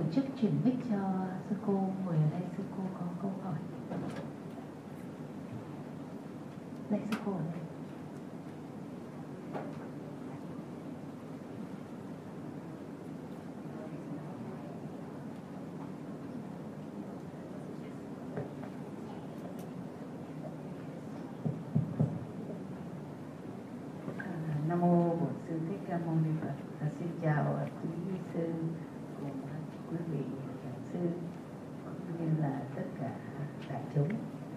chức chuyển mic cho sư cô ngồi ở đây, sư cô có câu hỏi. Đây, sư cô ở đây. Nam mô Bổn Sư Thích Ca Mâu Ni Phật. Xin chào quý sư cùng quý vị giảng sư cũng như là tất cả đại chúng.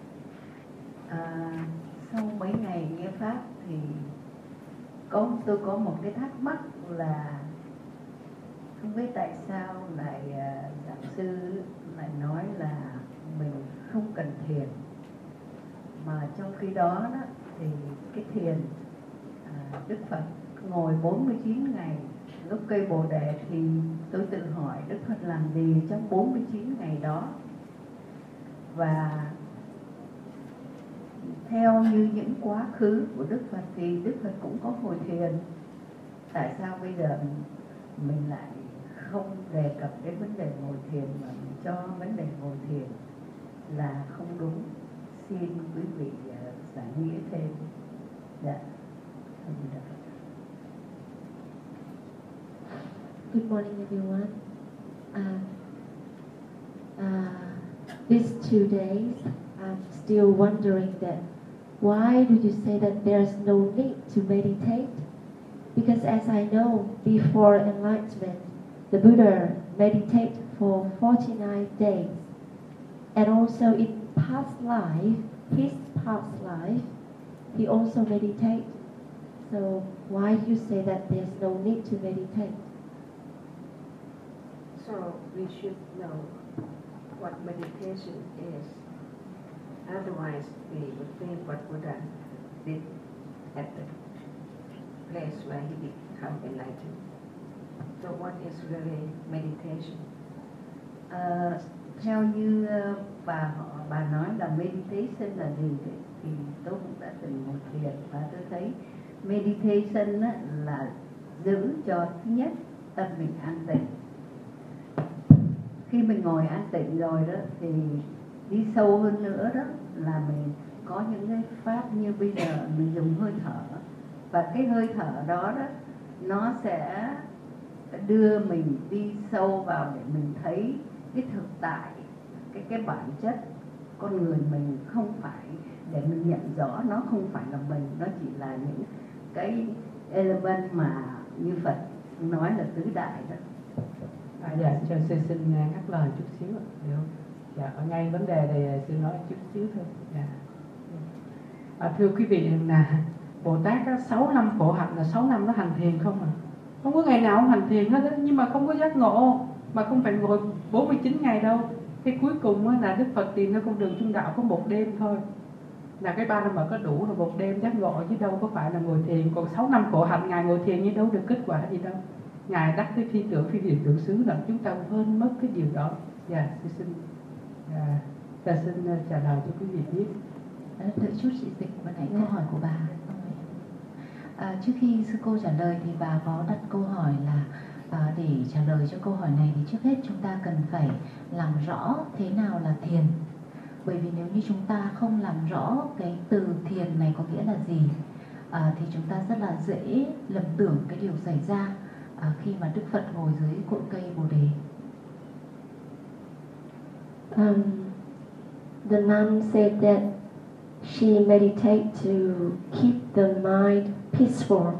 Sau mấy ngày nghe pháp thì tôi có một cái thắc mắc là không biết tại sao lại giảng sư lại nói là mình không cần thiền, mà trong khi đó thì cái thiền Đức Phật ngồi 49 ngày lúc cây Bồ Đề, thì tôi tự hỏi Đức Phật làm gì trong 49 ngày đó. Và theo như những quá khứ của Đức Phật thì Đức Phật cũng có ngồi thiền. Tại sao bây giờ mình lại không đề cập đến vấn đề ngồi thiền mà mình cho vấn đề ngồi thiền là không đúng? Xin quý vị giải nghĩa thêm. Dạ. Good morning, everyone. These 2 days, I'm still wondering that why do you say that there's no need to meditate? Because as I know, before enlightenment, the Buddha meditated for 49 days. And also in past life, his past life, he also meditated. So why you say that there's no need to meditate? So we should know what meditation is. Otherwise, we would think what Buddha did at the place where he became enlightened. So what is really meditation? Theo như bà nói là meditation là gì thì tôi cũng đã từng ngồi thiền và tôi thấy meditation là giữ cho thứ nhất tâm mình an tịnh. Khi mình ngồi an tịnh rồi đó thì đi sâu hơn nữa đó là mình có những cái pháp như bây giờ mình dùng hơi thở, và cái hơi thở đó nó sẽ đưa mình đi sâu vào để mình thấy cái thực tại, cái bản chất con người mình, không phải để mình nhận rõ nó không phải là mình, nó chỉ là những cái element mà như Phật nói là tứ đại đó. Dạ, cho sư xin ngắt lời chút xíu ạ, được không? Dạ, ở ngay vấn đề này sư nói chút xíu thôi. Dạ. Thưa quý vị, là Bồ Tát 6 năm khổ hạnh là 6 năm nó hành thiền không à? Không có ngày nào không hành thiền hết á, nhưng mà không có giác ngộ, mà không phải ngồi 49 ngày đâu. Cái cuối cùng là Đức Phật tìm ra con đường trung đạo có 1 đêm thôi. Là cái 3 năm mà có đủ là 1 đêm giác ngộ, chứ đâu có phải là ngồi thiền. Còn 6 năm khổ hạnh Ngài ngồi thiền như đâu được kết quả gì đâu. Ngài đắc tới phi tưởng xứ, làm chúng ta quên mất cái điều đó. Dạ, xin trả lời cho quý vị biết. Đợi chút chị Dịch vừa nãy câu hỏi của bà. Trước khi sư cô trả lời thì bà có đặt câu hỏi là để trả lời cho câu hỏi này thì trước hết chúng ta cần phải làm rõ thế nào là thiền. Bởi vì nếu như chúng ta không làm rõ cái từ thiền này có nghĩa là gì thì chúng ta rất là dễ lầm tưởng cái điều xảy ra khi mà Đức Phật ngồi dưới cội cây Bồ Đề. The nun said that she meditates to keep the mind peaceful,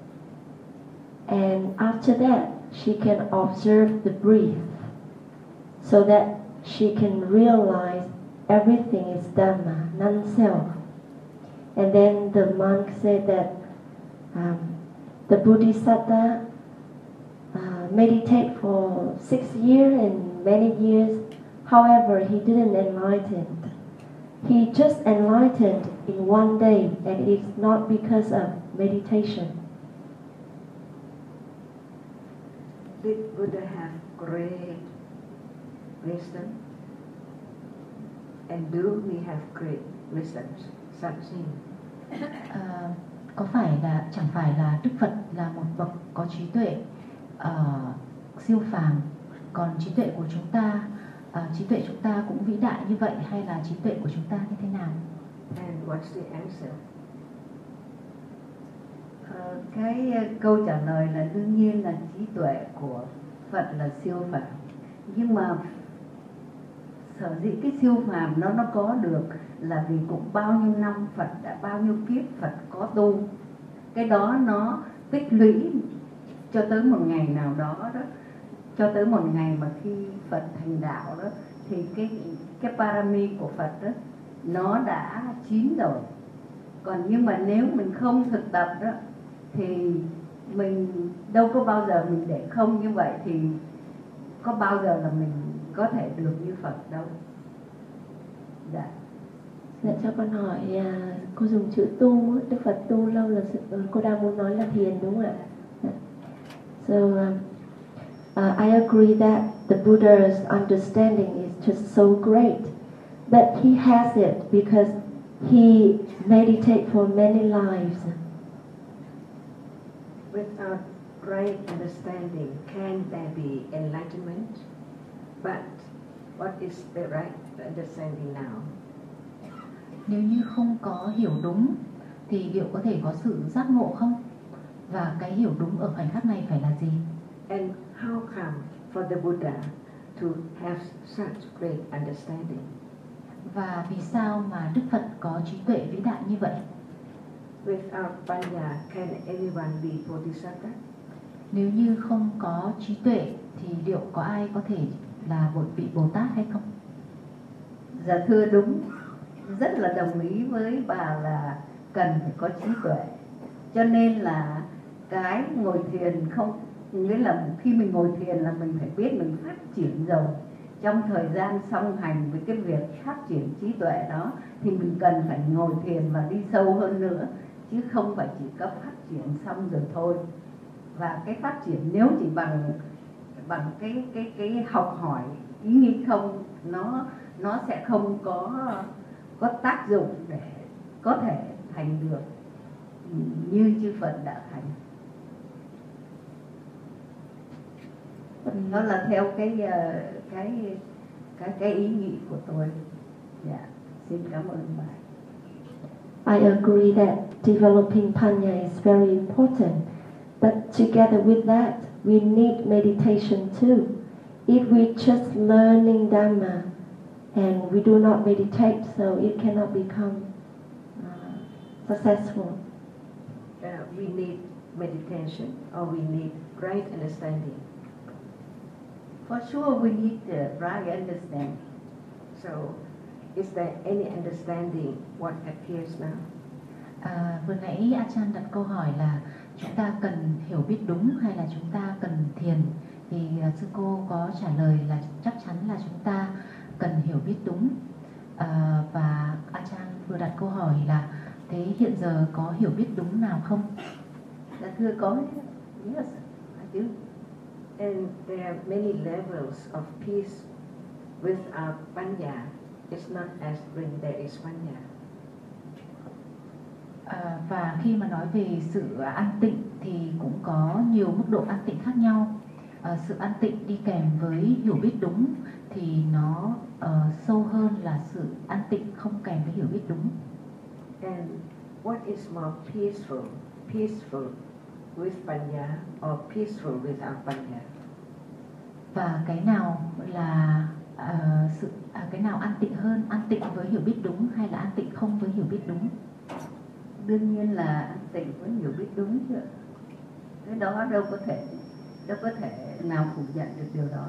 and after that she can observe the breath so that she can realize everything is Dhamma, non-self. And then the monk said that the Bodhisattva meditate for 6 years and many years. However, he didn't enlighten. He just enlightened in 1 day, and it is not because of meditation. Did Buddha have great wisdom? And do we have great wisdom? Something. Chẳng phải là Đức Phật là một bậc có trí tuệ siêu phàm Còn trí tuệ của chúng ta, trí tuệ chúng ta cũng vĩ đại như vậy hay là trí tuệ của chúng ta như thế nào? And what's the answer? Cái câu trả lời là đương nhiên là trí tuệ của Phật là siêu phàm. Nhưng mà sở dĩ cái siêu phàm nó có được là vì cũng bao nhiêu năm Phật đã, bao nhiêu kiếp Phật có tu. Cái đó nó tích lũy cho tới một ngày nào đó, cho tới một ngày mà khi Phật thành đạo đó, thì cái parami của Phật đó nó đã chín rồi. Còn nhưng mà nếu mình không thực tập đó thì mình đâu có bao giờ mình để không như vậy, thì có bao giờ là mình có thể được như Phật đâu. Dạ. Dạ cho con hỏi, cô dùng chữ tu, Đức Phật tu lâu là cô đang muốn nói là thiền đúng không ạ? So I agree that the Buddha's understanding is just so great, but he has it because he meditated for many lives. Without right understanding, can there be enlightenment? But what is the right understanding now? Nếu như không có hiểu đúng thì liệu có thể có sự giác ngộ không? Và cái hiểu đúng ở khoảnh khắc này phải là gì? And how come for the Buddha to have such great understanding? Và vì sao mà Đức Phật có trí tuệ vĩ đại như vậy? Without panya, can anyone be bodhisattva? Nếu như không có trí tuệ thì liệu có ai có thể là một vị Bồ Tát hay không? Dạ thưa đúng, rất là đồng ý với bà là cần phải có trí tuệ. Cho nên là cái ngồi thiền không nghĩa là khi mình ngồi thiền là mình phải biết mình phát triển rồi. Trong thời gian song hành với cái việc phát triển trí tuệ đó thì mình cần phải ngồi thiền và đi sâu hơn nữa, chứ không phải chỉ có phát triển xong rồi thôi. Và cái phát triển nếu chỉ bằng cái học hỏi ý nghĩ không, nó sẽ không có tác dụng để có thể thành được như chư Phật đã thành. Đó là theo cái ý nghĩ của tôi. Dạ, xin cảm ơn bà. I agree that developing panya is very important, but together with that, we need meditation too. If we just learning Dhamma and we do not meditate, so it cannot become successful. We need meditation or we need right understanding. For sure we need the right understanding. So, is there any understanding what appears now? Vừa nãy Achan đặt câu hỏi là chúng ta cần hiểu biết đúng hay là chúng ta cần thiền, thì sư cô có trả lời là chắc chắn là chúng ta cần hiểu biết đúng. Và Achan vừa đặt câu hỏi là thế hiện giờ có hiểu biết đúng nào không? Dạ thưa có. Yes, I do. And there are many levels of peace without panya. It's not as when there is panya. Và khi mà nói về sự an tịnh thì cũng có nhiều mức độ an tịnh khác nhau. Sự an tịnh đi kèm với hiểu biết đúng thì nó sâu hơn là sự an tịnh không kèm với hiểu biết đúng. And what is more peaceful? Peaceful with panya or peaceful without panya? Và cái nào là cái nào an tịnh hơn, an tịnh với hiểu biết đúng hay là an tịnh không với hiểu biết đúng? Đương nhiên là an tịnh với hiểu biết đúng chứ. Cái đó đâu có thể nào phủ nhận được điều đó.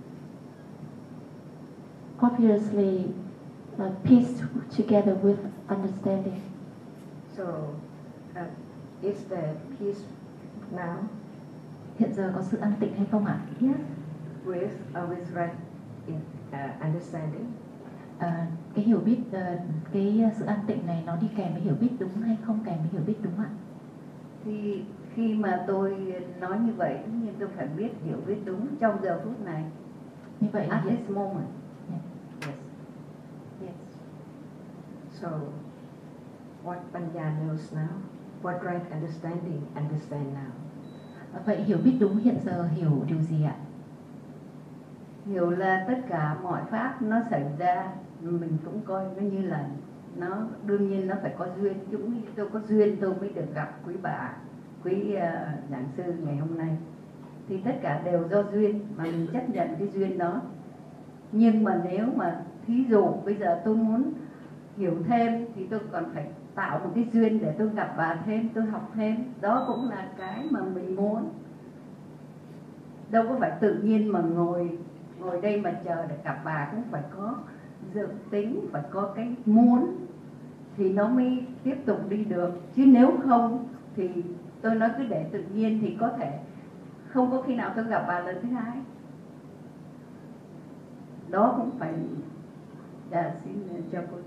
Obviously, peace together with understanding. So, is there peace now? Hiện giờ có sự an tịnh hay không ạ? Yes. With right understanding? Cái hiểu biết, cái sự an tịnh này nó đi kèm với hiểu biết đúng hay không kèm với hiểu biết đúng ạ? Thì khi mà tôi nói như vậy, tất nhiên tôi phải biết hiểu biết đúng trong giờ phút này. Như vậy At hiện... this moment. Yeah. Yes. Yes. So, what panya knows now? What right understand Vậy hiểu biết đúng hiện giờ hiểu điều gì ạ? hiểu là tất cả mọi pháp nó xảy ra, mình cũng coi nó như là nó đương nhiên nó phải có duyên. Giống như tôi có duyên tôi mới được gặp quý bà, quý giảng sư ngày hôm nay, thì tất cả đều do duyên mà mình chấp nhận cái duyên đó. Nhưng mà nếu mà thí dụ bây giờ tôi muốn hiểu thêm thì tôi còn phải tạo một cái duyên để tôi gặp bà thêm, tôi học thêm. Đó cũng là cái mà mình muốn. Đâu có phải tự nhiên mà ngồi đây mà chờ để gặp bà, cũng phải có dự tính, phải có cái muốn thì nó mới tiếp tục đi được. Chứ nếu không thì tôi nói cứ để tự nhiên thì có thể không có khi nào tôi gặp bà lần thứ hai. Đó cũng phải xin cho cô.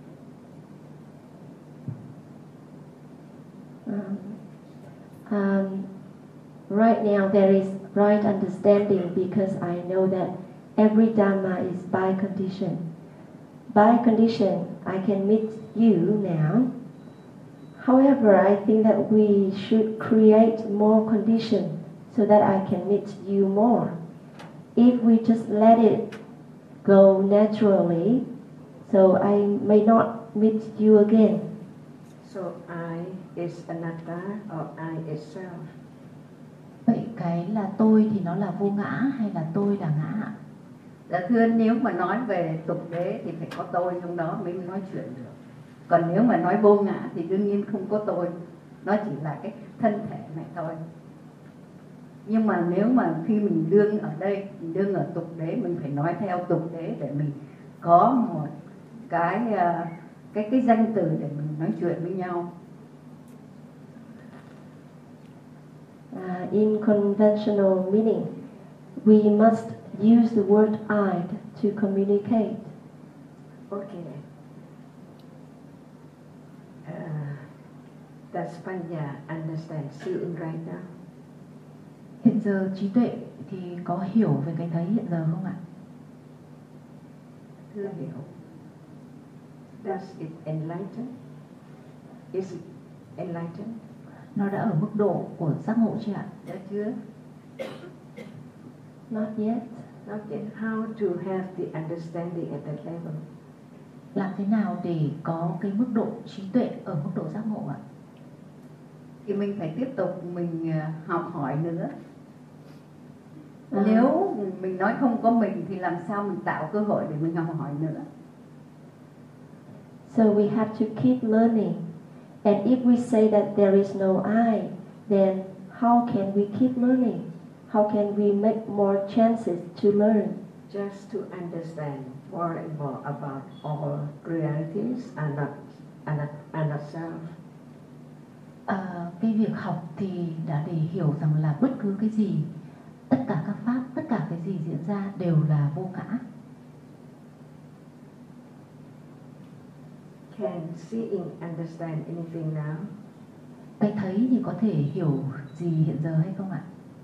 Right now there is right understanding because I know that every Dharma is by condition. By condition, I can meet you now. However, I think that we should create more conditions so that I can meet you more. If we just let it go naturally, so I may not meet you again. So I is anatta or I is self? Vậy cái là tôi thì nó là vô ngã hay là tôi là ngã ạ? Dạ thưa, nếu mà nói về tục đế thì phải có tôi trong đó mới nói chuyện được. Còn nếu mà nói vô ngã thì đương nhiên không có tôi, nó chỉ là cái thân thể này thôi. Nhưng mà nếu mà khi mình đương ở đây, mình đương ở tục đế, mình phải nói theo tục đế để mình có một cái danh từ để mình nói chuyện với nhau. In conventional meaning, we must use the word I to communicate. Okay. Does Panya understand seeing right now? Hiện giờ trí tuệ thì có hiểu về cái thấy hiện giờ không ạ? Thưa hiểu. Does it enlighten? Is it enlightened? Nó đã ở mức độ của giác ngộ chưa ạ? Dạ chưa. Not yet. Not yet. How to have the understanding at that level? Làm thế nào để có cái mức độ trí tuệ ở mức độ giác ngộ ạ? Thì mình phải tiếp tục mình học hỏi nữa. Nếu mình nói không có mình thì làm sao mình tạo cơ hội để mình học hỏi nữa? So we have to keep learning. And if we say that there is no I, then how can we keep learning? How can we make more chances to learn? Just to understand more and more about all realities are not self. Cái việc học thì đã để hiểu rằng là bất cứ cái gì, tất cả các pháp, tất cả cái gì diễn ra đều là vô ngã. Can seeing understand anything now? Cái thấy thì có thể hiểu gì hiện giờ hay không ạ?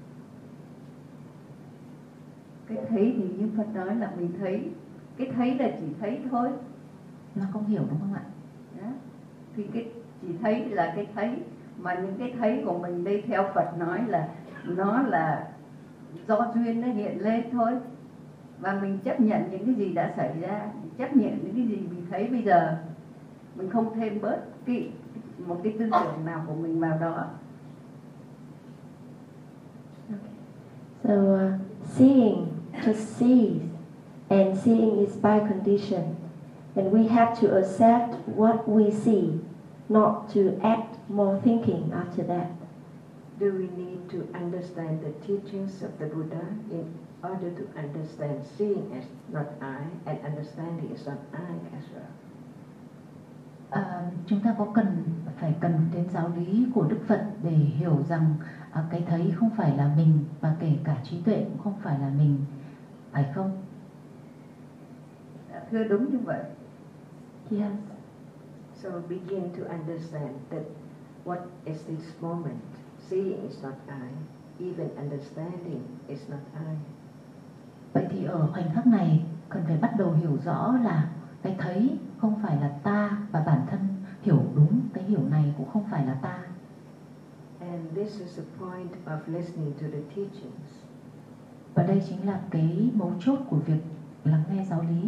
Cái thấy thì như Phật nói là mình thấy. Cái thấy là chỉ thấy thôi. Nó không hiểu đúng không ạ? Đó. Thì cái chỉ thấy là cái thấy. Mà những cái thấy của mình đây theo Phật nói là nó là do duyên nó hiện lên thôi. Và mình chấp nhận những cái gì đã xảy ra, chấp nhận những cái gì mình thấy bây giờ. Mình không thêm bớt một cái tư tưởng nào của mình vào đó. So seeing just sees, and seeing is by condition, and we have to accept what we see, not to add more thinking after that. Do we need to understand the teachings of the Buddha in order to understand seeing as not I and understanding is not I as well? Chúng ta có cần đến giáo lý của Đức Phật để hiểu rằng cái thấy không phải là mình, và kể cả trí tuệ cũng không phải là mình, phải không? Thưa đúng như vậy. Yes. So begin to understand that what is this moment? Seeing is not I, even understanding is not I. Vậy thì ở khoảnh khắc này cần phải bắt đầu hiểu rõ là cái thấy không phải là ta, và bản thân hiểu đúng cái hiểu này cũng không phải là ta. And this is the point of listening to the teachings. Và đây chính là cái mấu chốt của việc lắng nghe giáo lý.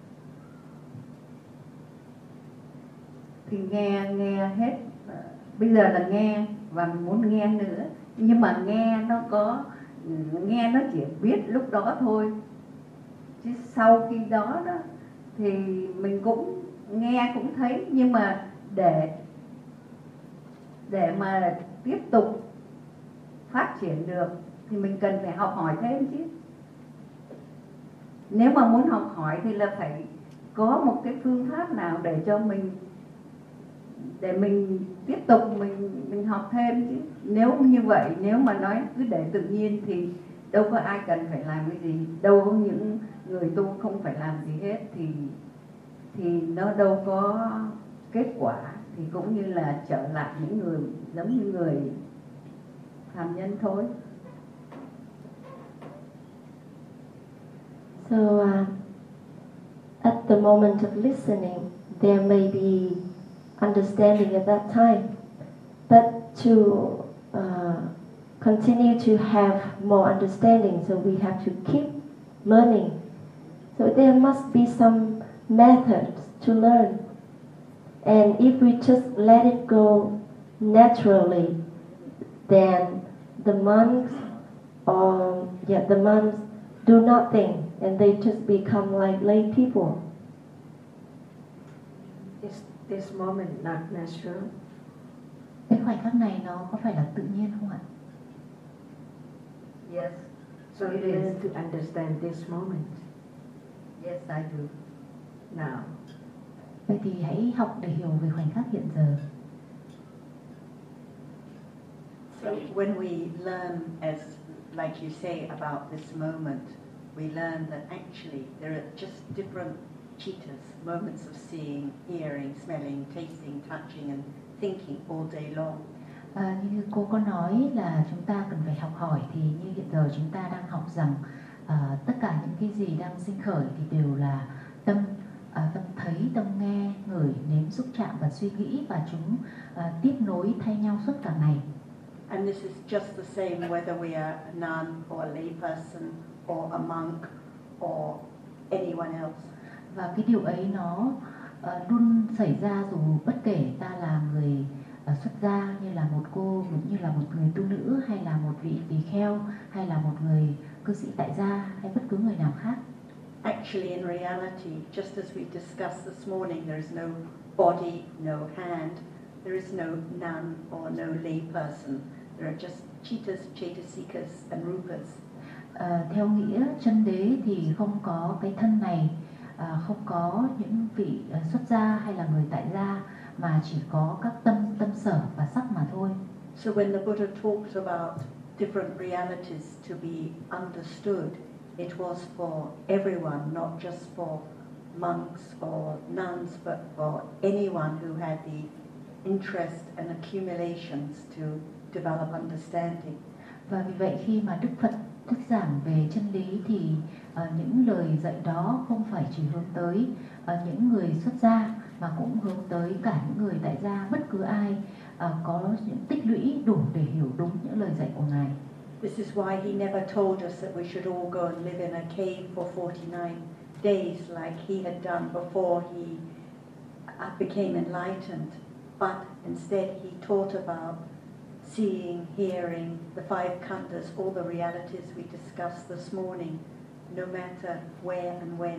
Thì nghe hết, bây giờ là nghe và muốn nghe nữa, nhưng mà nghe nó chỉ biết lúc đó thôi, chứ sau khi đó thì mình cũng nghe cũng thấy, nhưng mà để mà tiếp tục phát triển được thì mình cần phải học hỏi thêm chứ. Nếu mà muốn học hỏi thì là phải có một cái phương pháp nào để cho mình, để mình tiếp tục mình học thêm chứ. Nếu như vậy, nếu mà nói cứ để tự nhiên thì đâu có ai cần phải làm cái gì, đâu có những người tu không phải làm gì hết, thì nó đâu có kết quả, thì cũng như là trở lại những người giống như người phàm nhân thôi. So at the moment of listening, there may be understanding at that time, but to continue to have more understanding, so we have to keep learning. So there must be some methods to learn, and if we just let it go naturally, then the monks do nothing and they just become like lay people. Is this moment not natural? Cái khoảnh khắc này nó có phải là tự nhiên không ạ? Yes. So you learn to understand this moment Yes, I do. now. Vậy thì hãy học để hiểu về khoảnh khắc hiện giờ. So when we learn, as like you say, about this moment, we learn that actually there are just different citas, moments of seeing, hearing, smelling, tasting, touching and thinking all day long. Như cô có nói là chúng ta cần phải học hỏi, thì như hiện giờ chúng ta đang học rằng tất cả những cái gì đang sinh khởi thì đều là tâm thấy, tâm nghe, ngửi, nếm, xúc chạm và suy nghĩ, và chúng tiếp nối thay nhau suốt cả ngày. And this is just the same whether we are a nun or a lay person or a monk or anyone else. Và cái điều ấy nó luôn xảy ra dù bất kể ta là người xuất gia, như là một cô, như là một người tu nữ, hay là một vị tỳ kheo, hay là một người cư sĩ tại gia, hay bất cứ người nào khác. Actually, in reality, just as we discussed this morning, there is no body, no hand, there is no nun or no lay person. There are just citas, cetasikas and rupas. Theo nghĩa chân đế thì không có cái thân này, không có những vị xuất gia hay là người tại gia, mà chỉ có các tâm sở và sắc mà thôi. So when the Buddha talked about different realities to be understood, it was for everyone, not just for monks or nuns, but for anyone who had the interest and accumulations to develop understanding. Và vì vậy khi mà Đức Phật thuyết giảng về chân lý thì những lời dạy đó không phải chỉ hướng tới những người xuất gia, mà cũng hướng tới cả những người tại gia, bất cứ ai có những tích lũy đủ để hiểu đúng những lời dạy của Ngài. This is why he never told us that we should all go and live in a cave for 49 days like he had done before he became enlightened, but instead he taught about seeing, hearing, the five khandhas, all the realities we discussed this morning, no matter where and when.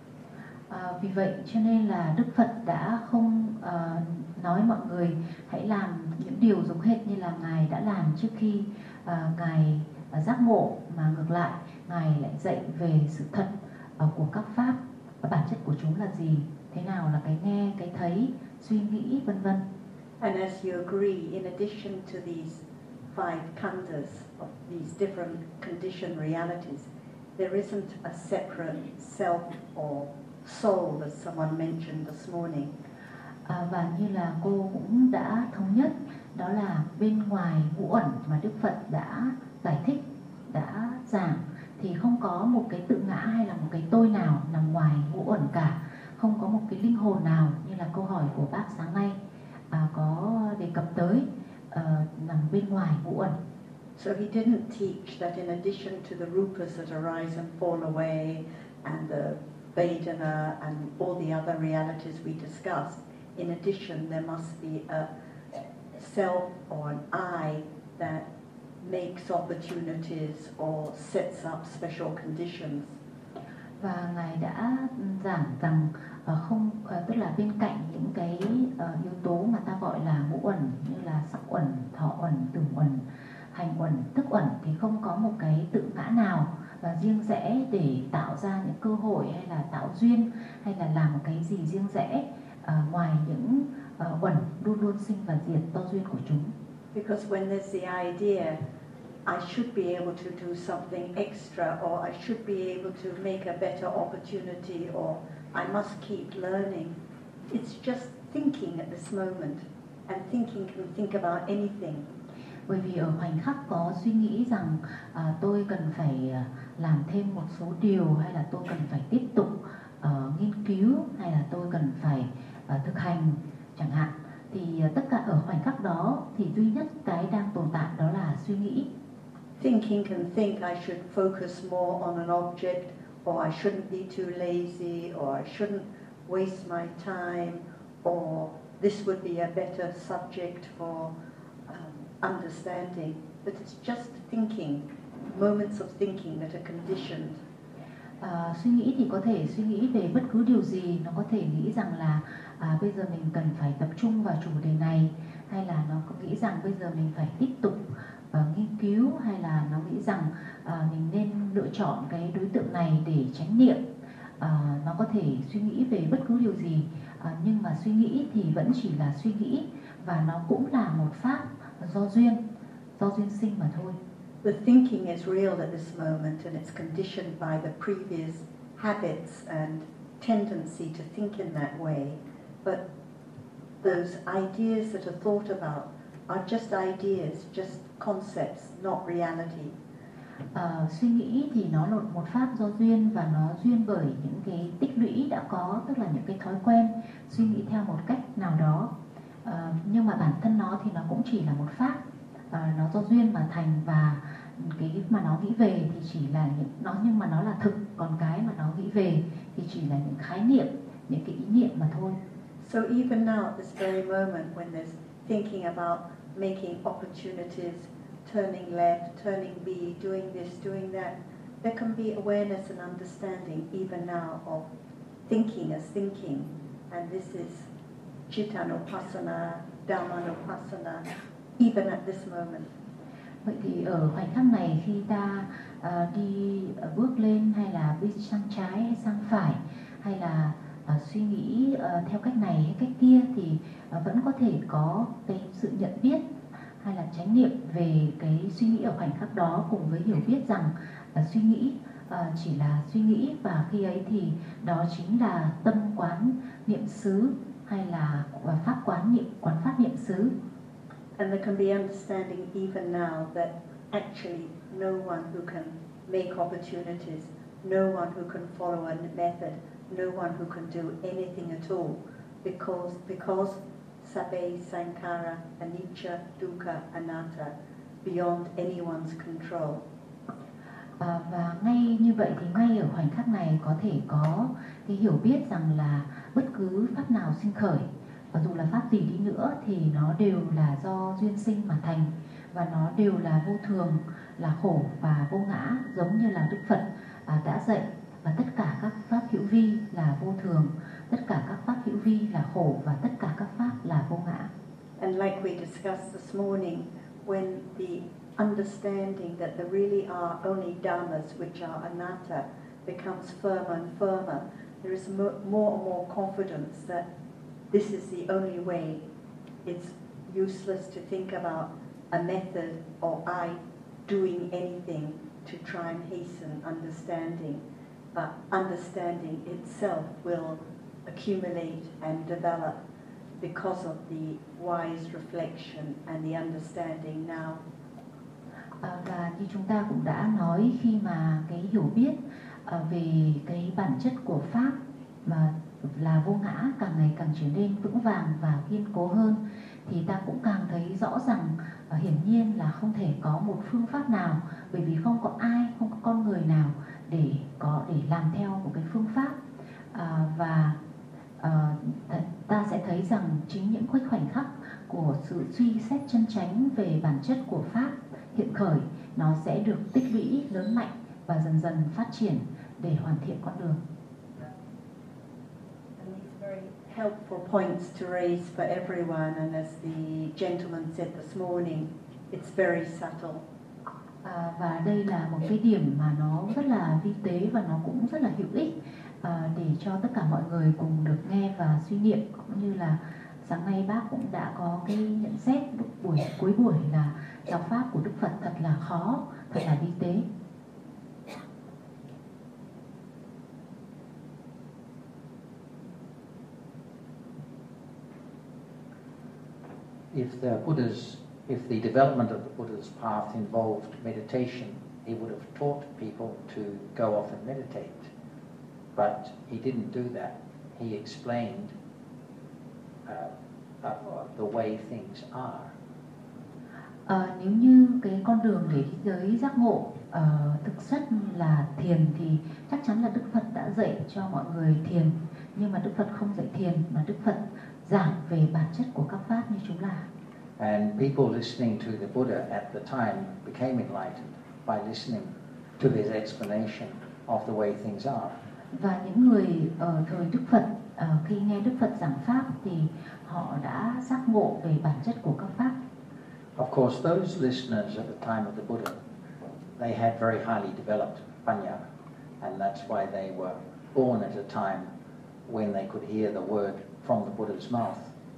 Vì vậy cho nên là Đức Phật đã không nói mọi người hãy làm những điều giống hệt như là Ngài đã làm trước khi Ngài giác ngộ, mà ngược lại Ngài lại dạy về sự thật của các pháp, và bản chất của chúng là gì, thế nào là cái nghe, cái thấy, suy nghĩ, vân vân. And as you agree, in addition to these five khandhas, of these different conditioned realities, there isn't a separate self or soul, as someone mentioned this morning. Và như là cô cũng đã thống nhất, đó là bên ngoài ngũ uẩn mà Đức Phật đã giải thích, đã giảng, thì không có một cái tự ngã hay là một cái tôi nào nằm ngoài ngũ uẩn cả, không có một cái linh hồn nào như là câu hỏi của bác sáng nay có đề cập tới nằm bên ngoài ngũ uẩn. So he didn't teach that in addition to the rupas that arise and fall away and the Vedana and all the other realities we discussed, in addition there must be a self or an I that makes opportunities or sets up special conditions. Và Ngài đã giảng rằng tức là bên cạnh những cái yếu tố mà ta gọi là ngũ uẩn như là sắc uẩn, thọ uẩn, tưởng uẩn, hành uẩn, thức uẩn thì không có một cái tự ngã nào và riêng rẽ để tạo ra những cơ hội hay là tạo duyên hay là làm một cái gì riêng rẽ ngoài những uẩn luôn luôn sinh và diệt do duyên của chúng. Because when there's the idea I should be able to do something extra, or I should be able to make a better opportunity, or I must keep learning. It's just thinking at this moment, and thinking can think about anything. Bởi vì ở khoảnh khắc có suy nghĩ rằng tôi cần phải làm thêm một số điều, hay là tôi cần phải tiếp tục nghiên cứu, hay là tôi cần phải thực hành chẳng hạn, thì tất cả ở khoảnh khắc đó thì duy nhất cái đang tồn tại đó là suy nghĩ. Thinking can think I should focus more on an object, or I shouldn't be too lazy, or I shouldn't waste my time, or this would be a better subject for understanding. But it's just thinking, moments of thinking that are conditioned. Suy nghĩ thì có thể suy nghĩ về bất cứ điều gì, nó có thể nghĩ rằng là bây giờ mình cần phải tập trung vào chủ đề này, hay là nó có nghĩ rằng bây giờ mình phải tiếp tục nghiên cứu, hay là nó nghĩ rằng mình nên lựa chọn cái đối tượng này để chánh niệm. Nó có thể suy nghĩ về bất cứ điều gì, nhưng mà suy nghĩ thì vẫn chỉ là suy nghĩ, và nó cũng là một pháp do duyên sinh mà thôi. The thinking is real at this moment, and it's conditioned by the previous habits and tendency to think in that way. But those ideas that are thought about are just ideas, just concepts, not reality. Suy nghĩ thì nó là một pháp do duyên, và nó duyên bởi những cái tích lũy đã có, tức là những cái thói quen suy nghĩ theo một cách nào đó. Nhưng mà bản thân nó thì nó cũng chỉ là một pháp, nó do duyên mà thành, và cái mà nó nghĩ về thì chỉ là nhưng mà nó là thực, còn cái mà nó nghĩ về thì chỉ là những khái niệm, những cái ý niệm mà thôi. So even now at this very moment when there's thinking about making opportunities, turning left, turning B, doing this, doing that, there can be awareness and understanding even now of thinking as thinking, and this is Chittanupassana, Dhammanupassana, even at this moment. Vậy thì ở khoảnh khắc này khi ta đi bước lên, hay là đi sang trái hay sang phải, hay là suy nghĩ theo cách này hay cách kia, thì vẫn có thể có cái sự nhận biết hay là chánh niệm về cái suy nghĩ ở khoảnh khắc đó, cùng với hiểu biết rằng suy nghĩ chỉ là suy nghĩ, và khi ấy thì đó chính là tâm quán niệm xứ, hay là pháp quán pháp niệm xứ. And there can be understanding even now that actually no one who can make opportunities, no one who can follow a method, no one who can do anything at all, because sabbe sankhara anicca dukkha anatta, beyond anyone's control. Và ngay như vậy thì ngay ở khoảnh khắc này có thể có cái hiểu biết rằng là bất cứ pháp nào sinh khởi, và dù là pháp gì đi nữa thì nó đều là do duyên sinh mà thành, và nó đều là vô thường, là khổ và vô ngã, giống như là Đức Phật đã dạy. Và tất cả các pháp hữu vi là vô thường, tất cả các pháp hữu vi là khổ, và tất cả các pháp là vô ngã. And like we discussed this morning, when the understanding that there really are only dhammas which are anatta becomes firmer and firmer, there is more and more confidence that this is the only way. It's useless to think about a method or I doing anything to try and hasten understanding, but understanding itself will accumulate and develop because of the wise reflection and the understanding now. Và như chúng ta cũng đã nói, khi mà cái hiểu biết về cái bản chất của pháp, mà là vô ngã càng ngày càng trở nên vững vàng và kiên cố hơn, thì ta cũng càng thấy rõ rằng hiển nhiên là không thể có một phương pháp nào, bởi vì không có ai, không có con người nào để làm theo một cái phương pháp. Và ta sẽ thấy rằng chính những khoảnh khắc của sự suy xét chân chánh về bản chất của pháp hiện khởi, nó sẽ được tích lũy lớn mạnh và dần dần phát triển để hoàn thiện con đường. And these very helpful points to raise for everyone, and as the gentleman said this morning, it's very subtle. Và đây là một cái điểm mà nó rất là vi tế và nó cũng rất là hữu ích để cho tất cả mọi người cùng được nghe và suy niệm, cũng như là sáng nay bác cũng đã có cái nhận xét lúc cuối buổi là giáo pháp của Đức Phật thật là khó, thật là vi tế. If the development of the Buddha's path involved meditation, he would have taught people to go off and meditate. But he didn't do that. He explained the way things are. Nếu như cái con đường để đi tới giác ngộ thực chất là thiền, thì chắc chắn là Đức Phật đã dạy cho mọi người thiền. Nhưng mà Đức Phật không dạy thiền, mà Đức Phật giảng về bản chất của các pháp như chúng là. And people listening to the Buddha at the time became enlightened by listening to his explanation of the way things are. Và những người ở thời Đức Phật khi nghe Đức Phật giảng pháp thì họ đã giác ngộ về bản chất của các pháp. Of course, those listeners at the time of the Buddha, they had very highly developed panya, and that's why they were born at a time when they could hear the word from the Buddha's mouth.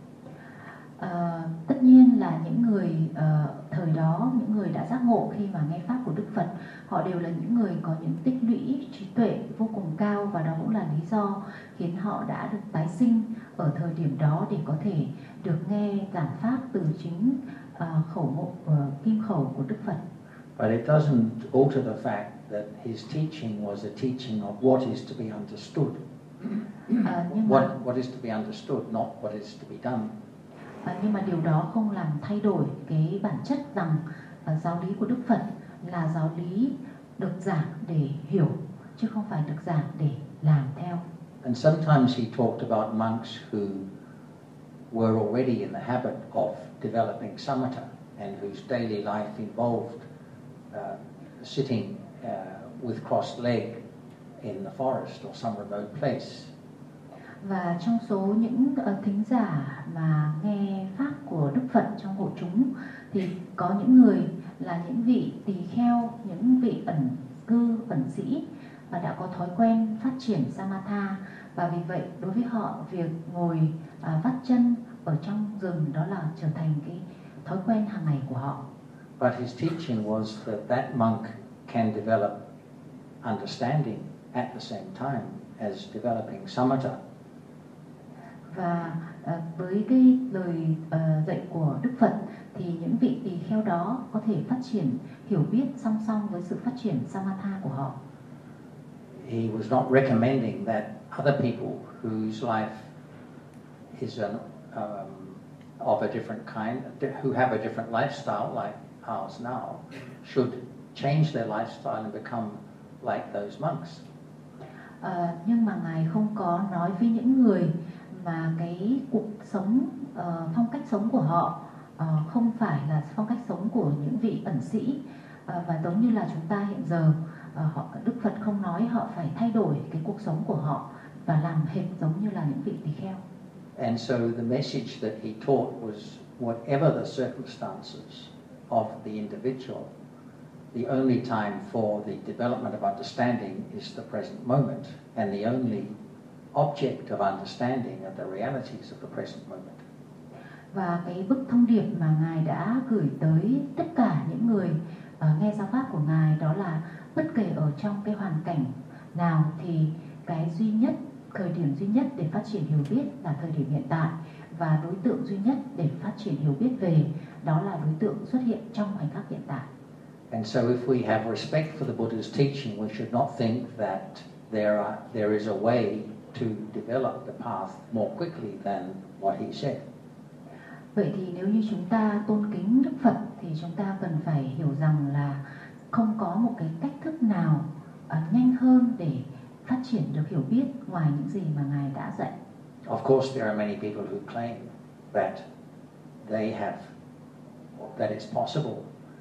Tất nhiên là những người thời đó, những người đã giác ngộ khi mà nghe pháp của Đức Phật, họ đều là những người có những tích lũy trí tuệ vô cùng cao, và đó cũng là lý do khiến họ đã được tái sinh ở thời điểm đó để có thể được nghe giảng pháp từ chính kim khẩu của Đức Phật. But it doesn't alter the fact that his teaching was a teaching of what is to be understood. What is to be understood, not what is to be done. Nhưng mà điều đó không làm thay đổi cái bản chất rằng giáo lý của Đức Phật là giáo lý được giảng để hiểu, chứ không phải được giảng để làm theo. And sometimes he talked about monks who were already in the habit of developing samatha and whose daily life involved sitting with crossed leg in the forest or some remote place. Và trong số những thính giả mà nghe pháp của Đức Phật trong hội chúng thì có những người là những vị tỳ kheo, những vị ẩn cư, ẩn sĩ đã có thói quen phát triển samatha, và vì vậy đối với họ việc ngồi vắt chân ở trong rừng đó là trở thành cái thói quen hàng ngày của họ. But his teaching was that monk can develop understanding at the same time as developing samatha. Và với cái lời dạy của Đức Phật thì những vị tỳ kheo đó có thể phát triển hiểu biết song song với sự phát triển samatha của họ. He was not recommending that other people whose life is of a different kind, who have a different lifestyle like ours now, should change their lifestyle and become like those monks. Nhưng mà Ngài không có nói với những người mà cái cuộc sống, phong cách sống của họ không phải là phong cách sống của những vị ẩn sĩ, và giống như là chúng ta hiện giờ, Đức Phật không nói họ phải thay đổi cái cuộc sống của họ và làm hệt giống như là những vị tỳ kheo. And so the message that he taught was whatever the circumstances of the individual, the only time for the development of understanding is the present moment, and the only object of understanding are the realities of the present moment. Và cái bức thông điệp mà Ngài đã gửi tới tất cả những người nghe giáo pháp của Ngài đó là bất kể ở trong cái hoàn cảnh nào thì cái duy nhất, thời điểm duy nhất để phát triển hiểu biết là thời điểm hiện tại, và đối tượng duy nhất để phát triển hiểu biết về đó là đối tượng xuất hiện trong khoảnh khắc hiện tại. And so if we have respect for the Buddha's teaching, we should not think that there is a way to develop the path more quickly than what he said. Vậy thì nếu như chúng ta tôn kính Đức Phật thì chúng ta cần phải hiểu rằng là không có một cái cách thức nào nhanh hơn để phát triển được hiểu biết ngoài những gì mà Ngài đã dạy. Of course, there are many people who claim that it's possible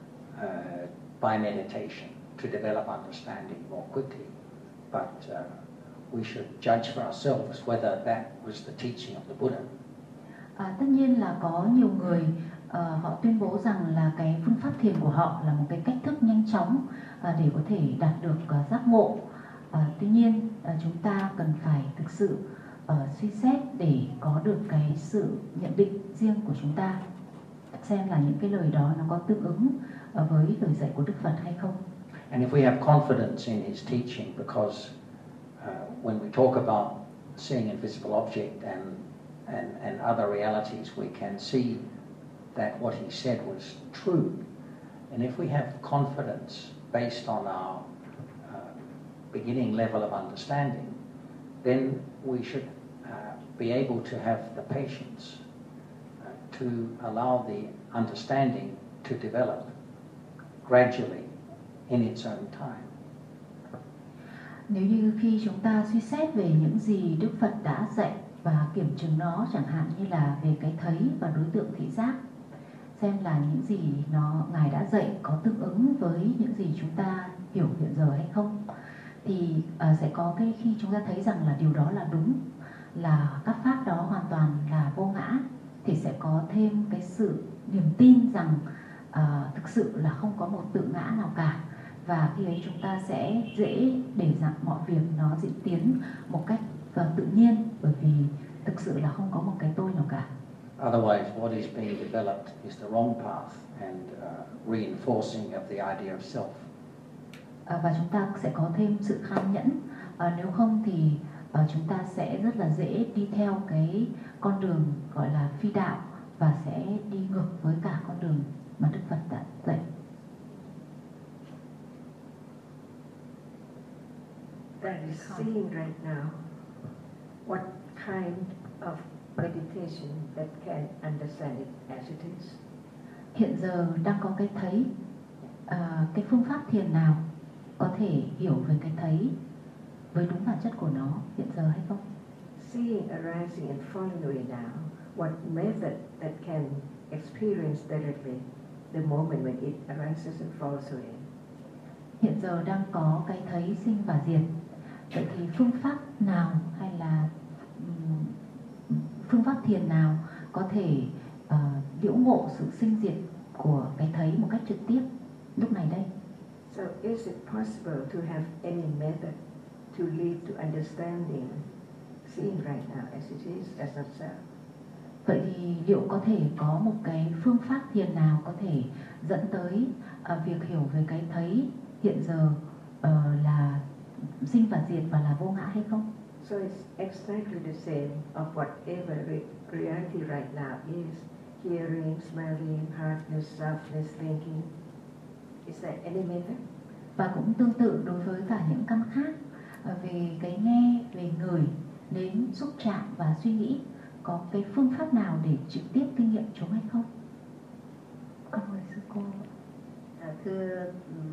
by meditation to develop understanding more quickly, but we should judge for ourselves whether that was the teaching of the Buddha. Tất nhiên là có nhiều người họ tuyên bố rằng là cái phương pháp thiền của họ là một cái cách thức nhanh chóng để có thể đạt được giác ngộ. Tuy nhiên chúng ta cần phải thực sự suy xét để có được cái sự nhận định riêng của chúng ta, xem là những cái lời đó nó có tương ứng với lời dạy của Đức Phật hay không. And if we have confidence in his teaching, because when we talk about seeing invisible object and other realities, we can see that what he said was true. And if we have confidence based on our beginning level of understanding, then we should be able to have the patience to allow the understanding to develop gradually in its own time. Nếu như khi chúng ta suy xét về những gì Đức Phật đã dạy và kiểm chứng nó, chẳng hạn như là về cái thấy và đối tượng thị giác, xem là những gì Ngài đã dạy có tương ứng với những gì chúng ta hiểu hiện giờ hay không, thì sẽ có cái khi chúng ta thấy rằng là điều đó là đúng, là các pháp đó hoàn toàn là vô ngã, thì sẽ có thêm cái sự niềm tin rằng thực sự là không có một tự ngã nào cả, và khi ấy chúng ta sẽ dễ để rằng mọi việc nó diễn tiến một cách tự nhiên, bởi vì thực sự là không có một cái tôi nào cả. Otherwise, what is being developed is the wrong path and reinforcing of the idea of self. Và chúng ta sẽ có thêm sự khan nhẫn. Nếu không thì chúng ta sẽ rất là dễ đi theo cái con đường gọi là phi đạo và sẽ đi ngược với cả con đường mà Đức Phật đã dạy. That is seeing right now. What kind of meditation that can understand it as it is? Hiện giờ đang có cái thấy, cái phương pháp thiền nào có thể hiểu về cái thấy với đúng bản chất của nó hiện giờ hay không? Seeing arising and falling away now, what method that can experience directly the moment when it arises and falls away? Hiện giờ đang có cái thấy sinh và diệt. Vậy thì phương pháp nào hay là phương pháp thiền nào có thể liễu ngộ sự sinh diệt của cái thấy một cách trực tiếp lúc này đây? So is it possible to have any method to lead to understanding seeing right now as it is, as not self? Vậy thì liệu có thể có một cái phương pháp thiền nào có thể dẫn tới việc hiểu về cái thấy hiện giờ là sinh và diệt và là vô ngã hay không? So it's exactly the same of whatever reality right now is: hearing, smelling, hardness, softness, thinking. Is there any method? Và cũng tương tự đối với cả những căn khác, về cái nghe, về ngửi, nếm, xúc chạm và suy nghĩ, có cái phương pháp nào để trực tiếp kinh nghiệm chúng hay không? Cảm ơn sư cô. Thưa,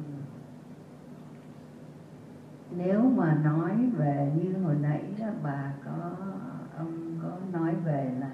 nếu mà nói về như hồi nãy đó, ông có nói về là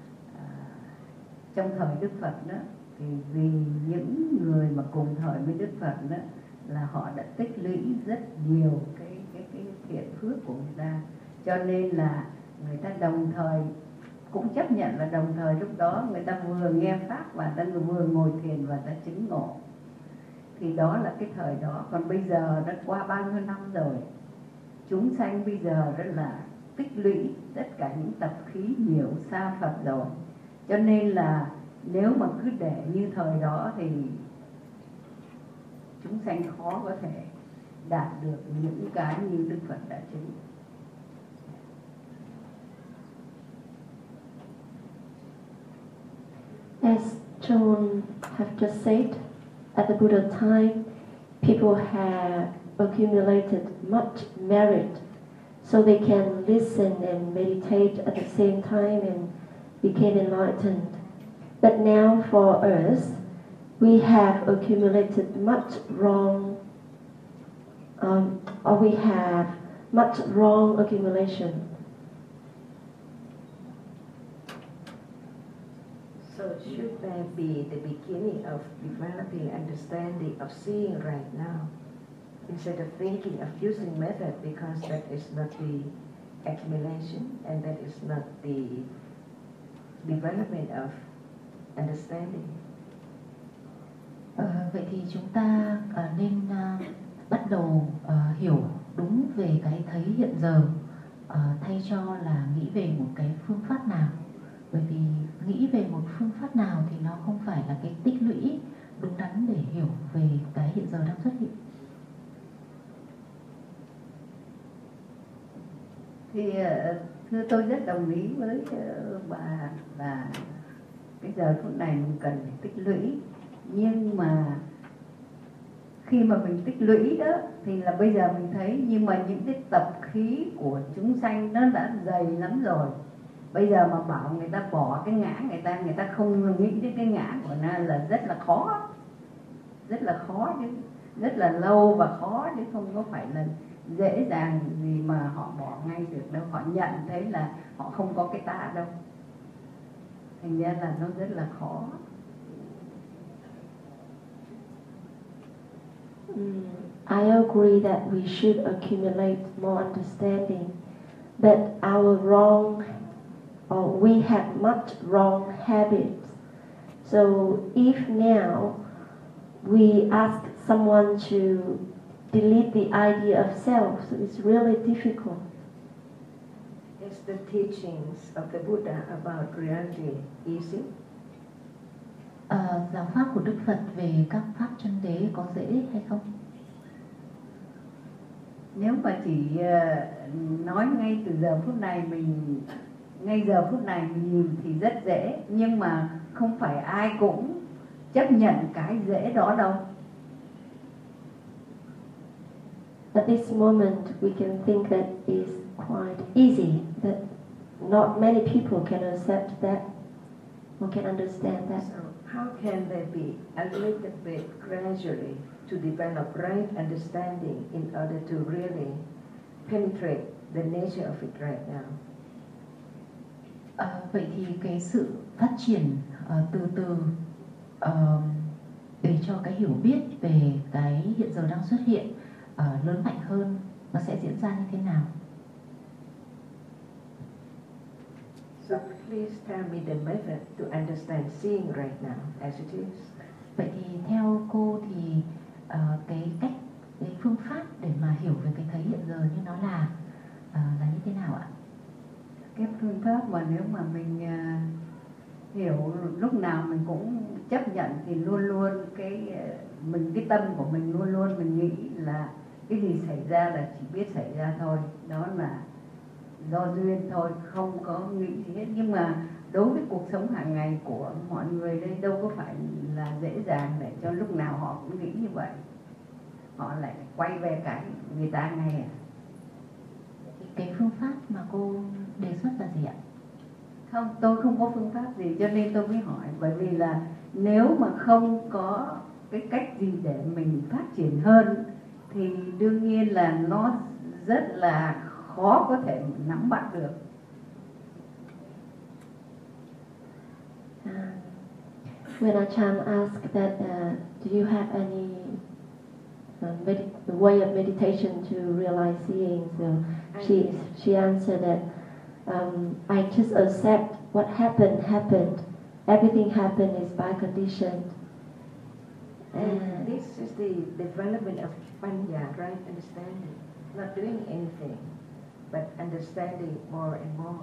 trong thời Đức Phật đó, thì vì những người mà cùng thời với Đức Phật đó là họ đã tích lũy rất nhiều cái thiện phước của người ta, cho nên là người ta đồng thời cũng chấp nhận là đồng thời lúc đó người ta vừa nghe pháp và người ta vừa ngồi thiền và ta chứng ngộ. Thì đó là cái thời đó. Còn bây giờ đã qua bao nhiêu năm rồi, chúng sanh bây giờ rất là tích lũy tất cả những tập khí nhiều xa Phật rồi, cho nên là nếu mà cứ để như thời đó thì chúng sanh khó có thể đạt được những cái như Đức Phật đã chứng. As John have just said, at the Buddha time, people have accumulated much merit, so they can listen and meditate at the same time and became enlightened. But now for us, we have accumulated much wrong, or we have much wrong accumulation. So should there be the beginning of developing understanding of seeing right now, instead of thinking of using method, because that is not the accumulation and that is not the development of understanding. Vậy thì chúng ta nên bắt đầu hiểu đúng về cái thấy hiện giờ, thay cho là nghĩ về một cái phương pháp nào. Bởi vì nghĩ về một phương pháp nào thì nó không phải là cái tích lũy đúng đắn để hiểu về cái hiện giờ đang xuất hiện. Thì thưa tôi rất đồng ý với bà là cái giờ phút này mình cần phải tích lũy, nhưng mà khi mà mình tích lũy đó thì là bây giờ mình thấy, nhưng mà những cái tập khí của chúng sanh nó đã dày lắm rồi. Bây giờ mà bảo người ta bỏ cái ngã, người ta không nghĩ đến cái ngã của nó là rất là khó chứ, rất là lâu và khó, chứ không có phải là dễ dàng gì mà họ bỏ ngay được đâu. Họ nhận thấy là họ không có cái ta đâu, thành ra là nó rất là khó. I agree that we should accumulate more understanding, but our wrong, or we have much wrong habits. So if now we ask someone to delete the idea of self, so it's really difficult. Is the teachings of the Buddha about reality easy? Giáo pháp của Đức Phật về các pháp chân đế có dễ hay không? Nếu mà chỉ nói ngay từ giờ phút này mình nhìn thì rất dễ, nhưng mà không phải ai cũng chấp nhận cái dễ đó đâu. At this moment, we can think that is quite easy, that not many people can accept that or can understand that. So how can there be a little bit gradually to develop right understanding in order to really penetrate the nature of it right now? Vậy thì cái sự phát triển từ từ để cho cái hiểu biết về cái hiện giờ đang xuất hiện lớn mạnh hơn, nó sẽ diễn ra như thế nào? So please tell me the method to understand seeing right now as it is. Vậy thì theo cô thì cái phương pháp để mà hiểu về cái thấy hiện giờ như nó là như thế nào ạ? Cái phương pháp mà nếu mà mình hiểu lúc nào mình cũng chấp nhận thì luôn luôn cái tâm của mình luôn luôn mình nghĩ là cái gì xảy ra là chỉ biết xảy ra thôi, đó là do duyên thôi, không có nghĩ gì hết. Nhưng mà đối với cuộc sống hàng ngày của mọi người đây đâu có phải là dễ dàng để cho lúc nào họ cũng nghĩ như vậy, họ lại quay về cái người ta ngay à. Cái phương pháp mà cô đề xuất là gì ạ? Không, tôi không có phương pháp gì cho nên tôi mới hỏi, bởi vì là nếu mà không có cái cách gì để mình phát triển hơn thì đương nhiên là nó rất là khó có thể nắm bắt được. When Ajahn asked that, do you have any way of meditation to realize seeing? So she answered that I just accept what happened. Everything happened is by condition. And this is the development of panya, right? Understanding, not doing anything, but understanding more and more.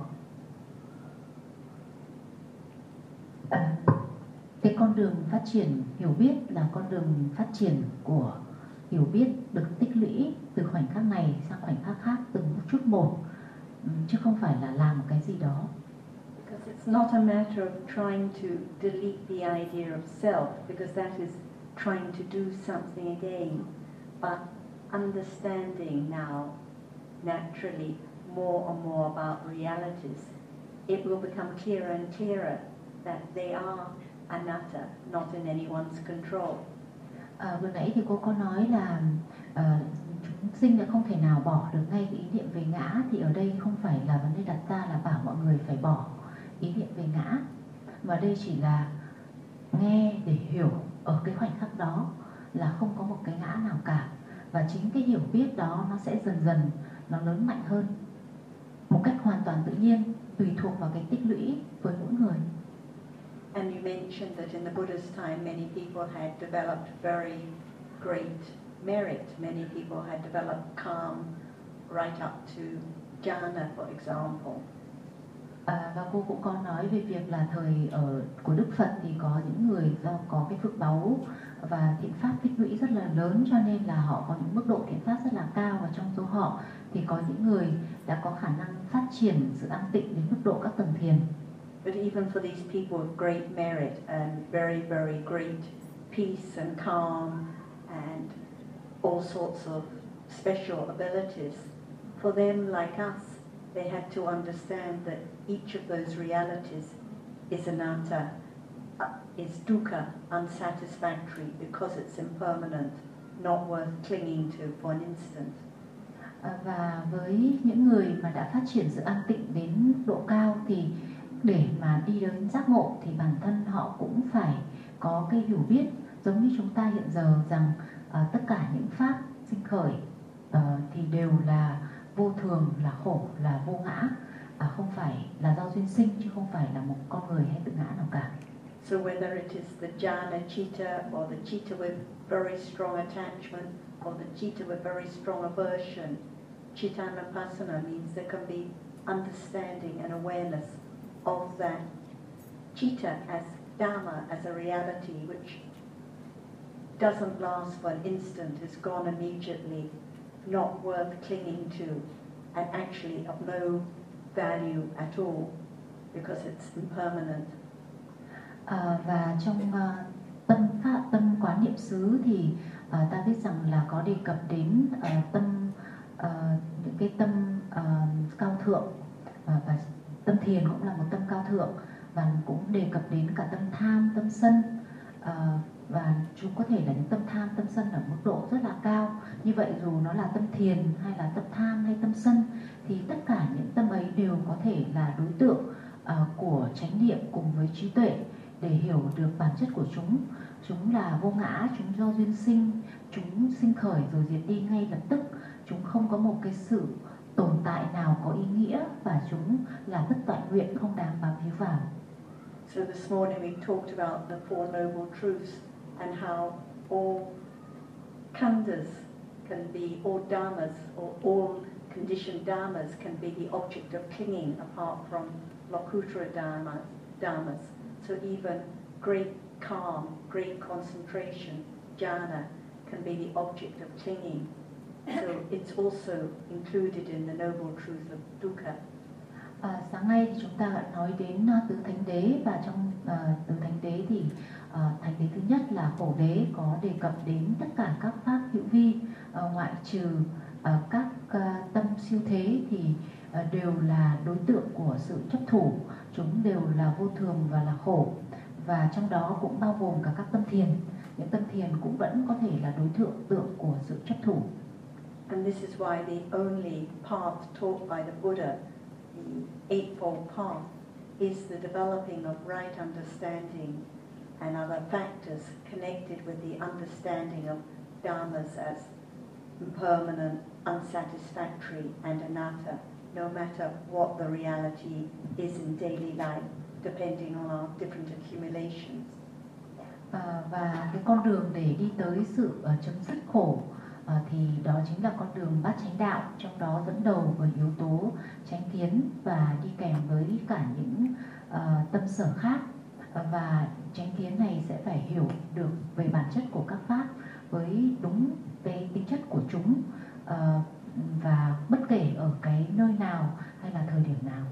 Cái con đường phát triển hiểu biết là con đường phát triển của hiểu biết được tích lũy từ khoảnh khắc này sang khoảnh khắc khác từng chút một, chứ không phải là làm một cái gì đó. Because it's not a matter of trying to delete the idea of self, because that is trying to do something again, but understanding now naturally more and more about realities, it will become clearer and clearer that they are anatta, not in anyone's control. Vừa nãy thì cô có nói là chúng sinh đã không thể nào bỏ được ngay cái ý niệm về ngã, thì ở đây không phải là vấn đề đặt ra là bảo mọi người phải bỏ ý niệm về ngã, mà đây chỉ là nghe để hiểu ở cái khoảnh khắc đó là không có một cái ngã nào cả, và chính cái hiểu biết đó nó sẽ dần dần nó lớn mạnh hơn một cách hoàn toàn tự nhiên, tùy thuộc vào cái tích lũy với mỗi người. And you mentioned that in the Buddha's time many people had developed very great merit. Many people had developed calm right up to jhana, for example. Và cô cũng có nói về việc là thời của Đức Phật thì có những người do có cái phước báu và thiện pháp tích lũy rất là lớn, cho nên là họ có những mức độ thiện pháp rất là cao, và trong số họ thì có những người đã có khả năng phát triển sự an tịnh đến mức độ các tầng thiền. But even for these people with great merit and very, very great peace and calm and all sorts of special abilities, for them like us, they had to understand that each of those realities is anatta, is dukkha, unsatisfactory, because it's impermanent, not worth clinging to for an instant. Và với những người mà đã phát triển sự an tịnh đến độ cao thì để mà đi đến giác ngộ thì bản thân họ cũng phải có cái hiểu biết giống như chúng ta hiện giờ rằng tất cả những pháp sinh khởi thì đều là vô thường, là khổ, là vô ngã, không phải là do duyên sinh chứ không phải là một con người hay tự ngã nào cả. So whether it is the jhana citta or the citta with very strong attachment or the citta with very strong aversion, cittanupassana means there can be understanding and awareness of that citta as dhamma, as a reality which doesn't last for an instant, is gone immediately, not worth clinging to, and actually of no value at all because it's impermanent. Và trong tâm quán niệm xứ thì ta biết rằng là có đề cập đến những cái tâm cao thượng, và tâm thiền cũng là một tâm cao thượng, và cũng đề cập đến cả tâm tham, tâm sân, và chúng có thể là những tâm tham, tâm sân ở mức độ rất là cao. Như vậy dù nó là tâm thiền hay là tâm tham hay tâm sân thì tất cả những tâm ấy đều có thể là đối tượng của chánh niệm cùng với trí tuệ để hiểu được bản chất của chúng. Chúng là vô ngã, chúng do duyên sinh, chúng sinh khởi rồi diệt đi ngay lập tức. Chúng không có một cái sự tồn tại nào có ý nghĩa, và chúng là bất toại nguyện, không đáng bám víu vào. So this morning we talked about the Four Noble Truths and how all khandhas can be, all dhammas, or all conditioned dhammas can be the object of clinging apart from lokuttara dhammas. So even great calm, great concentration, jhana, can be the object of clinging. So it's also included in the noble truth of dukkha. Sáng nay thì chúng ta đã nói đến tứ thánh đế, và trong tứ thánh đế thì thánh đế thứ nhất là khổ đế có đề cập đến tất cả các pháp hữu vi, ngoại trừ các tâm siêu thế thì đều là đối tượng của sự chấp thủ. Chúng đều là vô thường và là khổ, và trong đó cũng bao gồm cả các tâm thiền. Những tâm thiền cũng vẫn có thể là đối tượng của sự chấp thủ. And this is why the only path taught by the Buddha, the Eightfold Path, is the developing of right understanding and other factors connected with the understanding of dhammas as impermanent, unsatisfactory and anatta, no matter what the reality is in daily life, depending on our different accumulations. Và cái con đường để đi tới sự chấm dứt khổ thì đó chính là con đường bát chánh đạo, trong đó dẫn đầu bởi yếu tố chánh kiến và đi kèm với cả những tâm sở khác. Và chánh kiến này sẽ phải hiểu được về bản chất của các pháp với đúng cái tính chất của chúng, và bất kể ở cái nơi nào hay là thời điểm nào.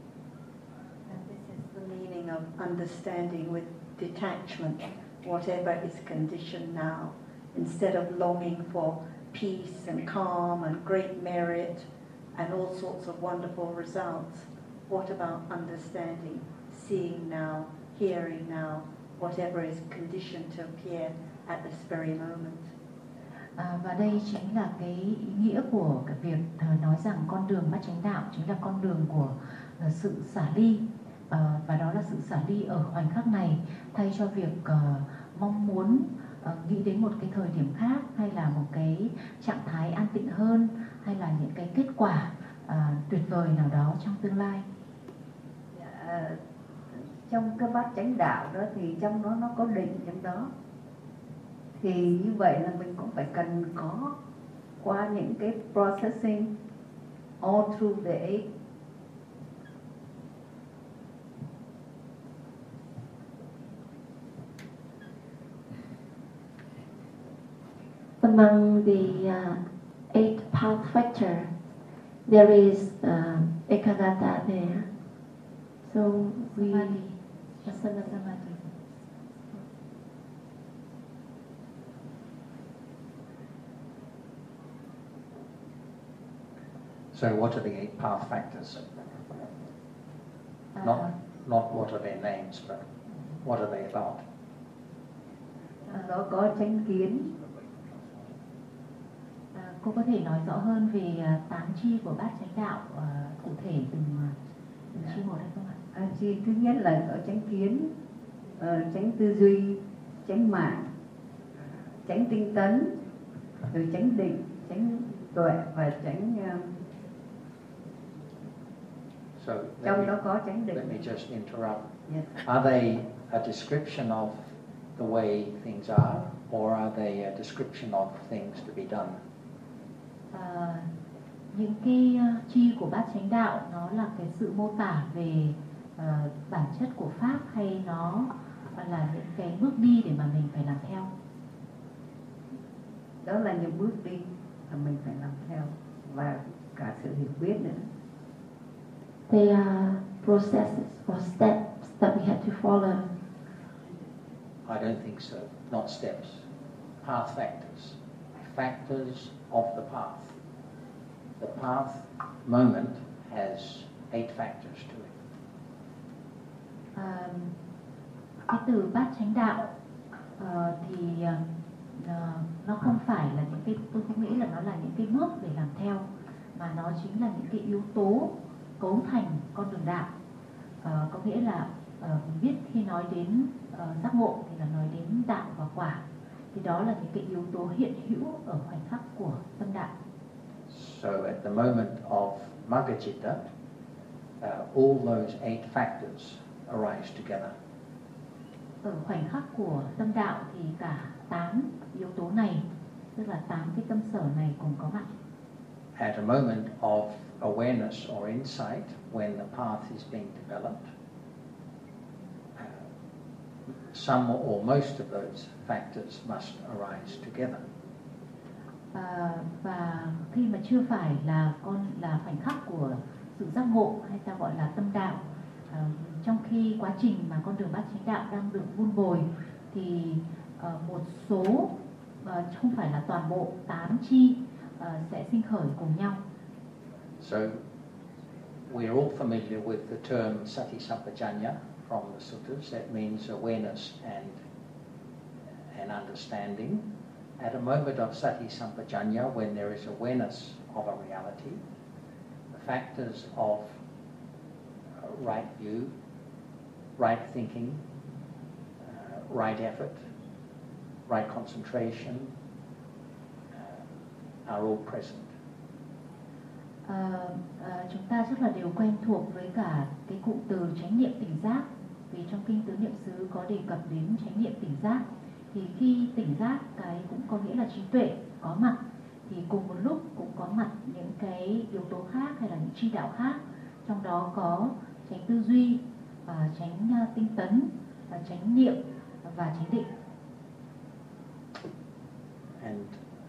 And this is the meaning of understanding with detachment, whatever is conditioned now. Instead of longing for peace and calm and great merit and all sorts of wonderful results. What about understanding, seeing now, hearing now, whatever is conditioned to appear at this very moment? Và đây chính là cái ý nghĩa của cái việc nói rằng con đường bát chánh đạo chính là con đường của sự xả ly, và đó là sự xả ly ở khoảnh khắc này, thay cho việc mong muốn nghĩ đến một cái thời điểm khác, hay là một cái trạng thái an tịnh hơn, hay là những cái kết quả tuyệt vời nào đó trong tương lai. Trong cái bát chánh đạo đó thì trong đó nó có định trong đó, thì như vậy là mình cũng phải cần có qua những cái processing all through the eight. Among the 8 path factor, there is ekagata there. So we Samadhi. So what are the 8 path factors? Not what are their names, but what are they about? Đó có chánh kiến. Cô có thể nói rõ hơn về 8 chi của bát chánh đạo, cụ thể từng chi một hay không ạ? Chi thứ nhất là có chánh kiến, chánh tư duy, chánh mạng, chánh tinh tấn, rồi chánh định, chánh tuệ và chánh So trong đó có chánh let me định. just interrupt. Yes. Are they a description of the way things are, or are they a description of things to be done? Những cái chi của bát chánh đạo nó là cái sự mô tả về bản chất của pháp, hay nó là những cái bước đi để mà mình phải làm theo? Đó là những bước đi mà mình phải làm theo, và cả sự hiểu biết nữa. they are processes or steps that we have to follow. I don't think so. Not steps. Path factors. Factors of the path. The path moment has 8 factors to it. Cái từ bát chánh đạo thì nó không phải là những cái, tôi không nghĩ là nó là những cái bước để làm theo, mà nó chính là những cái yếu tố cấu thành con đường đạo. Có nghĩa là biết khi nói đến giác ngộ thì là nói đến đạo và quả, thì đó là những cái yếu tố hiện hữu ở khoảnh khắc của tâm đạo. So at the moment of Magga-citta, all those 8 factors arise together. Ở khoảnh khắc của tâm đạo thì cả 8 yếu tố này, tức là 8 cái tâm sở này cùng có mặt. At a moment of awareness or insight, when the path is being developed, some or most of those factors must arise together. Và khi mà chưa phải là khoảnh khắc của sự giác ngộ, hay ta gọi là tâm đạo, trong khi quá trình mà con đường bát chánh đạo đang được vun bồi, thì một số, không phải là toàn bộ 8 chi sẽ sinh khởi cùng nhau. So we're all familiar with the term Sati Sampajanya from the suttas. That means awareness and understanding. At a moment of Sati Sampajanya, when there is awareness of a reality, the factors of right view, right thinking, right effort, right concentration are all present. Chúng ta rất là đều quen thuộc với cả cái cụm từ chánh niệm tỉnh giác, vì trong kinh tứ niệm xứ có đề cập đến chánh niệm tỉnh giác. Thì khi tỉnh giác, cái cũng có nghĩa là trí tuệ có mặt, thì cùng một lúc cũng có mặt những cái yếu tố khác hay là những chi đạo khác, trong đó có chánh tư duy, chánh tinh tấn, chánh niệm và chánh định. And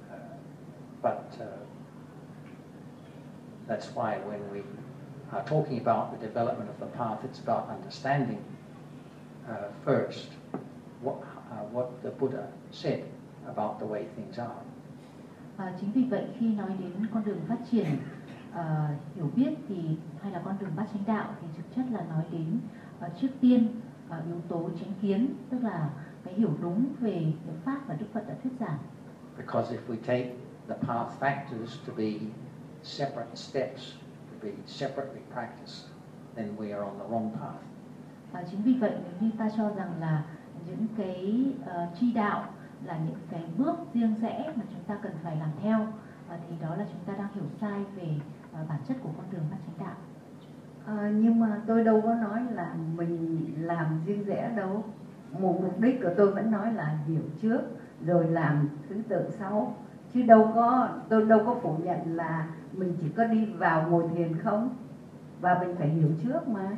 that's why when we are talking about the development of the path, it's about understanding first what the Buddha said about the way things are. Chính vì vậy khi nói đến con đường phát triển hiểu biết thì hay là con đường bát chánh đạo thì thực chất là nói đến trước tiên yếu tố chánh kiến, tức là cái hiểu đúng về những pháp mà Đức Phật đã thuyết giảng. Because if we take the path factors to be separate steps, to be separately practiced, then we are on the wrong path. Chính vì vậy nếu như ta cho rằng là những cái chi đạo là những cái bước riêng rẽ mà chúng ta cần phải làm theo, thì đó là chúng ta đang hiểu sai về bản chất của con đường bát chánh đạo. Nhưng mà tôi đâu có nói là mình làm riêng rẽ đâu. Một mục đích của tôi vẫn nói là hiểu trước rồi làm thứ tự sau, chứ tôi đâu có phủ nhận là mình chỉ có đi vào ngồi thiền không, và mình phải hiểu trước mà.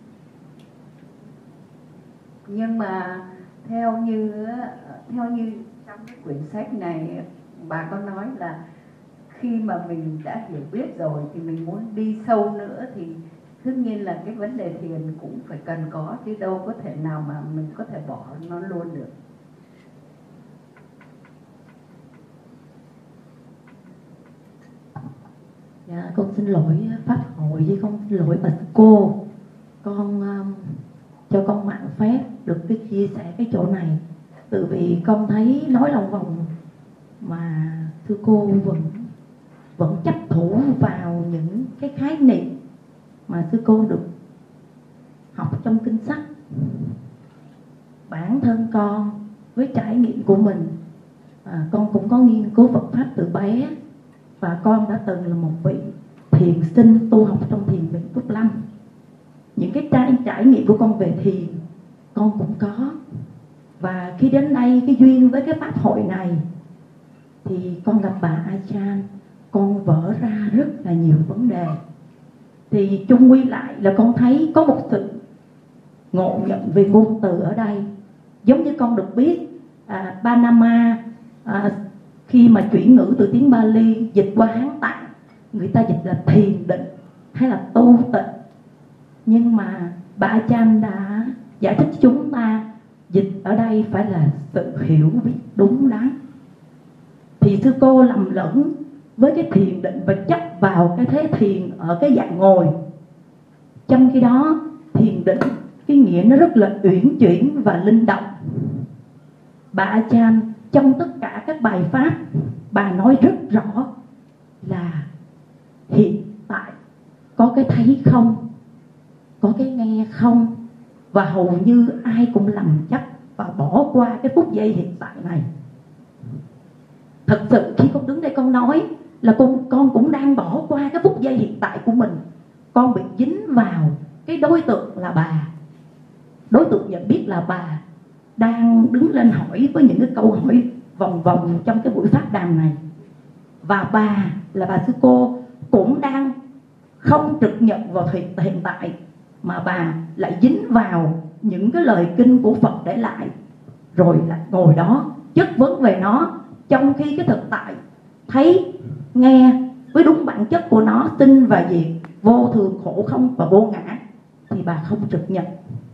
Nhưng mà theo như trong cái quyển sách này bà có nói là khi mà mình đã hiểu biết rồi thì mình muốn đi sâu nữa thì tất nhiên là cái vấn đề thiền cũng phải cần có, chứ đâu có thể nào mà mình có thể bỏ nó luôn được. Dạ, con xin lỗi pháp hội với con xin lỗi bà cô. Con cho con mạn phép được cái chia sẻ cái chỗ này, từ vì con thấy nói lòng vòng mà thưa cô vẫn chấp thủ vào những cái khái niệm mà thưa cô được học trong kinh sách. Bản thân con với trải nghiệm của mình, con cũng có nghiên cứu Phật pháp từ bé, và con đã từng là một vị thiền sinh tu học trong thiền viện Túc Lâm. Những cái trải nghiệm của con về thiền con cũng có. Và khi đến đây cái duyên với cái pháp hội này thì con gặp bà Ajahn, con vỡ ra rất là nhiều vấn đề. Thì chung quy lại là con thấy có một sự ngộ nhận về ngôn từ ở đây. Giống như con được biết Panama khi mà chuyển ngữ từ tiếng Bali dịch qua Hán Tạng, người ta dịch là thiền định hay là tu tịnh. Nhưng mà bà Ajahn đã giải thích chúng ta dịch ở đây phải là sự hiểu biết đúng đắn. Thì thưa cô lầm lẫn với cái thiền định và chấp vào cái thế thiền ở cái dạng ngồi. Trong khi đó thiền định cái nghĩa nó rất là uyển chuyển và linh động. Bà Ajahn trong tất cả các bài pháp, bà nói rất rõ là hiện tại có cái thấy không, có cái nghe không, và hầu như ai cũng lầm chấp và bỏ qua cái phút giây hiện tại này. Thật sự khi con đứng đây con nói là con cũng đang bỏ qua cái phút giây hiện tại của mình. Con bị dính vào cái đối tượng là bà, đối tượng nhận biết là bà đang đứng lên hỏi với những cái câu hỏi vòng vòng trong cái buổi pháp đàm này. Và bà là bà sư cô cũng đang không trực nhận vào hiện tại, mà bà lại dính vào những cái lời kinh của Phật để lại, rồi lại ngồi đó chất vấn về nó, trong khi cái thực tại thấy nghe với đúng bản chất của nó, sinh và diệt, vô thường khổ không và vô ngã, thì bà không trực nhận.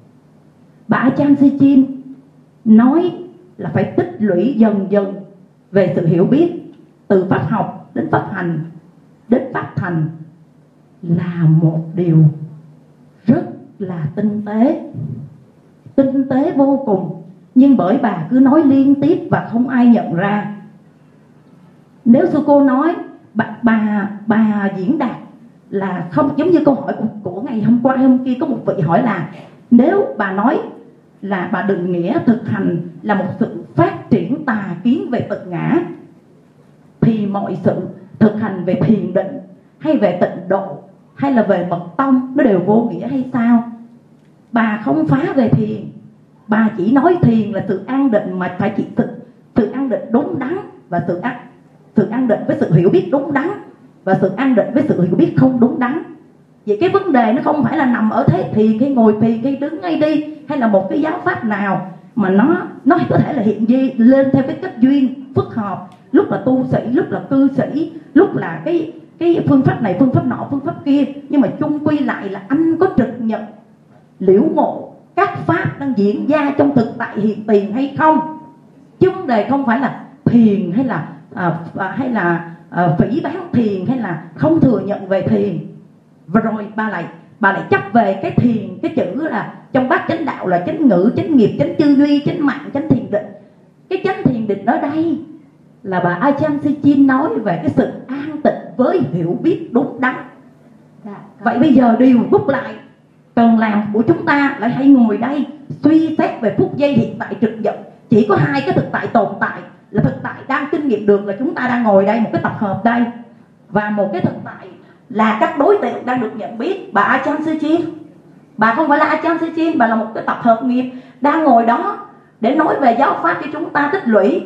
Bà Ajahn Sichin nói là phải tích lũy dần dần về sự hiểu biết, từ pháp học đến pháp hành đến pháp thành, là một điều rất là tinh tế vô cùng. Nhưng bởi bà cứ nói liên tiếp và không ai nhận ra. Nếu sư cô nói bà diễn đạt là không, giống như câu hỏi của ngày hôm qua hay hôm kia, có một vị hỏi là nếu bà nói là bà định nghĩa thực hành là một sự phát triển tà kiến về tự ngã, thì mọi sự thực hành về thiền định hay về tịnh độ hay là về mật tông nó đều vô nghĩa hay sao? Bà không phá về thiền, bà chỉ nói thiền là sự an định, mà phải chỉ sự an định đúng đắn, và sự an định với sự hiểu biết đúng đắn, và sự an định với sự hiểu biết không đúng đắn. Vậy cái vấn đề nó không phải là nằm ở thế thiền hay ngồi thiền hay đứng hay đi, hay là một cái giáo pháp nào mà nó có thể là hiện di lên theo cái cách duyên phức hợp, lúc là tu sĩ, lúc là cư sĩ, lúc là cái phương pháp này, phương pháp nọ, phương pháp kia. Nhưng mà chung quy lại là anh có trực nhận liễu ngộ các pháp đang diễn ra trong thực tại hiện tiền hay không. Chứ vấn đề không phải là thiền hay là phỉ báng thiền hay là không thừa nhận về thiền, và rồi bà lại chấp về cái thiền, cái chữ là trong bát chánh đạo là chánh ngữ, chánh nghiệp, chánh tư duy, chánh mạng, chánh thiền định. Cái chánh thiền định ở đây là bà Ajahn Suchin nói về cái sự an tịnh với hiểu biết đúng đắn. Vậy bây giờ điều rút lại cần làm của chúng ta là hãy ngồi đây suy xét về phút giây hiện tại trực nhận. Chỉ có hai cái thực tại tồn tại, là thực tại đang kinh nghiệm được là chúng ta đang ngồi đây, một cái tập hợp đây, và một cái thực tại là các đối tượng đang được nhận biết. Bà Ajahn Suchin, bà không phải là Ajahn Suchin, bà là một cái tập hợp nghiệp đang ngồi đó để nói về giáo pháp cho chúng ta tích lũy.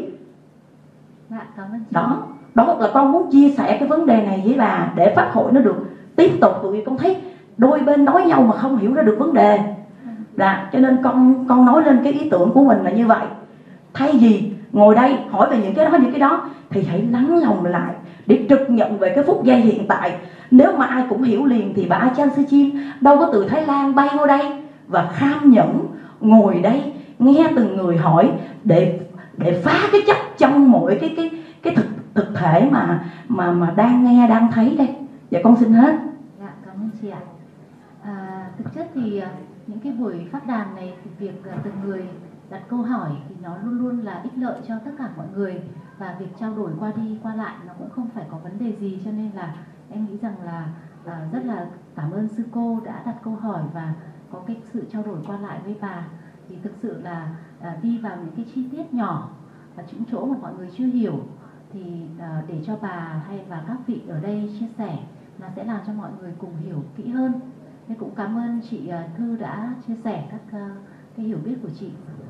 Đó là con muốn chia sẻ cái vấn đề này với bà để pháp hội nó được tiếp tục. Tụi vì con thấy đôi bên nói nhau mà không hiểu ra được vấn đề, cho nên con nói lên cái ý tưởng của mình là như vậy. Thay vì ngồi đây hỏi về những cái đó thì hãy lắng lòng lại để trực nhận về cái phút giây hiện tại. Nếu mà ai cũng hiểu liền thì bà Ajahn Suchin đâu có từ Thái Lan bay vô đây và kham nhẫn ngồi đây nghe từng người hỏi để phá cái chấp trong mỗi cái thực thể mà đang nghe đang thấy đây. Dạ con xin hết. Dạ, cảm ơn chị ạ. Thực chất thì những cái buổi pháp đàm này thì việc từng người đặt câu hỏi thì nó luôn luôn là ích lợi cho tất cả mọi người, và việc trao đổi qua đi qua lại nó cũng không phải có vấn đề gì, cho nên là em nghĩ rằng là rất là cảm ơn sư cô đã đặt câu hỏi và có cái sự trao đổi qua lại với bà. Thì thực sự là đi vào những cái chi tiết nhỏ và những chỗ mà mọi người chưa hiểu thì để cho bà và các vị ở đây chia sẻ, nó sẽ làm cho mọi người cùng hiểu kỹ hơn. Nên cũng cảm ơn chị Thư đã chia sẻ các cái hiểu biết của chị.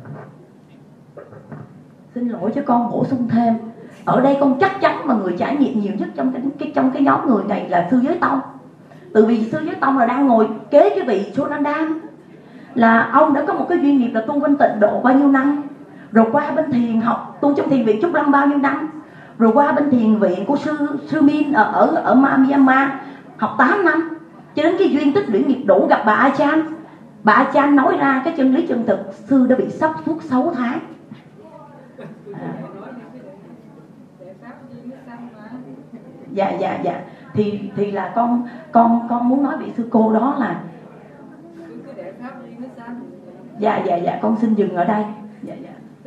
Xin lỗi cho con bổ sung thêm. Ở đây con chắc chắn mà người trải nghiệm nhiều nhất trong cái nhóm người này là Sư Giới Tông. Từ vì Sư Giới Tông là đang ngồi kế cái vị Chonandam, là ông đã có một cái duyên nghiệp là tu bên Tịnh Độ bao nhiêu năm, rồi qua bên thiền học tu trong thiền viện Trúc Lâm bao nhiêu năm, rồi qua bên thiền viện của sư Min ở Myanmar học 8 năm, cho đến cái duyên tích lũy nghiệp đủ gặp bà Ajahn. Bà Ajahn nói ra cái chân lý chân thực, sư đã bị sốc suốt 6 tháng. Dạ. Thì là con muốn nói vị sư cô đó là dạ con xin dừng ở đây. Dạ.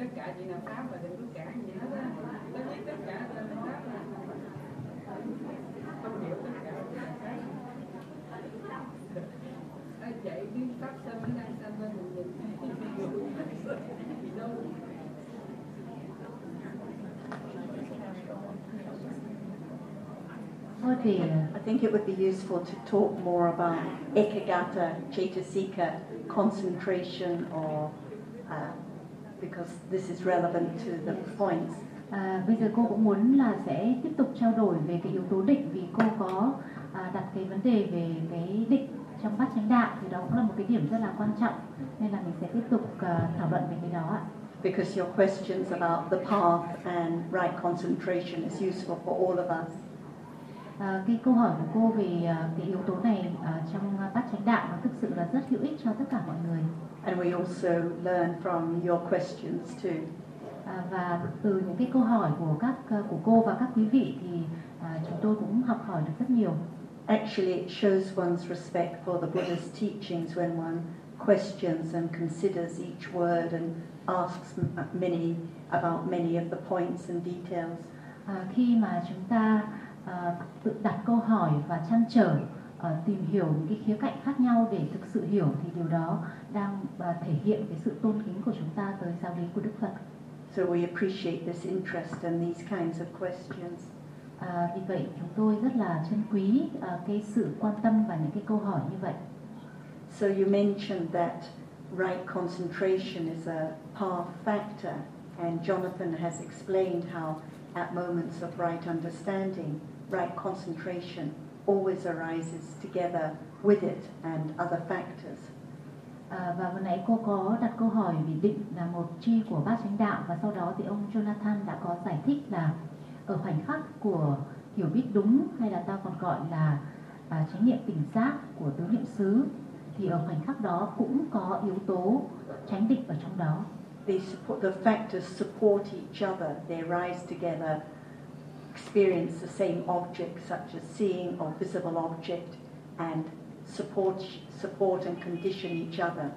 I think it would be useful to talk more about Ekagata, Cetasika, concentration, or because this is relevant to the points. Bây giờ cô cũng muốn là sẽ tiếp tục trao đổi về cái yếu tố định, vì cô có đặt cái vấn đề về cái định trong bát chánh đạo, thì đó cũng là một cái điểm rất là quan trọng, nên là mình sẽ tiếp tục thảo luận về cái đó ạ. Because your questions about the path and right concentration is useful for all of us. Cái câu hỏi của cô về cái yếu tố này trong bát chánh đạo nó thực sự là rất hữu ích cho tất cả mọi người. And we also learn from your questions too. Và từ những cái câu hỏi của cô và các quý vị thì chúng tôi cũng học hỏi được rất nhiều. Actually, it shows one's respect for the Buddha's teachings when one questions and considers each word and asks about many of the points and details. Khi mà chúng ta tự đặt câu hỏi và trăn trở, tìm hiểu những cái khía cạnh khác nhau để thực sự hiểu, thì điều đó đang thể hiện cái sự tôn kính của chúng ta tới giáo lý của Đức Phật. So we appreciate this interest in these kinds of questions. Vì vậy chúng tôi rất là trân quý cái sự quan tâm và những cái câu hỏi như vậy. So you mentioned that right concentration is a path factor, and Jonathan has explained how at moments of right understanding, right concentration always arises together with it and other factors. Và vừa nãy cô có đặt câu hỏi về định là một chi của bát chánh đạo, và sau đó thì ông Jonathan đã có giải thích là ở khoảnh khắc của hiểu biết đúng, hay là ta còn gọi là chánh niệm tỉnh giác của tứ niệm xứ, thì ở khoảnh khắc đó cũng có yếu tố chánh định ở trong đó. The factors support each other, they rise together, experience the same object, such as seeing or visible object, and support and condition each other.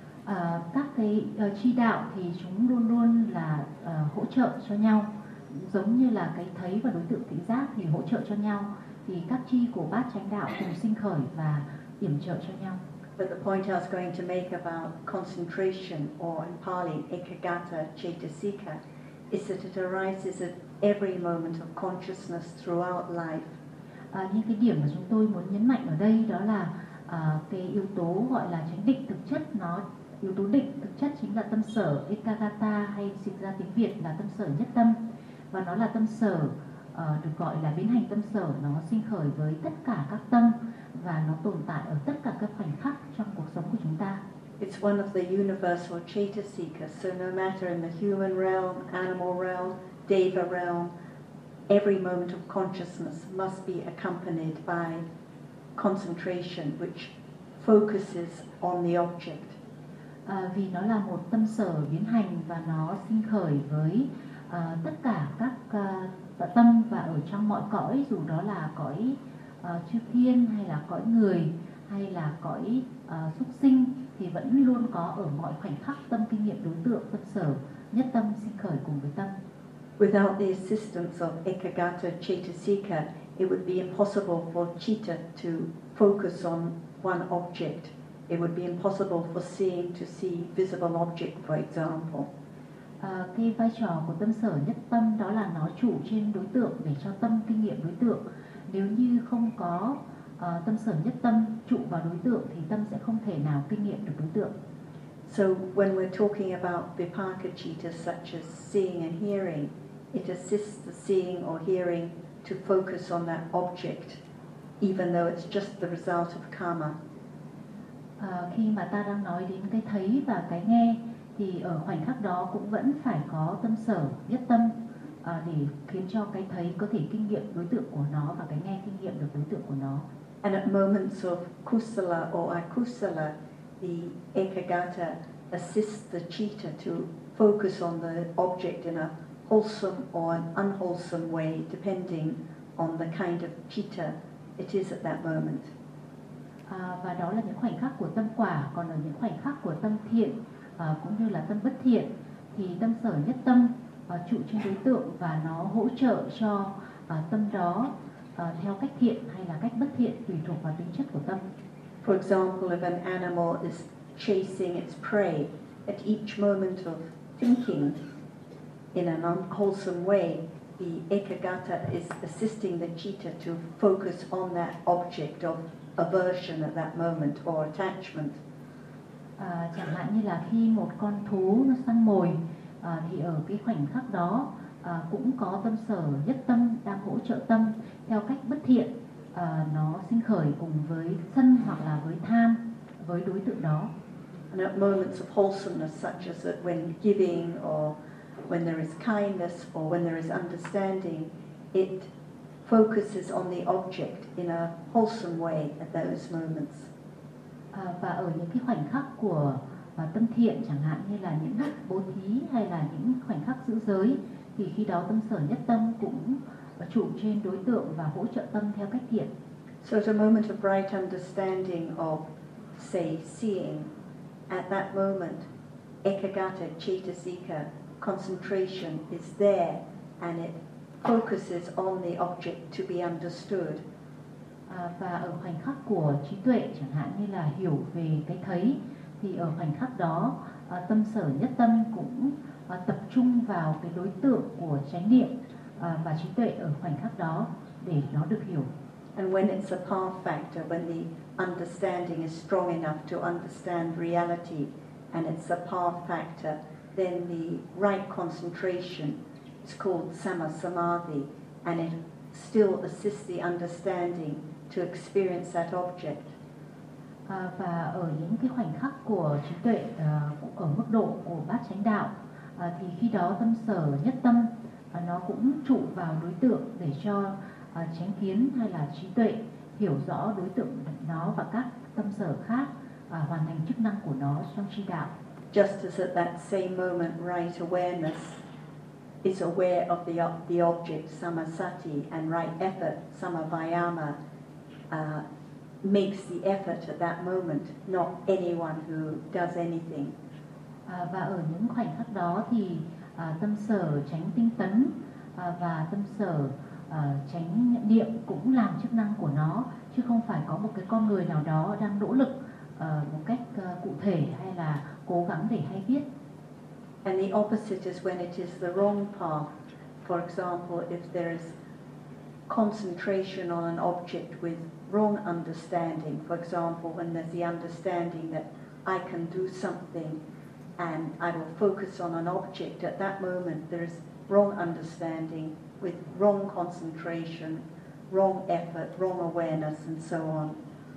Các cái chi đạo thì chúng luôn luôn là hỗ trợ cho nhau, giống như là cái thấy và đối tượng thị giác thì hỗ trợ cho nhau, thì các chi của bát chánh đạo cùng sinh khởi và yểm trợ cho nhau. But the point I was going to make about concentration, or in Pali, ekagata cetasika, is that it arises at every moment of consciousness throughout life. Những cái điểm mà chúng tôi muốn nhấn mạnh ở đây đó là cái yếu tố gọi là chánh định thực chất, yếu tố định thực chất chính là tâm sở ekagata, hay dịch ra tiếng Việt là tâm sở nhất tâm, và nó là tâm sở được gọi là biến hành tâm sở, nó sinh khởi với tất cả các tâm và nó tồn tại ở tất cả các khoảnh khắc trong cuộc sống của chúng ta. It's one of the universal cetasika, so no matter in the human realm, animal realm, deva realm, every moment of consciousness must be accompanied by concentration, which focuses on the object. Vì nó là một tâm sở biến hành và nó sinh khởi với tất cả các tâm, và ở trong mọi cõi, dù đó là cõi chư thiên hay là cõi người hay là cõi súc sinh, thì vẫn luôn có ở mọi khoảnh khắc tâm kinh nghiệm đối tượng, tâm sở nhất tâm sinh khởi cùng với tâm. Without the assistance of ekagata cetasika, it would be impossible for citta to focus on one object. It would be impossible for seeing to see visible object, for example. Cái vai trò của tâm sở nhất tâm đó là nó trụ trên đối tượng để cho tâm kinh nghiệm đối tượng. Nếu như không có tâm sở nhất tâm trụ vào đối tượng thì tâm sẽ không thể nào kinh nghiệm được đối tượng. So when we're talking about vipaka citta, such as seeing and hearing, it assists the seeing or hearing to focus on that object, even though it's just the result of karma. Khi mà ta đang nói đến cái thấy và cái nghe, thì ở khoảnh khắc đó cũng vẫn phải có tâm sở nhất tâm để khiến cho cái thấy có thể kinh nghiệm đối tượng của nó và cái nghe kinh nghiệm được đối tượng của nó. And at moments of kusala or akusala, the ekagata assists the citta to focus on the object in a wholesome or an unwholesome way, depending on the kind of citta it is at that moment. Và đó là những khoảnh khắc của tâm quả. Còn ở những khoảnh khắc của tâm thiện cũng như là tâm bất thiện, thì tâm sở nhất tâm trụ trên đối tượng và nó hỗ trợ cho tâm đó theo cách thiện hay là cách bất thiện, tùy thuộc vào tính chất của tâm. For example, if an animal is chasing its prey, at each moment of thinking in an unwholesome way, the ekagata is assisting the citta to focus on that object of aversion at that moment or attachment. Chẳng hạn như là khi một con thú nó săn mồi, thì ở cái khoảnh khắc đó cũng có tâm sở nhất tâm đang hỗ trợ tâm theo cách bất thiện, nó sinh khởi cùng với sân hoặc là với tham với đối tượng đó. And at moments of wholesomeness, such as when giving or when there is kindness or when there is understanding, it focuses on the object in a wholesome way at those moments. Và ở những cái khoảnh khắc của tâm thiện, chẳng hạn như là những lúc bố thí hay là những khoảnh khắc giữ giới, thì khi đó tâm sở nhất tâm cũng trụ trên đối tượng và hỗ trợ tâm theo cách thiện. So at a moment of right understanding of, say, seeing, at that moment, ekagata cetasika, concentration is there, and it focuses on the object to be understood. Và ở khoảnh khắc của trí tuệ, chẳng hạn như là hiểu về cái thấy, thì ở khoảnh khắc đó tâm sở nhất tâm cũng tập trung vào cái đối tượng của chánh niệm và trí tuệ ở khoảnh khắc đó để nó được hiểu. And when it's a path factor, when the understanding is strong enough to understand reality, and it's a path factor, then the right concentration is called sammasamadhi, and it still assists the understanding to experience that object. Và ở những cái khoảnh khắc của trí tuệ ở mức độ của bát chánh đạo, thì khi đó tâm sở nhất tâm nó cũng trụ vào đối tượng để cho chánh kiến hay là trí tuệ hiểu rõ đối tượng nó và các tâm sở khác hoàn thành chức năng của nó trong chi đạo. Just as at that same moment, right awareness is aware of the object samasati and right effort samavayama makes the effort at that moment, not anyone who does anything. Và ở những khoảnh khắc đó thì tâm sở tránh tinh tấn và tâm sở tránh niệm cũng làm chức năng của nó, chứ không phải có một cái con người nào đó đang nỗ lực một cách cụ thể hay là cố gắng để hay biết. And the opposite is when it is the wrong path. For example, if there is concentration on an object with wrong understanding. For example, when there's the understanding that I can do something and I will focus on an object, at that moment there is wrong understanding with wrong concentration, wrong effort, wrong awareness and so on.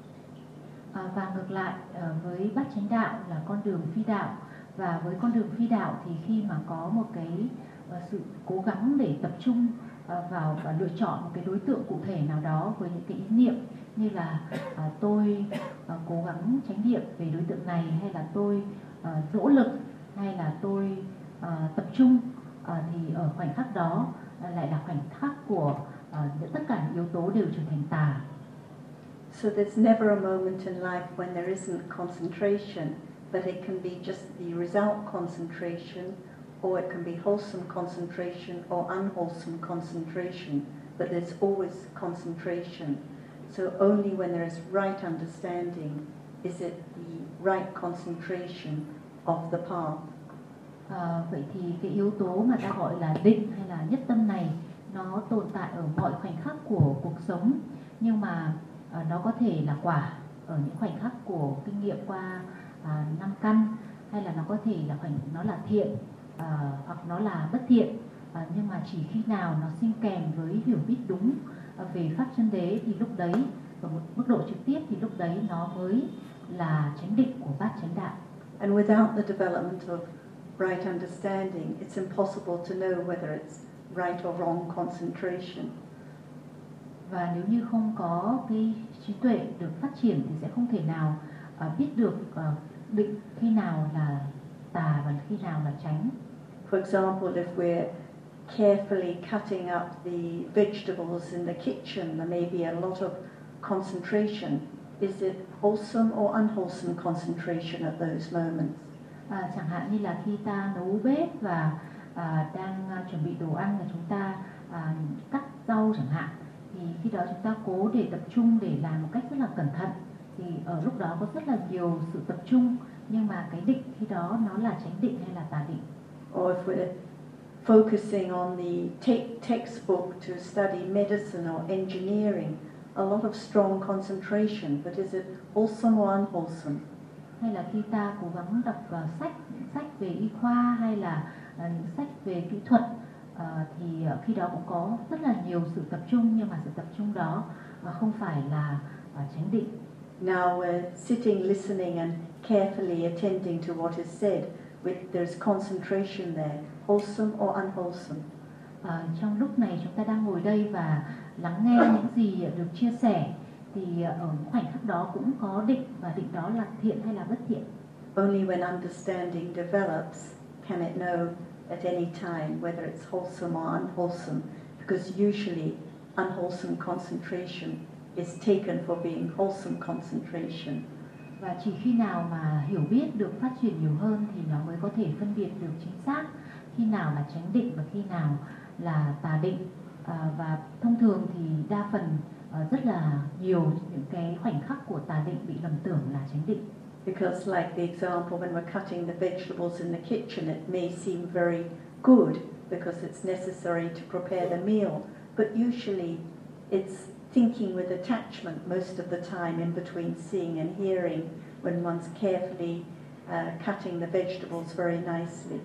Và ngược lại với bát chánh đạo là con đường phi đạo, và với con đường phi đạo thì khi mà có một cái sự cố gắng để tập trung vào và lựa chọn một cái đối tượng cụ thể nào đó với những cái ý niệm như là tôi cố gắng chánh niệm về đối tượng này, hay là tôi nỗ lực, hay là tôi tập trung, thì ở khoảnh khắc đó lại là khoảnh khắc của tất cả những yếu tố đều trở thành tà. So there's never a moment in life when there isn't concentration, but it can be just the result concentration, or it can be wholesome concentration or unwholesome concentration, but there's always concentration. So only when there is right understanding is it the right concentration of the path. Vậy thì cái yếu tố mà ta gọi là định hay là nhất tâm này nó tồn tại ở mọi khoảnh khắc của cuộc sống, nhưng mà nó có thể là quả ở những khoảnh khắc của kinh nghiệm qua 5 căn, hay là nó có thể là nó là thiện hoặc nó là bất thiện, nhưng mà chỉ khi nào nó sinh kèm với hiểu biết đúng về pháp chân đế thì lúc đấy ở một mức độ trực tiếp thì lúc đấy nó mới là chánh định của bát chánh đạo. And without the development of right understanding, it's impossible to know whether it's right or wrong concentration. Và nếu như không có cái trí tuệ được phát triển thì sẽ không thể nào biết được định khi nào là tà và khi nào là chánh. For example, if we're carefully cutting up the vegetables in the kitchen, there may be a lot of concentration. Is it wholesome or unwholesome concentration at those moments? Chẳng hạn như là khi ta nấu bếp và đang chuẩn bị đồ ăn và chúng ta cắt rau chẳng hạn, thì khi đó chúng ta cố để tập trung để làm một cách rất là cẩn thận, thì ở lúc đó có rất là nhiều sự tập trung, nhưng mà cái định khi đó nó là chánh định hay là tà định. Or if we're focusing on the textbook to study medicine or engineering, a lot of strong concentration, but is it wholesome or unwholesome? Hay là khi ta cố gắng đọc sách về y khoa hay là những sách về kỹ thuật, thì khi đó cũng có rất là nhiều sự tập trung, nhưng mà sự tập trung đó không phải là chánh định. Now we're sitting, listening and carefully attending to what is said. There's concentration there, wholesome or unwholesome. Trong lúc này chúng ta đang ngồi đây và lắng nghe những gì được chia sẻ, thì ở khoảnh khắc đó cũng có định, và định đó là thiện hay là bất thiện. Only when understanding develops can it know at any time whether it's wholesome or unwholesome, because usually unwholesome concentration is taken for being wholesome concentration. Và chỉ khi nào mà hiểu biết được phát triển nhiều hơn thì nó mới có thể phân biệt được chính xác khi nào là chánh định và khi nào là tà định. Và thông thường thì đa phần rất là nhiều những cái khoảnh khắc của tà định bị lầm tưởng là chánh định. Because like the example when we're cutting the vegetables in the kitchen, it may seem very good because it's necessary to prepare the meal, but usually it's thinking with attachment most of the time in between seeing and hearing when one's carefully cutting the vegetables very nicely.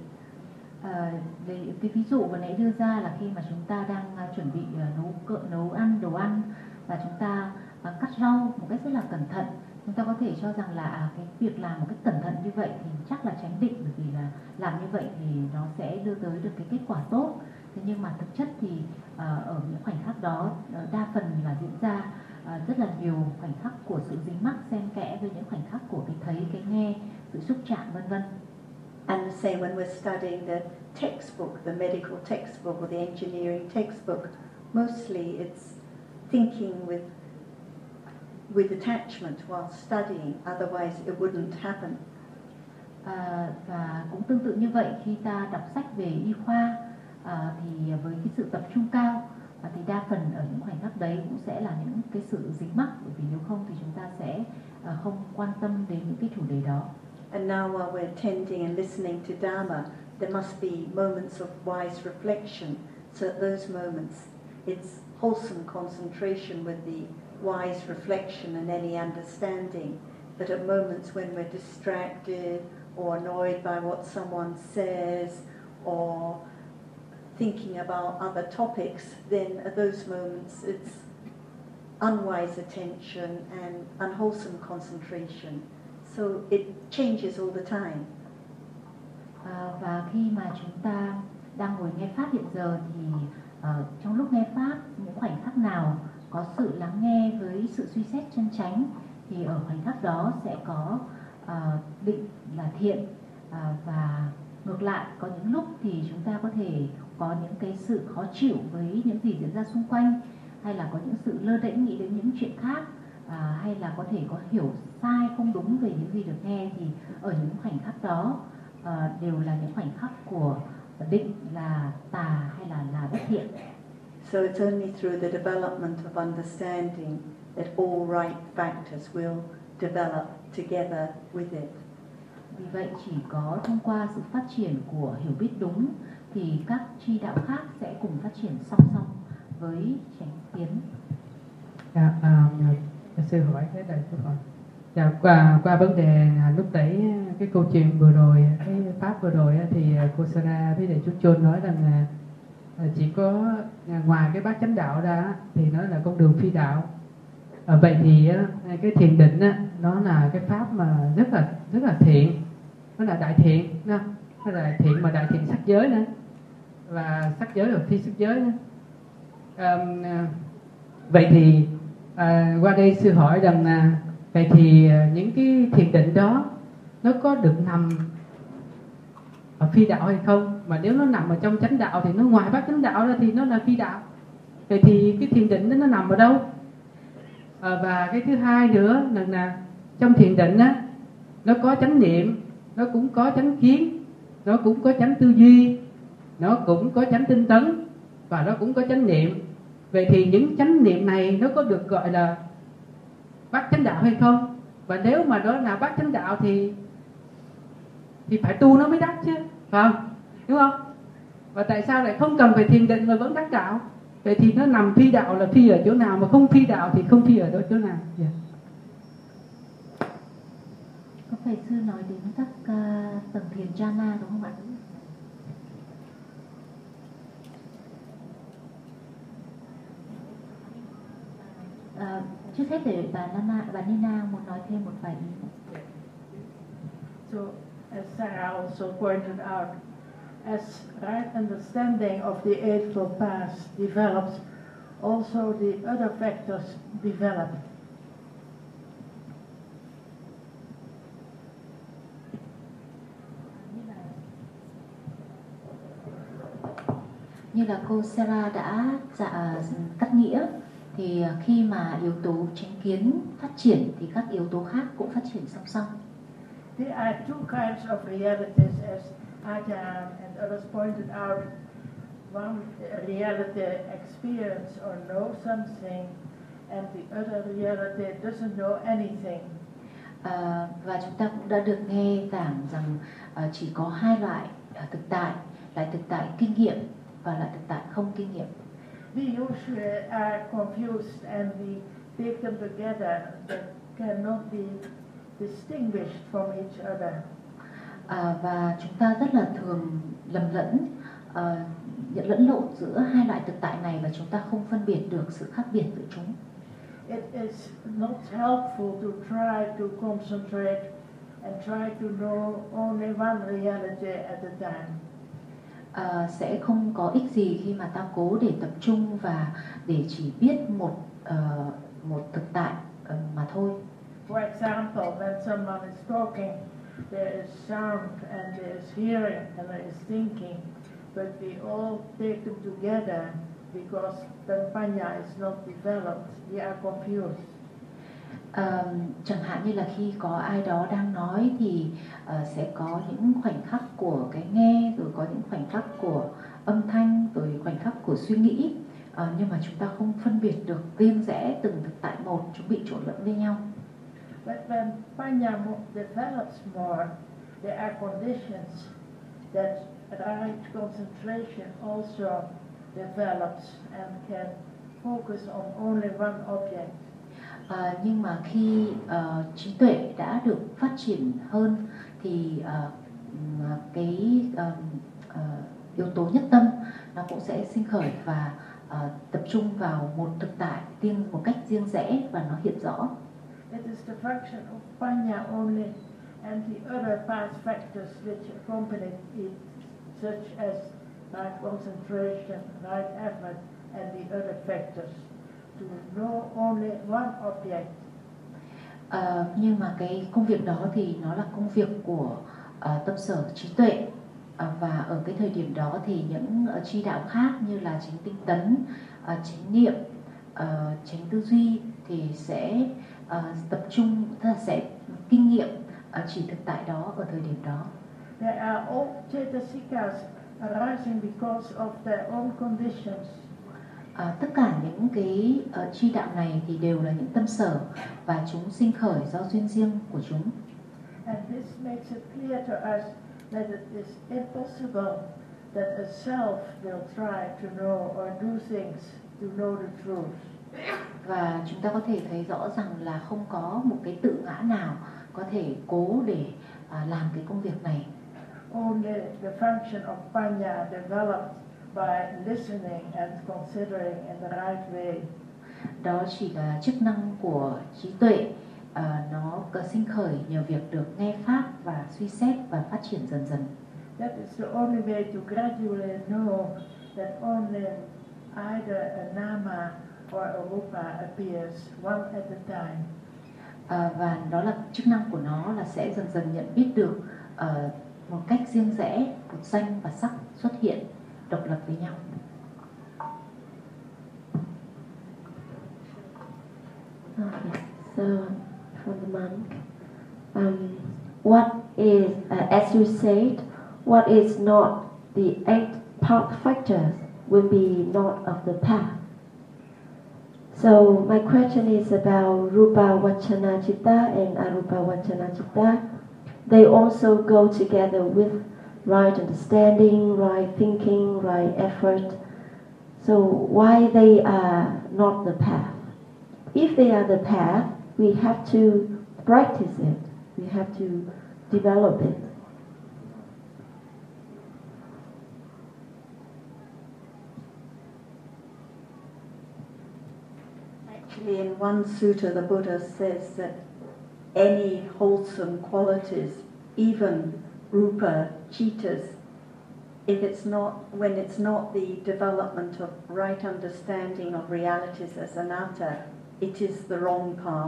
Cái ví dụ vừa nãy đưa ra là khi mà chúng ta đang chuẩn bị nấu ăn đồ ăn và chúng ta cắt rau một cách rất là cẩn thận, chúng ta có thể cho rằng là cái việc làm một cách cẩn thận như vậy thì chắc là chánh định, bởi vì là làm như vậy thì nó sẽ đưa tới được cái kết quả tốt. Thế nhưng mà thực chất thì ở những khoảnh khắc đó đa phần là diễn ra rất là nhiều khoảnh khắc của sự dính mắc xen kẽ với những khoảnh khắc của cái thấy, cái nghe, sự xúc chạm vân vân. And the same when we're studying the textbook, the medical textbook or the engineering textbook, mostly it's thinking with attachment while studying, otherwise it wouldn't happen. Và cũng tương tự như vậy, khi ta đọc sách về y khoa thì với cái sự tập trung cao thì đa phần ở những khoảnh khắc đấy cũng sẽ là những cái sự dính mắc, bởi vì nếu không thì chúng ta sẽ không quan tâm đến những cái chủ đề đó. And now while we're attending and listening to Dharma, there must be moments of wise reflection. So at those moments, it's wholesome concentration with the wise reflection and any understanding. But at moments when we're distracted or annoyed by what someone says or thinking about other topics, then at those moments it's unwise attention and unwholesome concentration. So it changes all the time. Và khi mà chúng ta đang ngồi nghe Pháp hiện giờ thì trong lúc nghe Pháp, những khoảnh khắc nào có sự lắng nghe với sự suy xét chân chánh thì ở khoảnh khắc đó sẽ có định là thiện, và ngược lại có những lúc thì chúng ta có thể có những cái sự khó chịu với những gì diễn ra xung quanh, hay là có những sự lơ đễnh nghĩ đến những chuyện khác, hay là có thể có hiểu sai không đúng về những gì được nghe, thì ở những khoảnh khắc đó đều là những khoảnh khắc của định là tà hay là bất thiện. So it's only through the development of understanding that all right factors will develop together with it. Vì vậy chỉ có thông qua sự phát triển của hiểu biết đúng thì các tri đạo khác sẽ cùng phát triển song song với chánh kiến. Sư hỏi cái đây câu hỏi. Qua vấn đề lúc nãy cái câu chuyện vừa rồi, cái pháp vừa rồi thì cô Sarah với đại chúng Chôn nói rằng chỉ có ngoài cái bát chánh đạo ra thì nó là con đường phi đạo. Vậy thì cái thiền định nó là cái pháp mà rất là thiện, nó là đại thiện, nó là thiện mà đại thiện sắc giới nữa, và sắc giới là phi sắc giới nữa. Vậy thì qua đây sư hỏi rằng vậy thì những cái thiền định đó nó có được nằm ở phi đạo hay không? Mà nếu nó nằm ở trong chánh đạo thì nó ngoài bát chánh đạo ra thì nó là phi đạo. Vậy thì cái thiền định đó nó nằm ở đâu? Và cái thứ hai nữa là trong thiền định nó có chánh niệm, nó cũng có chánh kiến, nó cũng có chánh tư duy, nó cũng có chánh tinh tấn, và nó cũng có chánh niệm. Vậy thì những chánh niệm này nó có được gọi là bát chánh đạo hay không? Và nếu mà đó là bát chánh đạo thì phải tu nó mới đắc chứ, phải không? Đúng không? Và tại sao lại không cần phải thiền định mà vẫn đắc đạo? Vậy thì nó nằm phi đạo là phi ở chỗ nào, mà không phi đạo thì không phi ở đó chỗ nào? Yeah. Có phải sư nói đến các tầng thiền jhana đúng không ạ? Trước hết để bà Nina muốn nói thêm một vài ý. So, as Sarah also pointed out, as right understanding of the Eightfold Path develops, also the other factors develop. Như là cô Sarah đã cắt nghĩa, thì khi mà yếu tố chánh kiến phát triển thì các yếu tố khác cũng phát triển song song. There are two kinds of realities, as Ajahn and others pointed out. One reality experience or know something, and the other reality doesn't know anything. Và chúng ta cũng đã được nghe giảng rằng chỉ có hai loại thực tại, là thực tại kinh nghiệm và là thực tại không kinh nghiệm. We usually are confused and we take them together that cannot be distinguished from each other. Và chúng ta rất là thường lầm lẫn, nhận lẫn lộn giữa hai loại thực tại này, và chúng ta không phân biệt được sự khác biệt giữa chúng. It is not helpful to try to concentrate and try to know only one reality at a time. Sẽ không có ích gì khi mà ta cố để tập trung và để chỉ biết một thực tại mà thôi. For example, when someone is talking, there is sound and there is hearing and there is thinking, but we all take them together because the panya is not developed. We are confused. Chẳng hạn như là khi có ai đó đang nói thì sẽ có những khoảnh khắc của cái nghe, rồi có những khoảnh khắc của âm thanh, rồi khoảnh khắc của suy nghĩ, nhưng mà chúng ta không phân biệt được riêng rẽ từng thực tại một, chúng bị trộn lẫn với nhau. But when panya develops more, there are conditions that right concentration also develops and can focus on only one object. Nhưng mà khi trí tuệ đã được phát triển hơn thì cái yếu tố nhất tâm nó cũng sẽ sinh khởi và tập trung vào một thực tại một cách riêng rẽ và nó hiện rõ. It is the function of panya only, and the other past factors which accompany it, such as right concentration, right effort, and the other factors, to know only one object. Nhưng mà cái công việc đó thì nó là công việc của tâm sở trí tuệ, và ở cái thời điểm đó thì những chi đạo khác như là chánh tinh tấn, chánh niệm, chánh tư duy thì sẽ tập trung, sẽ kinh nghiệm chỉ thực tại đó ở thời điểm đó. There are all cetasikas arising because of their own conditions. Tất cả những cái chi đạo này thì đều là những tâm sở và chúng sinh khởi do duyên riêng của chúng. And this makes it clear to us that it is impossible that a self will try to know or do things to know the truth. Và chúng ta có thể thấy rõ rằng là không có một cái tự ngã nào có thể cố để làm cái công việc này. Only the function of panya developed by listening and considering in the right way. Đó chỉ là chức năng của trí tuệ, nó sinh khởi nhờ việc được nghe pháp và suy xét và phát triển dần dần. That is the only way to gradually know that only either a nama or a rupa appears one at a time. Và đó là chức năng của nó là sẽ dần dần nhận biết được một cách riêng rẽ một danh và sắc xuất hiện độc lập với nhau. So from the monk, what is, as you said, what is not the 8 path factors will be not of the path. So my question is about Rupa Vachana Chitta and Arupa Vachana Chitta. They also go together with right understanding, right thinking, right effort. So why they are not the path? If they are the path, we have to practice it. We have to develop it. Actually, in one sutta, the Buddha says that any wholesome qualities, even rupa, chittas, when it's not the development of right understanding of realities as anatta, it is the wrong path.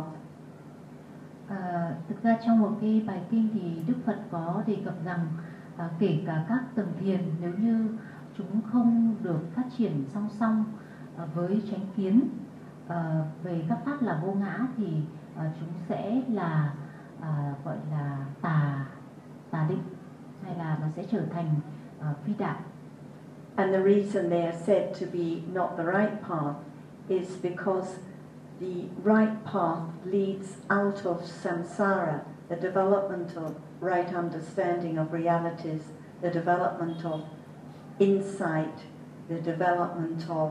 Thực ra trong một cái bài kinh thì Đức Phật có đề cập rằng kể cả các tầng thiền, nếu như chúng không được phát triển song song với chánh kiến về các pháp là vô ngã thì chúng sẽ là gọi là tà định, hay là nó sẽ trở thành phi đạo. And the reason they are said to be not the right path is because the right path leads out of samsara, the development of right understanding of realities, the development of insight, the development of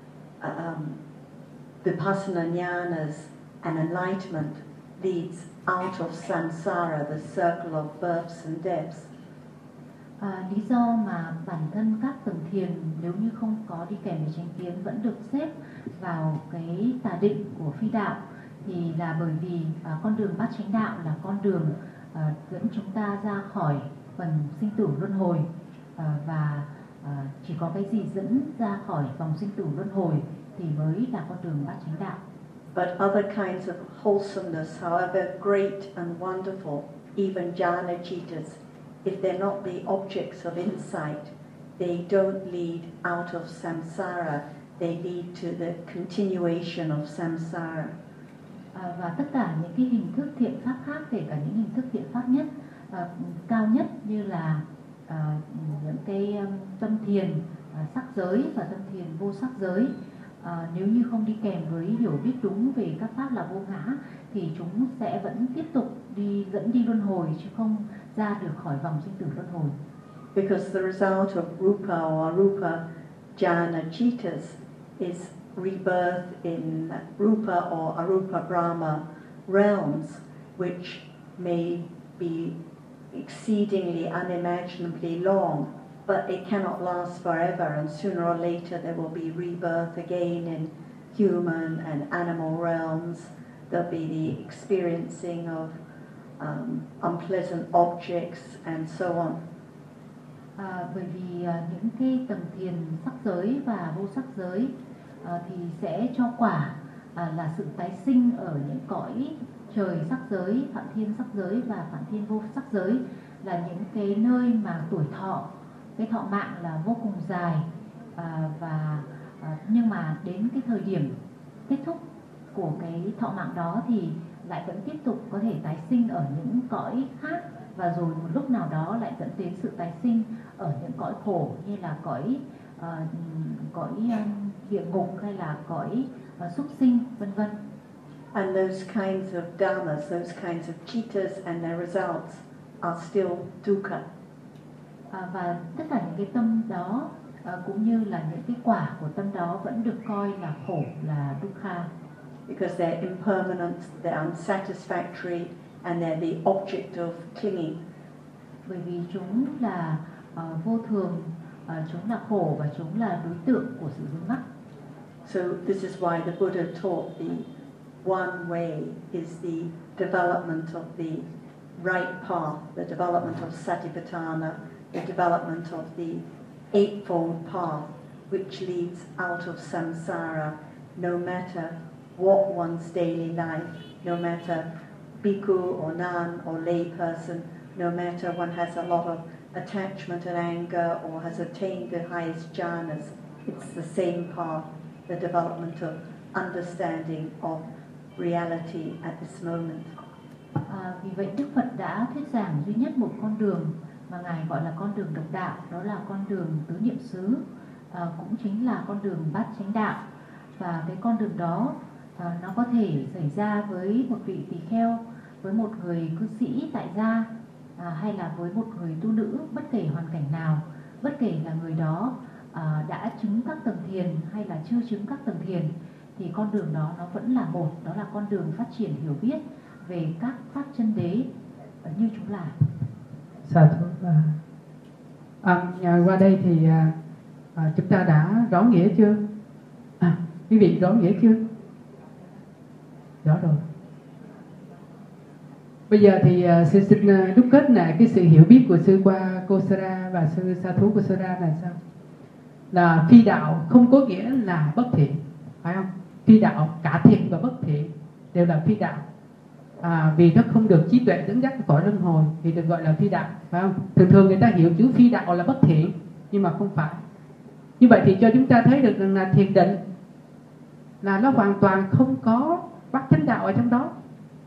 vipassana jnanas and enlightenment leads out of samsara, the circle of births and deaths. Lý do mà bản thân các tầng thiền nếu như không có đi kèm với chánh kiến vẫn được xếp vào cái tà định của phi đạo thì là bởi vì con đường bát chánh đạo là con đường dẫn chúng ta ra khỏi phần sinh tử luân hồi, và chỉ có cái gì dẫn ra khỏi vòng sinh tử luân hồi thì mới là con đường bát chánh đạo. But other kinds of wholesomeness, however great and wonderful, even jhana citas, if they're not the objects of insight, they don't lead out of samsara, they lead to the continuation of samsara. Và tất cả những cái hình thức thiện pháp khác, kể cả những hình thức thiện pháp nhất cao nhất như là những cái tâm thiền sắc giới và tâm thiền vô sắc giới, nếu như không đi kèm với hiểu biết đúng về các pháp là vô ngã thì chúng sẽ vẫn tiếp tục dẫn đi luân hồi chứ không ra được khỏi vòng sinh tử luân hồi. Because the result of rupa or arupa jhana citas is rebirth in rupa or arupa Brahma realms, which may be exceedingly unimaginably long, but it cannot last forever, and sooner or later there will be rebirth again in human and animal realms. There'll be the experiencing of unpleasant objects and so on. Bởi vì những cái tầng thiền sắc giới và vô sắc giới thì sẽ cho quả là sự tái sinh ở những cõi trời sắc giới, phạm thiên sắc giới và phạm thiên vô sắc giới, là những cái nơi mà tuổi thọ, cái thọ mạng là vô cùng dài, nhưng mà đến cái thời điểm kết thúc của cái thọ mạng đó thì lại vẫn tiếp tục có thể tái sinh ở những cõi khác, và rồi một lúc nào đó lại dẫn đến sự tái sinh ở những cõi khổ như là cõi địa ngục hay là cõi súc sinh, vân vân. And those kinds of dhammas, those kinds of citas and their results are still dukkha. Và tất cả những cái tâm đó cũng như là những cái quả của tâm đó vẫn được coi là khổ, là dukkha. Because they're impermanent, they're unsatisfactory, and they're the object of clinging. Bởi vì chúng là vô thường, chúng là khổ và chúng là đối tượng của sự vướng mắc. So this is why the Buddha taught the one way is the development of the right path, the development of Satipatthana, the development of the eightfold path, which leads out of samsara, no matter what one's daily life, no matter bhikkhu or nun or lay person, no matter one has a lot of attachment and anger or has attained the highest jhanas, it's the same path, the development of understanding of reality at this moment. Vì vậy Đức Phật đã thuyết giảng duy nhất một con đường mà Ngài gọi là con đường độc đạo, đó là con đường tứ niệm xứ, cũng chính là con đường bát chánh đạo. Và cái con đường đó nó có thể xảy ra với một vị tỳ kheo, với một người cư sĩ tại gia, hay là với một người tu nữ, bất kể hoàn cảnh nào, bất kể là người đó đã chứng các tầng thiền hay là chưa chứng các tầng thiền, thì con đường đó nó vẫn là một, đó là con đường phát triển hiểu biết về các pháp chân đế như chúng là. Sa thú. Qua đây thì chúng ta đã rõ nghĩa chưa? Quý vị rõ nghĩa chưa? Rõ rồi. Bây giờ thì sư xin đúc kết lại cái sự hiểu biết của sư qua Kosara và sư Sa thú Kosara là sao? Là phi đạo không có nghĩa là bất thiện, phải không? Phi đạo cả thiện và bất thiện đều là phi đạo. Vì nó không được trí tuệ dẫn dắt khỏi luân hồi thì được gọi là phi đạo, phải không? Thường thường người ta hiểu chữ phi đạo là bất thiện, nhưng mà không phải. Như vậy thì cho chúng ta thấy được rằng là thiền định là nó hoàn toàn không có bát chánh đạo ở trong đó.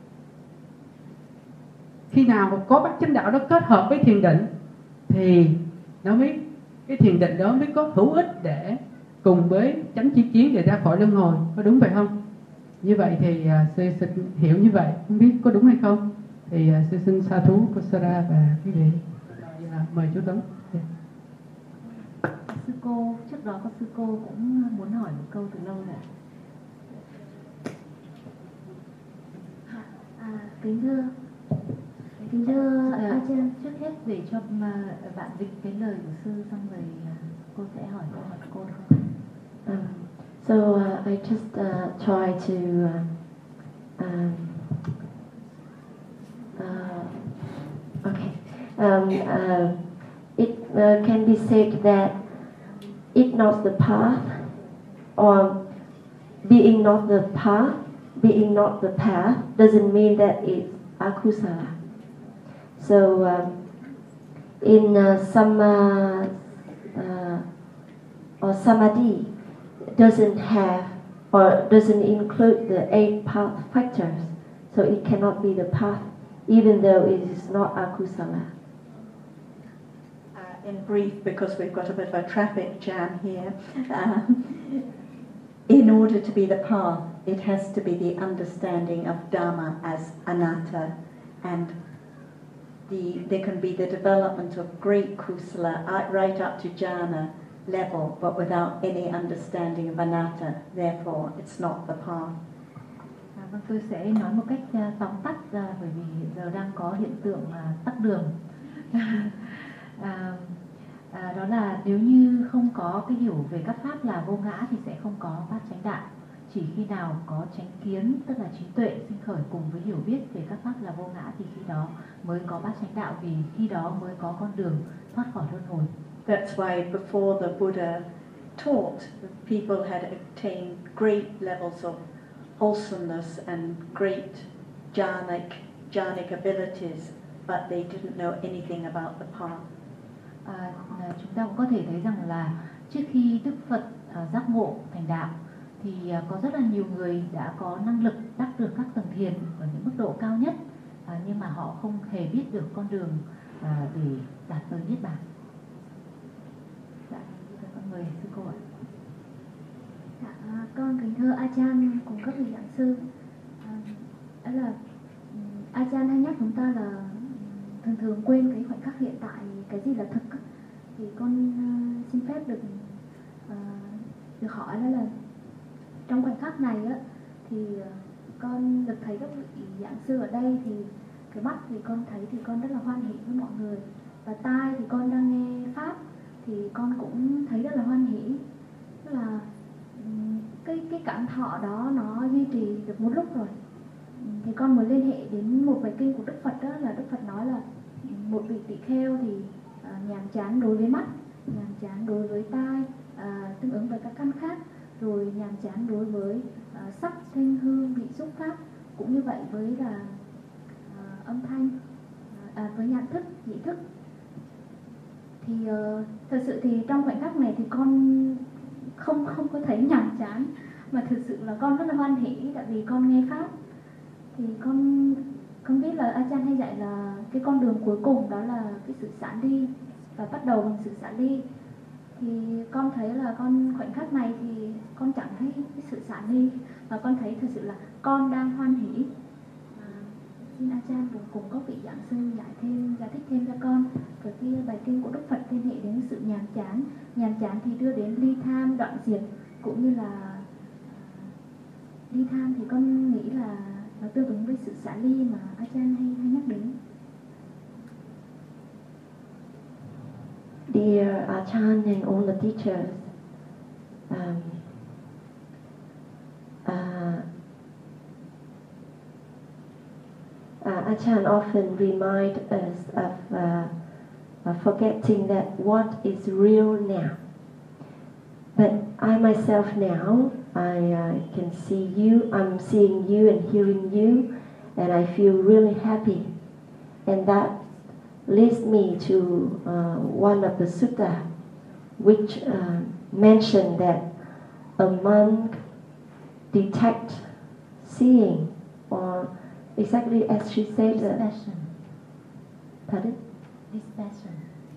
Khi nào có bát chánh đạo đó kết hợp với thiền định thì nó mới, cái thiền định đó mới có hữu ích để cùng với chánh chi kiến để ra khỏi luân hồi, có đúng vậy không? Như vậy thì sư xin hiểu như vậy, không biết có đúng hay không? Thì sư xin Sa thú Kosara và quý vị mời chú Tuấn. Sư cô, trước đó có sư cô cũng muốn hỏi một câu từ lâu rồi. Kính thưa trước hết để cho bạn dịch cái lời của sư xong rồi cô sẽ hỏi câu hỏi cô được không? So I just try to it can be said that it not the path, or being not the path doesn't mean that it's akusala. So in or samadhi doesn't have or doesn't include the 8 path factors, so it cannot be the path, even though it is not akusala. In brief, because we've got a bit of a traffic jam here, in order to be the path, it has to be the understanding of Dhamma as anatta, and there can be the development of great kusala right up to jhana level, but without any understanding of anatta, therefore it's not the path. Vâng, tôi sẽ nói một cách tóm tắt bởi vì giờ đang có hiện tượng tắc đường. Đó là nếu như không có cái hiểu về các pháp là vô ngã thì sẽ không có bát chánh đạo. Chỉ khi nào có chánh kiến, tức là trí tuệ sinh khởi cùng với hiểu biết về các pháp là vô ngã thì khi đó mới có bát chánh đạo, vì khi đó mới có con đường thoát khỏi luân hồi. That's why before the Buddha taught, people had attained great levels of wholesomeness and great jhanic abilities, but they didn't know anything about the path. Chúng ta cũng có thể thấy rằng là trước khi Đức Phật giác ngộ thành đạo thì có rất là nhiều người đã có năng lực đắc được các tầng thiền ở những mức độ cao nhất, nhưng mà họ không hề biết được con đường để đạt tới niết bàn. Dạ, con mời sư cô ạ. Dạ, con kính thưa Ajahn cùng các vị giảng sư. Đó là Ajahn hay nhắc chúng ta là thường quên cái khoảnh khắc hiện tại, cái gì là thực. Thì con xin phép được hỏi đó là trong khoảnh khắc này á, thì con được thấy các vị giảng sư ở đây, thì cái mắt thì con thấy thì con rất là hoan hỷ với mọi người, và tai thì con đang nghe pháp thì con cũng thấy rất là hoan hỷ. Tức là cái cảm thọ đó nó duy trì được một lúc rồi, thì con mới liên hệ đến một bài kinh của Đức Phật, đó là Đức Phật nói là một vị tỳ kheo thì nhàm chán đối với mắt, nhàm chán đối với tai, tương ứng với các căn khác, rồi nhàm chán đối với sắc, thanh, hương, vị, xúc, pháp, cũng như vậy với là âm thanh, với nhãn thức, nhĩ thức. Thì thật sự thì trong khoảnh khắc này thì con không có thấy nhàm chán, mà thực sự là con rất là hoan hỷ, tại vì con nghe pháp. Thì con biết là Ajahn hay dạy là cái con đường cuối cùng đó là cái sự xả ly, và bắt đầu bằng sự xả ly. Thì con thấy là con khoảnh khắc này thì con chẳng thấy cái sự xả ly, và con thấy thực sự là con đang hoan hỷ. Xin Ajahn cùng các vị giảng sư giải thích thêm cho con về cái bài kinh của Đức Phật liên hệ đến sự nhàm chán. Nhàm chán thì đưa đến ly tham, đoạn diệt, cũng như là ly tham thì con nghĩ là nó tương ứng với sự xả ly mà Ajahn hay nhắc đến. Dear Ajahn and all the teachers, Ajahn often remind us of forgetting that what is real now. But I myself now, I can see you, I'm seeing you and hearing you, and I feel really happy. And that leads me to one of the sutta, which mentioned that a monk detects seeing, or exactly as she said, Dispassion. Pardon? Dispassion.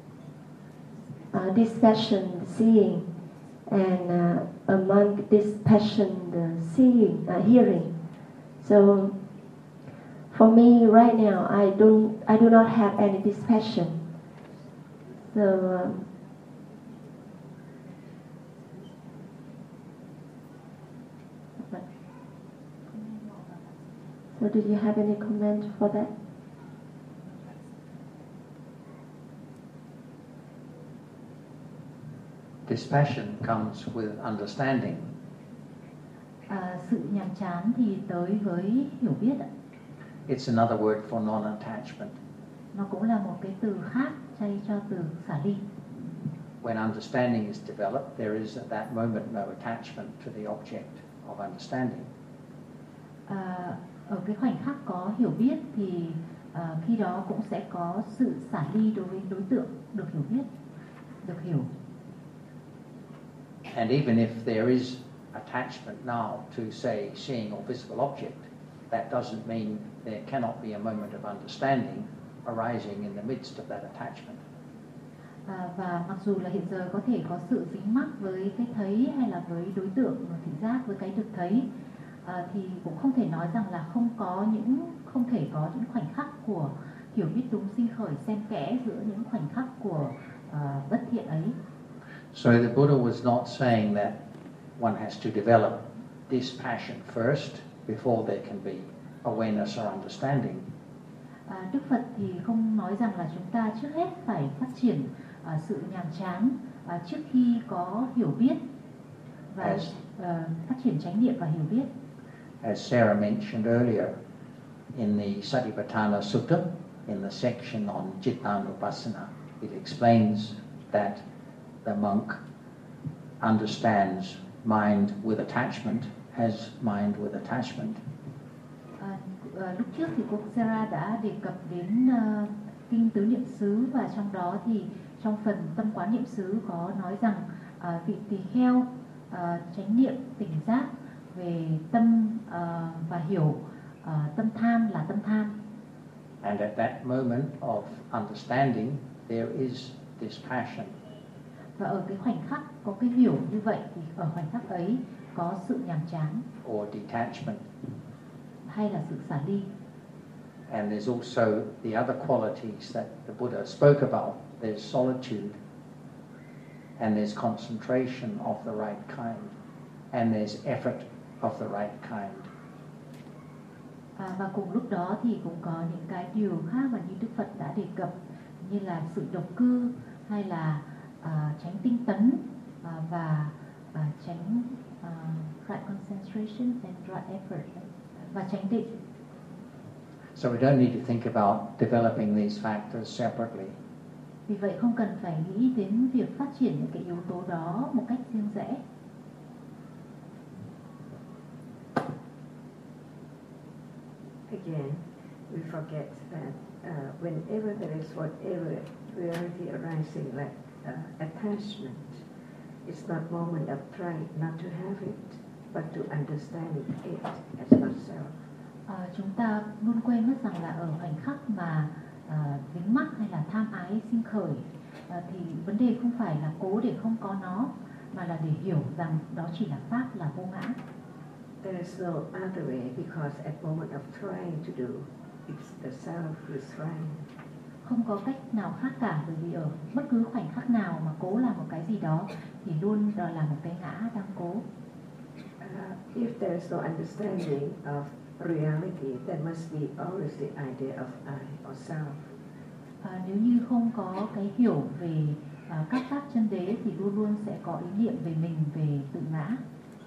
Dispassion, seeing, and a monk dispassion, seeing, hearing. So for me right now, I do not have any dispassion. So so did you have any comment for that? Dispassion comes with understanding. Sự nhàm chán thì tới với hiểu biết ạ. It's another word for non-attachment. Nó cũng là một cái từ khác thay cho từ xả ly. When understanding is developed, there is at that moment no attachment to the object of understanding. Ở cái khoảnh khắc có hiểu biết thì khi đó cũng sẽ có sự xả ly đối với đối tượng được hiểu biết, được hiểu. And even if there is attachment now to, say, seeing a visible object, that doesn't mean there cannot be a moment of understanding arising in the midst of that attachment. Và mặc dù là hiện giờ có thể có sự dính mắc với cái thấy hay là với đối tượng thị giác, với cái được thấy, thì cũng không thể nói rằng là không thể có những khoảnh khắc của hiểu biết đúng sinh khởi xen kẽ giữa những khoảnh khắc của bất thiện ấy. So the Buddha was not saying that one has to develop dispassion first before there can be awareness or understanding. Đức Phật thì không nói rằng là chúng ta trước hết phải phát triển sự nhàm chán trước khi có hiểu biết và phát triển chánh niệm và hiểu biết. As Sarah mentioned earlier, in the Satipatthana Sutta, in the section on Cittanupassana, it explains that the monk understands mind with attachment, has mind with attachment. Lúc trước thì cô Sarah đã đề cập đến kinh tứ niệm xứ, và trong đó thì trong phần tâm quán niệm xứ có nói rằng vị tỳ kheo chánh niệm tỉnh giác về tâm và hiểu tâm tham là tâm tham. And at that moment of understanding, there is dispassion. Và ở cái khoảnh khắc có cái hiểu như vậy thì ở khoảnh khắc ấy có sự nhàm chán Or detachment. hay là sự xả ly. And there's also the other qualities that the Buddha spoke about. There's solitude, and there's concentration of the right kind, and there's effort of the right kind. Và cùng lúc đó thì cũng có những cái điều khác mà như Đức Phật đã đề cập, như là sự độc cư hay là tránh tinh tấn và tránh right concentration and right effort và tránh định. So we don't need to think about developing these factors separately. Vì vậy không cần phải nghĩ đến việc phát triển những cái yếu tố đó một cách riêng rẽ. Again, we forget that whenever there is whatever reality arising like attachment, it's not moment of trying not to have it, but to understand it as not self. Chúng ta luôn quên mất rằng là ở khoảnh khắc mà dính mắc hay là tham ái sinh khởi thì vấn đề không phải là cố để không có nó, mà là để hiểu rằng đó chỉ là pháp, là vô ngã. There is no other way, because at moment of trying to do, it's the self who is trying. Không có cách nào khác cả, bởi vì ở bất cứ khoảnh khắc nào mà cố làm một cái gì đó thì luôn đó là một cái ngã đang cố. If there is no understanding of reality, there must be always the idea of I or self. Nếu như không có cái hiểu về các pháp chân đế thì luôn luôn sẽ có ý niệm về mình, về tự ngã.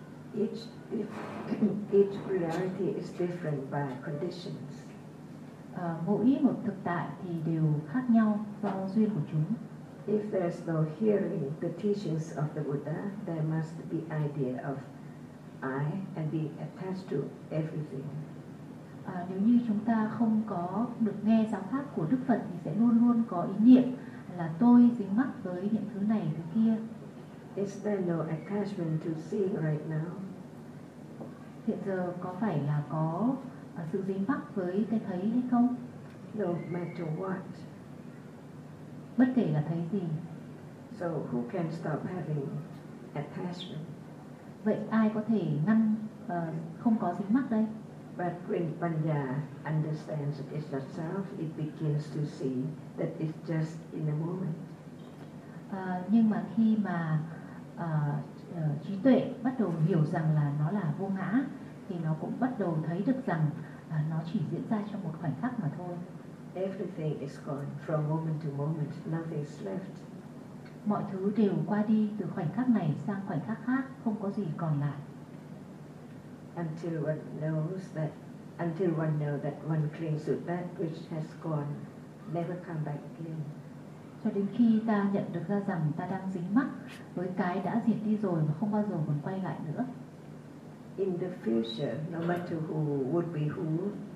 Each reality is different by conditions. Mỗi một thực tại thì đều khác nhau do duyên của chúng. If there is no hearing the teachings of the Buddha, there must be idea of I and be attached to everything. Nếu như chúng ta không có được nghe giáo pháp của Đức Phật thì sẽ luôn luôn có ý niệm là tôi dính mắc với những thứ này thứ kia. Is there no attachment to seeing right now? Hiện giờ có phải là có sự dính mắc với cái thấy hay không? No matter what. Bất kể là thấy gì. So who can stop having attachment? Vậy ai có thể ngăn không có dính mắc đây? But when Panya understands that it's not self, it begins to see that it's just in a moment. Nhưng mà khi mà trí tuệ bắt đầu hiểu rằng là nó là vô ngã, thì nó cũng bắt đầu thấy được rằng nó chỉ diễn ra trong một khoảnh khắc mà thôi. Everything is gone from moment to moment, nothing's left. Mọi thứ đều qua đi từ khoảnh khắc này sang khoảnh khắc khác, không có gì còn lại. Until one knows that one clings to that which has gone, never come back again. Cho đến khi ta nhận được ra rằng ta đang dính mắc với cái đã diệt đi rồi mà không bao giờ còn quay lại nữa. In the future, no matter who would be who,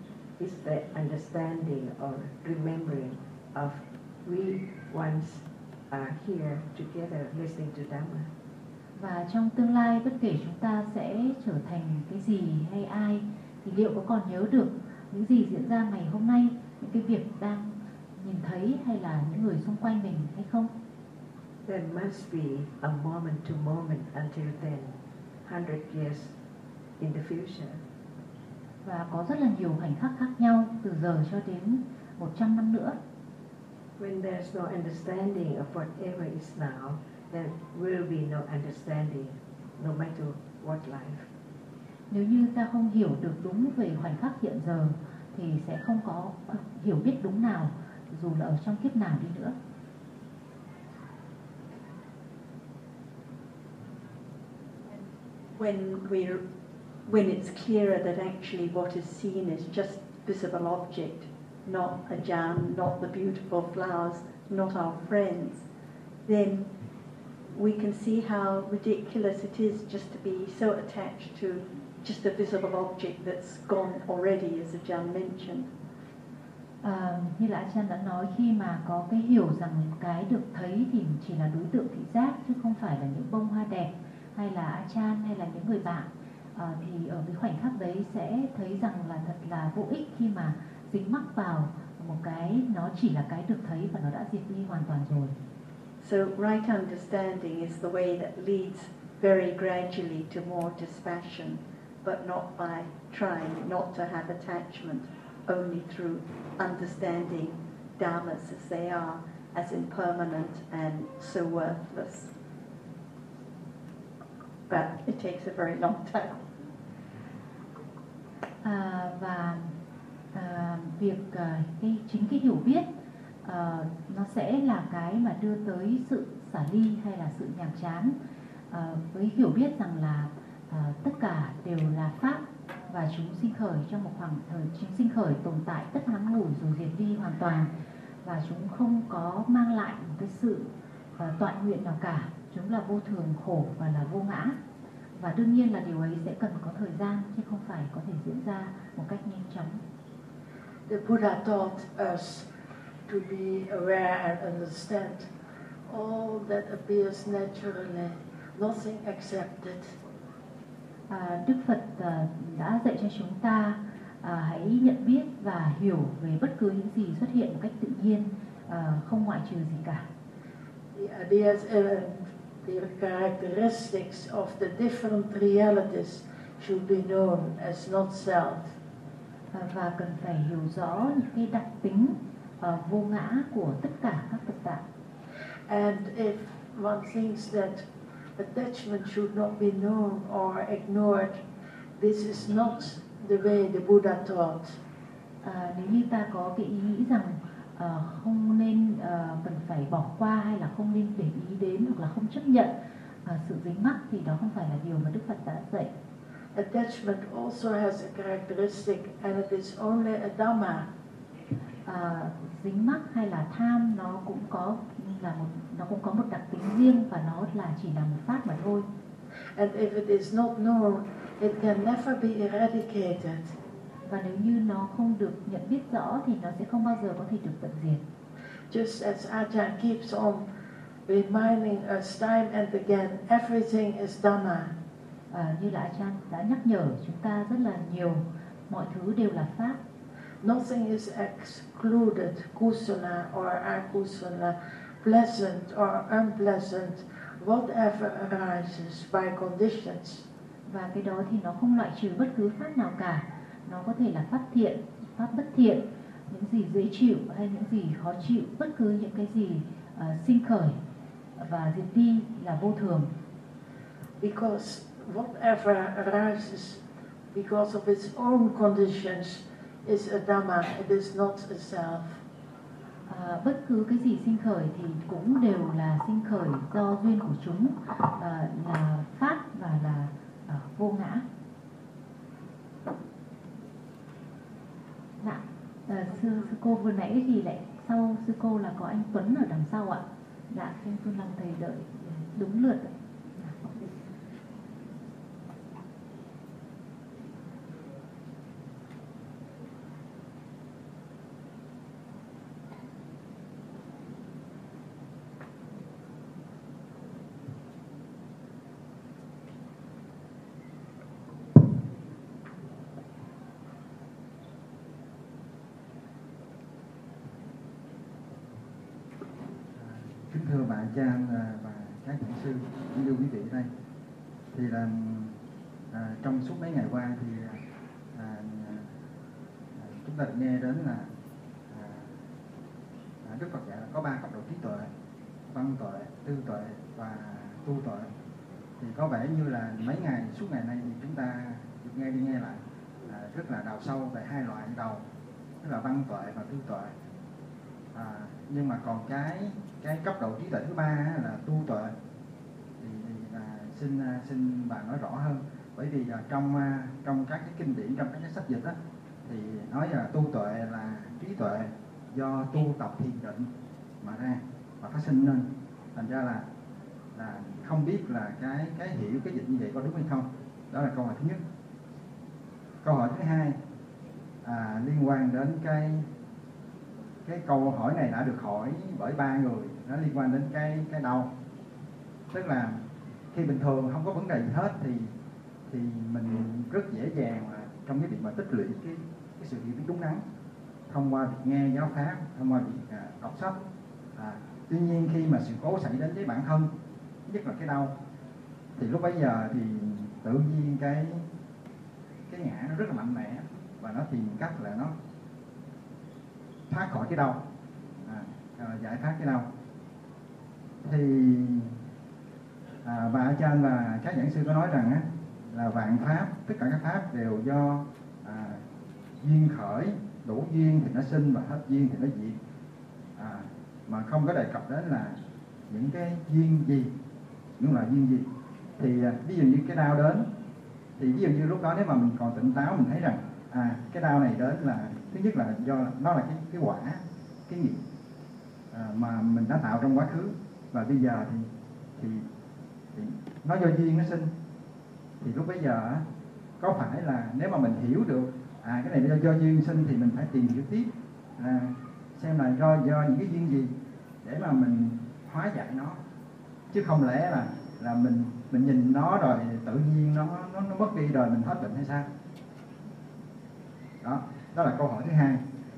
is the understanding or remembering of we once are here together listening to Dhamma. Và trong tương lai bất kể chúng ta sẽ trở thành cái gì hay ai thì liệu có còn nhớ được những gì diễn ra ngày hôm nay, những cái việc đang nhìn thấy hay là những người xung quanh mình hay không? There must be a moment to moment until then, 100 years in the future. Và có rất là nhiều khoảnh khắc khác nhau từ giờ cho đến 100 năm nữa. When there's no understanding of whatever is now, there will be no understanding, no matter what life. Nếu như ta không hiểu được đúng về khoảnh khắc hiện giờ thì sẽ không có hiểu biết đúng nào dù là ở trong kiếp nào đi nữa. When it's clearer that actually what is seen is just visible object, not a jam, not the beautiful flowers, not our friends, then we can see how ridiculous it is just to be so attached to just a visible object that's gone already, as Ajahn mentioned. Như là Ajahn đã nói, khi mà có cái hiểu rằng cái được thấy thì chỉ là đối tượng thị giác chứ không phải là những bông hoa đẹp hay là Ajahn hay là những người bạn, thì ở cái khoảnh khắc đấy sẽ thấy rằng là thật là vô ích khi mà dính mắc vào một cái nó chỉ là cái được thấy và nó đã diệt đi hoàn toàn rồi. So right understanding is the way that leads very gradually to more dispassion, but not by trying not to have attachment, only through understanding dhammas as they are, as impermanent and so worthless. But it takes a very long time. Chính cái hiểu biết nó sẽ là cái mà đưa tới sự xả ly hay là sự nhàm chán, với hiểu biết rằng là tất cả đều là pháp và chúng sinh khởi trong một khoảng thời, chúng sinh khởi tồn tại rất ngắn ngủi rồi diệt đi hoàn toàn, và chúng không có mang lại một cái sự toại nguyện nào cả. Chúng là vô thường, khổ và là vô ngã, và đương nhiên là điều ấy sẽ cần có thời gian chứ không phải có thể diễn ra một cách nhanh chóng. The Buddha taught us to be aware and understand all that appears naturally, nothing accepted. Đức Phật đã dạy cho chúng ta hãy nhận biết và hiểu về bất cứ những gì xuất hiện một cách tự nhiên, không ngoại trừ gì cả. The ideas and the characteristics of the different realities should be known as not self. Và cần phải hiểu rõ những cái đặc tính vô ngã của tất cả các thực tại. And if one thinks that attachment should not be known or ignored, this is not the way the Buddha taught. Nếu như ta có cái ý nghĩ rằng không nên cần phải bỏ qua hay là không nên để ý đến hoặc là không chấp nhận sự dính mắc thì đó không phải là điều mà Đức Phật đã dạy. Attachment also has a characteristic and it is only a Dhamma. Dính mắc hay là tham nó cũng có một đặc tính riêng và nó chỉ là một pháp mà thôi. And if it is not known, it can never be eradicated. Và nếu như nó không được nhận biết rõ thì nó sẽ không bao giờ có thể được tận diệt. Just as Ajahn keeps on reminding us time and again, everything is Dhamma. Như là Ajahn đã nhắc nhở chúng ta rất là nhiều, mọi thứ đều là pháp. Nothing is excluded, kusala or akusala, pleasant or unpleasant, whatever arises by conditions. Và cái đó thì nó không loại trừ bất cứ pháp nào cả. Nó có thể là pháp thiện, pháp bất thiện, những gì dễ chịu hay những gì khó chịu, bất cứ những cái gì sinh khởi và diệt đi là vô thường. Because whatever arises because of its own conditions is a Dhamma, it is not a self. Bất cứ cái gì sinh khởi thì cũng đều là sinh khởi do duyên của chúng, là pháp và là vô ngã. Dạ, sư cô vừa nãy thì lại sau sư cô là có anh Tuấn ở đằng sau ạ. Dạ, xin Phương Long thầy đợi đúng lượt. Kính thưa bạn Chan và các giảng sư, kính thưa quý vị ở đây, thì là trong suốt mấy ngày qua thì chúng ta được nghe đến là Đức Phật dạy là có 3 cấp độ trí tuệ: văn tuệ, tư tuệ và tu tuệ. Thì có vẻ như là suốt ngày nay thì chúng ta được nghe đi nghe lại rất là đào sâu về 2 loại đầu, tức là văn tuệ và tư tuệ. Nhưng mà còn cái cấp độ trí tuệ thứ 3 là tu tuệ thì xin bà nói rõ hơn, bởi vì trong các cái kinh điển, trong các cái sách dịch thì nói là tu tuệ là trí tuệ do tu tập thiền định mà ra và phát sinh nên. Thành ra là không biết là cái hiểu cái dịch như vậy có đúng hay không. Đó là câu hỏi thứ nhất. Câu hỏi thứ hai liên quan đến cái câu hỏi này đã được hỏi bởi 3 người, nó liên quan đến cái đau. Tức là khi bình thường không có vấn đề gì hết thì mình rất dễ dàng trong cái việc mà tích lũy cái sự hiểu biết đúng đắn thông qua việc nghe giáo pháp, thông qua việc đọc sách. Tuy nhiên khi mà sự cố xảy đến với bản thân, nhất là cái đau, thì lúc bấy giờ thì tự nhiên cái ngã nó rất là mạnh mẽ và nó tìm cách là nó thoát khỏi cái đau, giải thoát cái đau. Thì bà A Chan và các giảng sư có nói rằng là vạn pháp, tất cả các pháp đều do duyên khởi, đủ duyên thì nó sinh và hết duyên thì nó diệt, mà không có đề cập đến là những cái duyên gì, những loại duyên gì. Thì ví dụ như cái đau đến, thì ví dụ như lúc đó nếu mà mình còn tỉnh táo, mình thấy rằng cái đau này đến là thứ nhất là do nó là cái quả, cái nghiệp mà mình đã tạo trong quá khứ, và bây giờ thì nó do duyên nó sinh. Thì lúc bấy giờ có phải là nếu mà mình hiểu được cái này do duyên sinh thì mình phải tìm hiểu tiếp xem là do những cái duyên gì để mà mình hóa giải nó, chứ không lẽ là mình nhìn nó rồi tự nhiên nó mất đi rồi mình hết bệnh hay sao? Đó là câu hỏi thứ hai.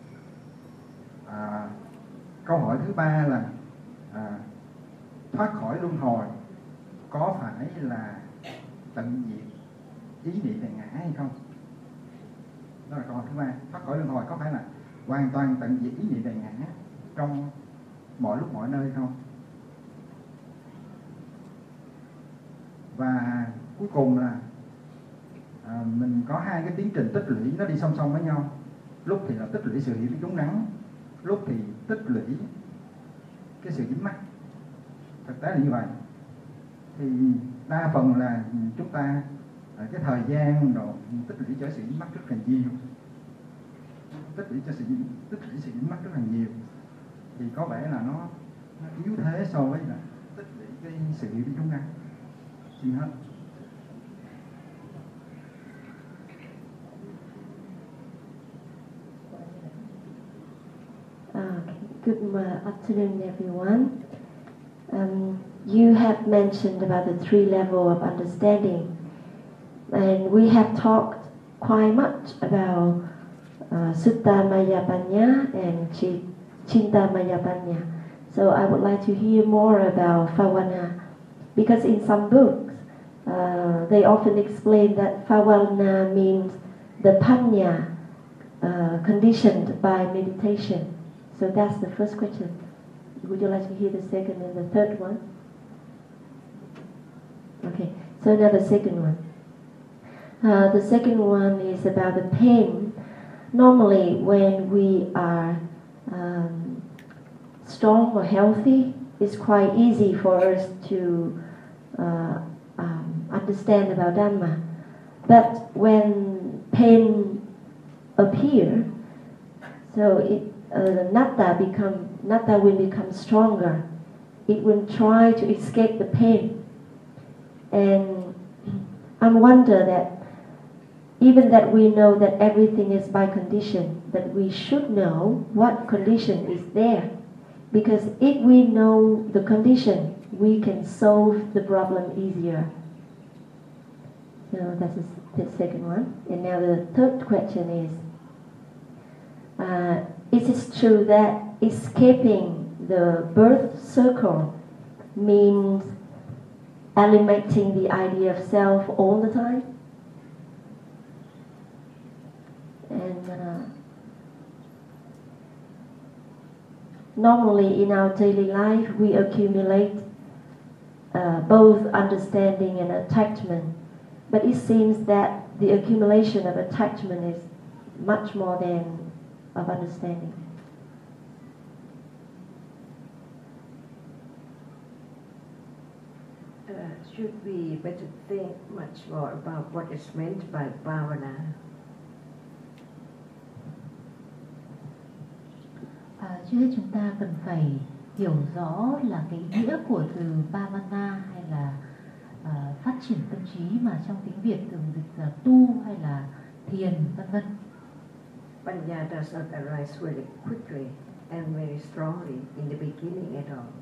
Câu hỏi thứ ba là thoát khỏi luân hồi có phải là tận diệt ý niệm về ngã hay không? Đó là câu hỏi thứ ba. Thoát khỏi luân hồi có phải là hoàn toàn tận diệt ý niệm về ngã trong mọi lúc mọi nơi không? Và cuối cùng là mình có 2 cái tiến trình tích lũy nó đi song song với nhau. Lúc thì là tích lũy sự hiểu biết đúng đắn, lúc thì tích lũy cái sự dính mắc. Thực tế là như vậy. Thì đa phần là chúng ta cái thời gian rồi tích lũy cho sự dính mắc rất là nhiều, tích lũy sự dính mắc rất là nhiều, thì có vẻ là nó yếu thế so với là tích lũy cái sự hiểu biết đúng đắn. Xin hết. Good afternoon, everyone. You have mentioned about the 3 levels of understanding, and we have talked quite much about Sutta Maya Panya and Chinta Maya Panya. So I would like to hear more about Phavana, because in some books they often explain that Phavana means the Panya conditioned by meditation. So that's the first question. Would you like to hear the second and the third one? Okay, so now the second one. The second one is about the pain. Normally when we are strong or healthy, it's quite easy for us to understand about Dhamma. But when pain appears, so Natta will become stronger. It will try to escape the pain. And I wonder that even that we know that everything is by condition, but we should know what condition is there. Because if we know the condition, we can solve the problem easier. So that's the second one. And now the third question is it true that escaping the birth circle means eliminating the idea of self all the time. And normally in our daily life we accumulate both understanding and attachment, but it seems that the accumulation of attachment is much more than of understanding. Should we better think much more about what is meant by bhavana? Trước hết chúng ta cần phải hiểu rõ là cái nghĩa của từ bhavana hay là phát triển tâm trí mà trong tiếng Việt thường dịch là tu hay là thiền vân vân. Panya does not arise really quickly and very strongly in the beginning at all.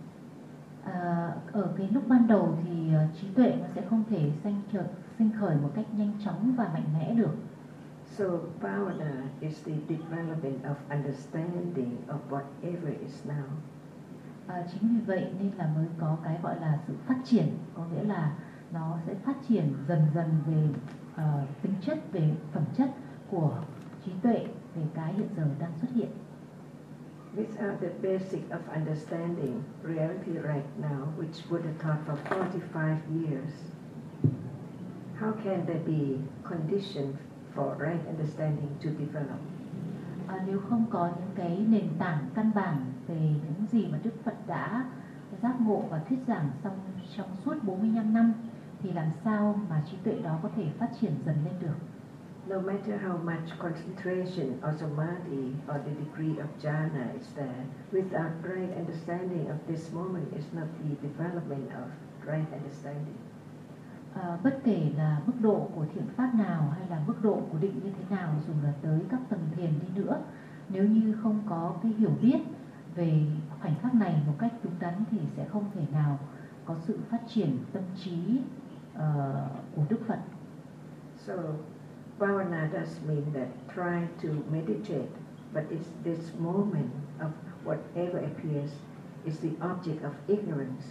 Ở cái lúc ban đầu thì trí tuệ nó sẽ không thể sinh khởi một cách nhanh chóng và mạnh mẽ được. So bhavana is the development of understanding of whatever is now. Chính vì vậy nên là mới có cái gọi là sự phát triển, có nghĩa là nó sẽ phát triển dần dần về tính chất, về phẩm chất của trí tuệ, về cái hiện giờ đang xuất hiện. Without the basic of understanding reality right now, which Buddha taught for 45 years, how can there be conditions for right understanding to develop? Nếu không có những cái nền tảng căn bản về những gì mà Đức Phật đã giác ngộ và thuyết giảng trong suốt 45 năm thì làm sao mà trí tuệ đó có thể phát triển dần lên được? No matter how much concentration or samadhi or the degree of jhana is there, without right understanding of this moment is not the development of right understanding. Bất kể là mức độ của thiện pháp nào hay là mức độ của định như thế nào, dù là tới các tầng thiền đi nữa, nếu như không có cái hiểu biết về khoảnh khắc này một cách đúng đắn thì sẽ không thể nào có sự phát triển tâm trí của Đức Phật. So bhavana does mean that try to meditate, but it's this moment of whatever appears is the object of ignorance.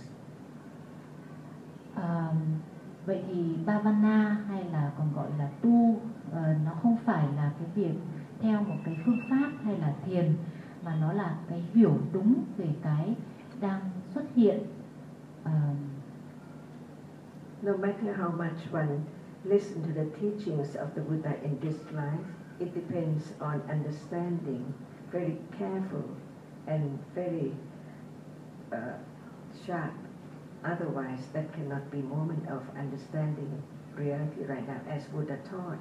Vậy thì bhavana hay là còn gọi là tu, nó không phải là cái việc theo một cái phương pháp hay là thiền, mà nó là cái hiểu đúng về cái đang xuất hiện. No matter how much one listen to the teachings of the Buddha in this life, it depends on understanding, very careful and very sharp. Otherwise, that cannot be moment of understanding reality right now, as Buddha taught.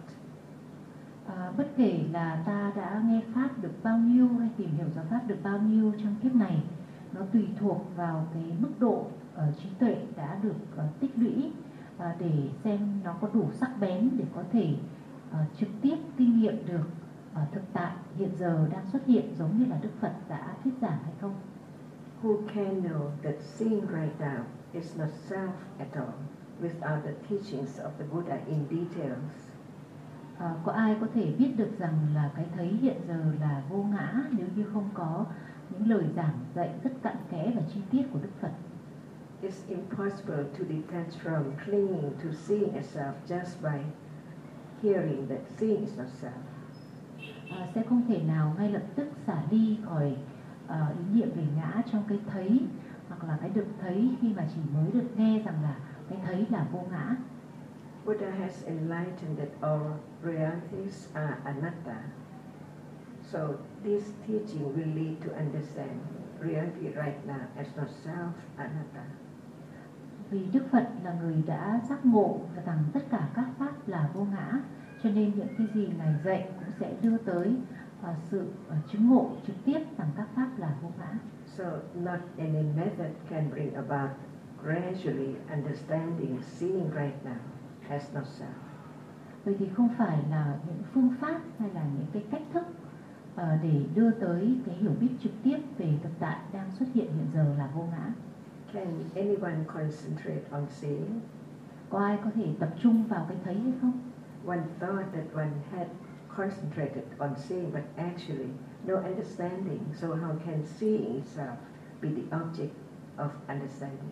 Bất kể là ta đã nghe pháp được bao nhiêu hay tìm hiểu giáo pháp được bao nhiêu trong kiếp này, nó tùy thuộc vào cái mức độ trí tuệ đã được tích lũy để xem nó có đủ sắc bén để có thể trực tiếp kinh nghiệm được thực tại hiện giờ đang xuất hiện giống như là Đức Phật đã thuyết giảng hay không. Who can know that seeing right now is not self at all, without the teachings of the Buddha in details? Có ai có thể biết được rằng là cái thấy hiện giờ là vô ngã nếu như không có những lời giảng dạy rất cặn kẽ và chi tiết của Đức Phật? It's impossible to detach from clinging to seeing a self just by hearing that seeing is not self. Sẽ không thể nào ngay lập tức xả ly khỏi ý niệm về ngã trong cái thấy, hoặc là cái được thấy khi mà chỉ mới được nghe rằng là cái thấy là vô ngã. Buddha has enlightened that all realities are anatta. So this teaching will lead to understand reality right now as not self, anatta. Vì Đức Phật là người đã giác ngộ rằng tất cả các pháp là vô ngã, cho nên những cái gì Ngài dạy cũng sẽ đưa tới sự chứng ngộ trực tiếp rằng các pháp là vô ngã. So not any method can bring about gradually understanding seeing right now as not self. Vậy thì không phải là những phương pháp hay là những cái cách thức để đưa tới cái hiểu biết trực tiếp về thực tại đang xuất hiện hiện giờ là vô ngã. Can anyone concentrate on seeing? Có ai có thể tập trung vào cái thấy hay không? One thought that one had concentrated on seeing, but actually no understanding. So how can seeing itself be the object of understanding.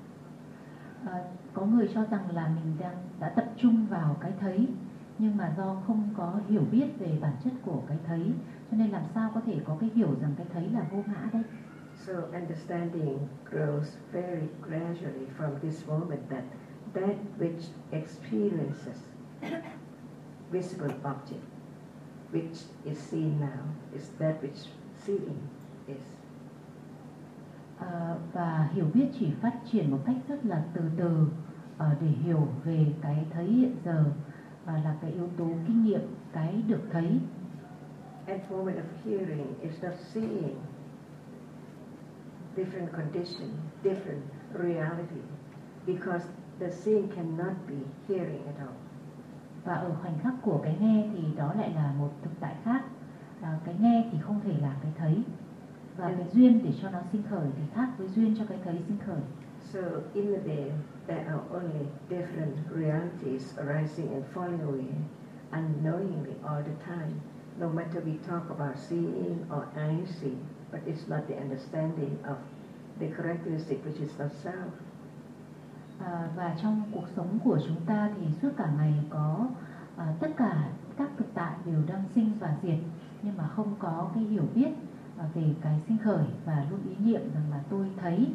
Có người cho rằng là mình đã tập trung vào cái thấy, nhưng mà do không có hiểu biết về bản chất của cái thấy, cho nên làm sao có thể có cái hiểu rằng cái thấy là vô ngã đây. So understanding grows very gradually from this moment that which experiences visible object, which is seen now, is that which seeing is. Và hiểu biết chỉ phát triển một cách rất là từ từ để hiểu về cái thấy hiện giờ là cái yếu tố kinh nghiệm, cái được thấy. At moment of hearing is not seeing, different condition, different reality, because the seeing cannot be hearing at all. Và ở khoảnh khắc của cái nghe thì đó lại là một thực tại khác. Cái nghe thì không thể là cái thấy. Và cái duyên để cho nó sinh khởi thì khác với duyên cho cái thấy sinh khởi. So in the day there are only different realities arising and falling away unknowingly all the time. No matter we talk about seeing or I see, but it's not the understanding of the characteristic which is not self. Và trong cuộc sống của chúng ta thì suốt cả ngày có tất cả các thực tại đều đang sinh và diệt, nhưng mà không có cái hiểu biết về cái sinh khởi và luôn ý niệm rằng là tôi thấy.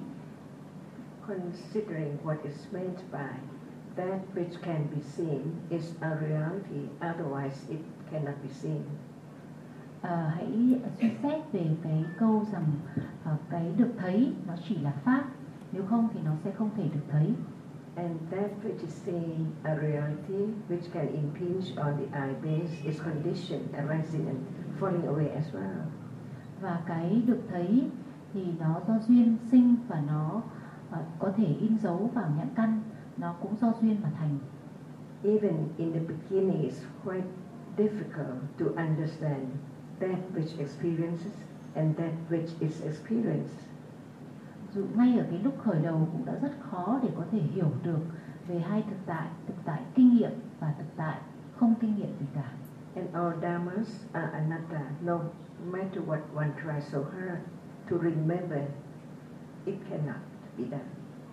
Considering what is meant by that which can be seen is a reality, otherwise it cannot be seen. Hãy suy xét về cái câu rằng cái được thấy nó chỉ là pháp, nếu không thì nó sẽ không thể được thấy. And that which is seen, a reality which can impinge on the eye base, is conditioned, arising and falling away as well. Và cái được thấy thì nó do duyên sinh và nó có thể in dấu vào nhãn căn, nó cũng do duyên mà thành. Even in the beginning it's quite difficult to understand that which experiences and that which is experienced. Dù ngay ở cái lúc khởi đầu cũng đã rất khó để có thể hiểu được về hai thực tại kinh nghiệm và thực tại không kinh nghiệm gì cả. And all dhammas are anatta. No matter what one tries so hard to remember, it cannot be done.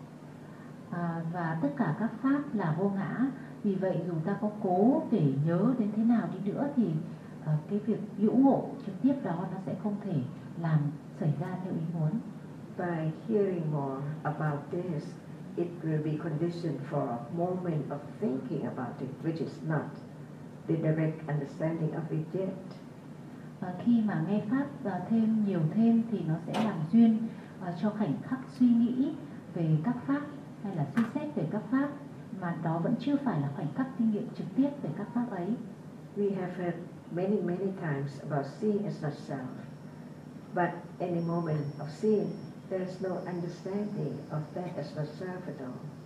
Và tất cả các pháp là vô ngã. Vì vậy dù ta có cố để nhớ đến thế nào đi nữa thì cái việc hữu ngộ trực tiếp đó nó sẽ không thể làm xảy ra theo ý muốn. By hearing more about this, it will be conditioned for a moment of thinking about it, which is not the direct understanding of it yet. Khi mà nghe pháp thêm nhiều thêm thì nó sẽ làm duyên cho khoảnh khắc suy nghĩ về các pháp hay là suy xét về các pháp, mà đó vẫn chưa phải là khoảnh khắc kinh nghiệm trực tiếp về các pháp ấy. We have heard many times about seeing as not self, but any moment of seeing, there is no understanding of that as not self at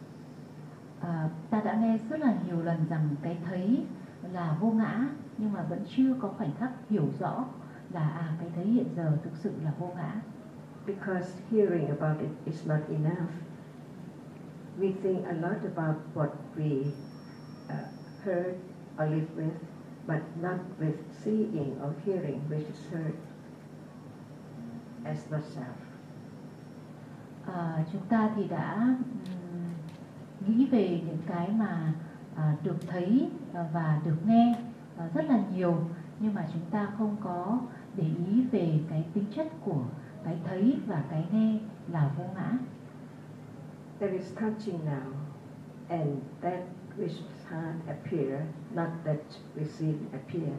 all. Ta đã nghe rất là nhiều lần rằng cái thấy là vô ngã, nhưng mà vẫn chưa có khoảnh khắc hiểu rõ là cái thấy hiện giờ thực sự là vô ngã. Because hearing about it is not enough. We think a lot about what we heard or live with, but not with seeing or hearing which is heard as not self. Chúng ta thì đã nghĩ về những cái mà được thấy và được nghe rất là nhiều, nhưng mà chúng ta không có để ý về cái tính chất của cái thấy và cái nghe là vô ngã. There is touching now, and that which heard appear, not that we see appear.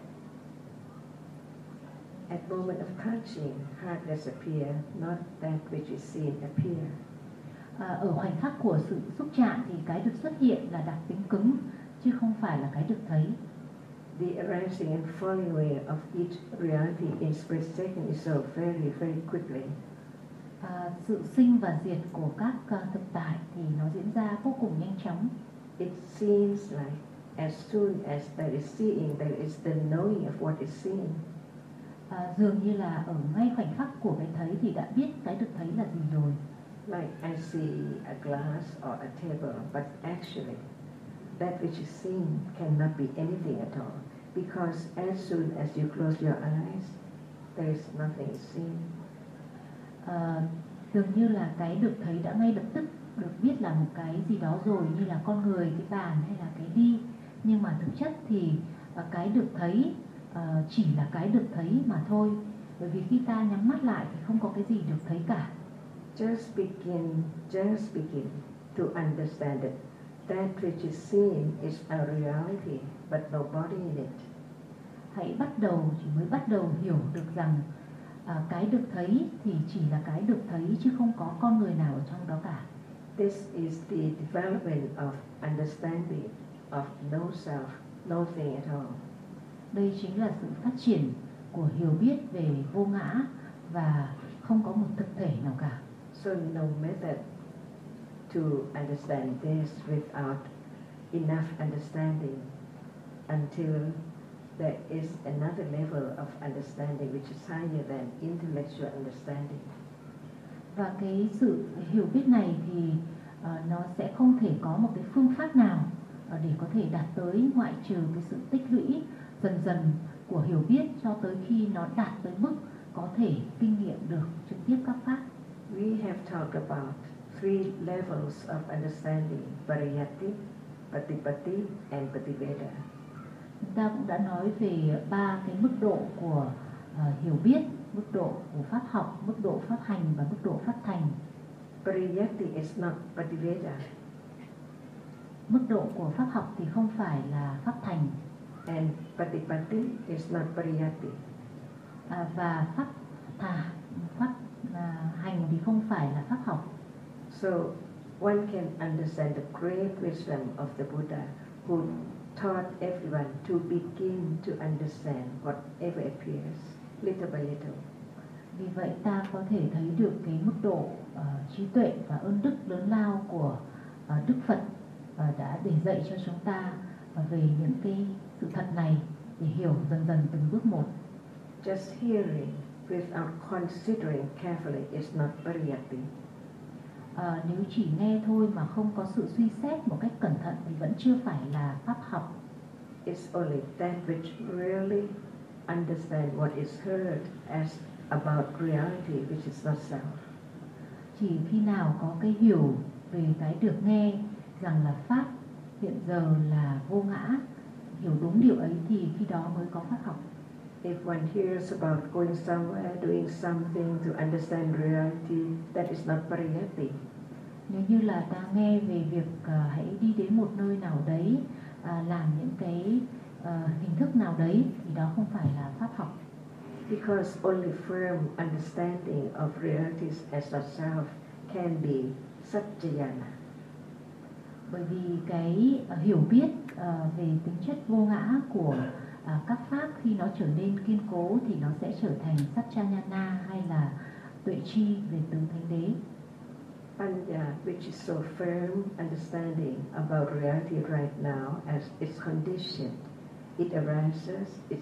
At moment of touching, hardness appear, not that which is seen appear. Ở khoảnh khắc của sự xúc chạm thì cái được xuất hiện là đặc tính cứng, chứ không phải là cái được thấy. The arising and falling away of each reality in split second is so very quickly. Sự sinh và diệt của các thực tại thì nó diễn ra vô cùng nhanh chóng. It seems like as soon as there is seeing, there is the knowing of what is seen. Dường như là ở ngay khoảnh khắc của cái thấy thì đã biết cái được thấy là gì rồi. Like I see a glass or a table, but actually that which is seen cannot be anything at all, because as soon as you close your eyes, there is nothing seen. Dường như là cái được thấy đã ngay lập tức được biết là một cái gì đó rồi, như là con người, cái bàn hay là cái đi. Nhưng mà thực chất thì cái được thấy chỉ là cái được thấy mà thôi. Bởi vì khi ta nhắm mắt lại thì không có cái gì được thấy cả. Just begin to understand it. That which is seen is a reality, but no body in it. Hãy chỉ mới bắt đầu hiểu được rằng cái được thấy thì chỉ là cái được thấy chứ không có con người nào ở trong đó cả. This is the development of understanding of no self, nothing at all. Đây chính là sự phát triển của hiểu biết về vô ngã và không có một thực thể nào cả. So no method to understand this without enough understanding until there is another level of understanding which is higher than intellectual understanding. Và cái sự hiểu biết này thì nó sẽ không thể có một cái phương pháp nào để có thể đạt tới, ngoại trừ cái sự tích lũy dần dần của hiểu biết cho tới khi nó đạt tới mức có thể kinh nghiệm được trực tiếp các pháp. We have talked about 3 levels of understanding: Pariyatti, Patipatti and Pativeda. Chúng ta cũng đã nói về 3 cái mức độ của hiểu biết, mức độ của pháp học, mức độ pháp hành và mức độ pháp thành. Pariyatti is not Pativeda. Mức độ của pháp học thì không phải là pháp thành. And Patipatti is not Pariyatti. Và pháp hành thì không phải là pháp học. So one can understand the great wisdom of the Buddha who taught everyone to begin to understand whatever appears, little by little. Vì vậy ta có thể thấy được cái mức độ trí tuệ và ơn đức lớn lao của Đức Phật đã để dạy cho chúng ta về những cái sự thật này để hiểu dần dần từng bước một. Just hearing without considering carefully is not Pariyatti. Nếu chỉ nghe thôi mà không có sự suy xét một cách cẩn thận thì vẫn chưa phải là pháp học. It's only that which really understand what is heard as about reality which is not self. Chỉ khi nào có cái hiểu về cái được nghe rằng là pháp hiện giờ là vô ngã, hiểu đúng điều ấy thì khi đó mới có pháp học. If one hears about going somewhere, doing something to understand reality, that is not Pariyatti. Nếu như là ta nghe về việc hãy đi đến một nơi nào đấy, làm những cái hình thức nào đấy thì đó không phải là pháp học. Because only firm understanding of realities as a self can be Satchayana. Bởi vì cái hiểu biết về tính chất vô ngã của các pháp khi nó trở nên kiên cố thì nó sẽ trở thành Satchayana hay là tuệ chi về tứ thánh đế. Panya, which is so firm understanding about reality right now as its condition. It arises, it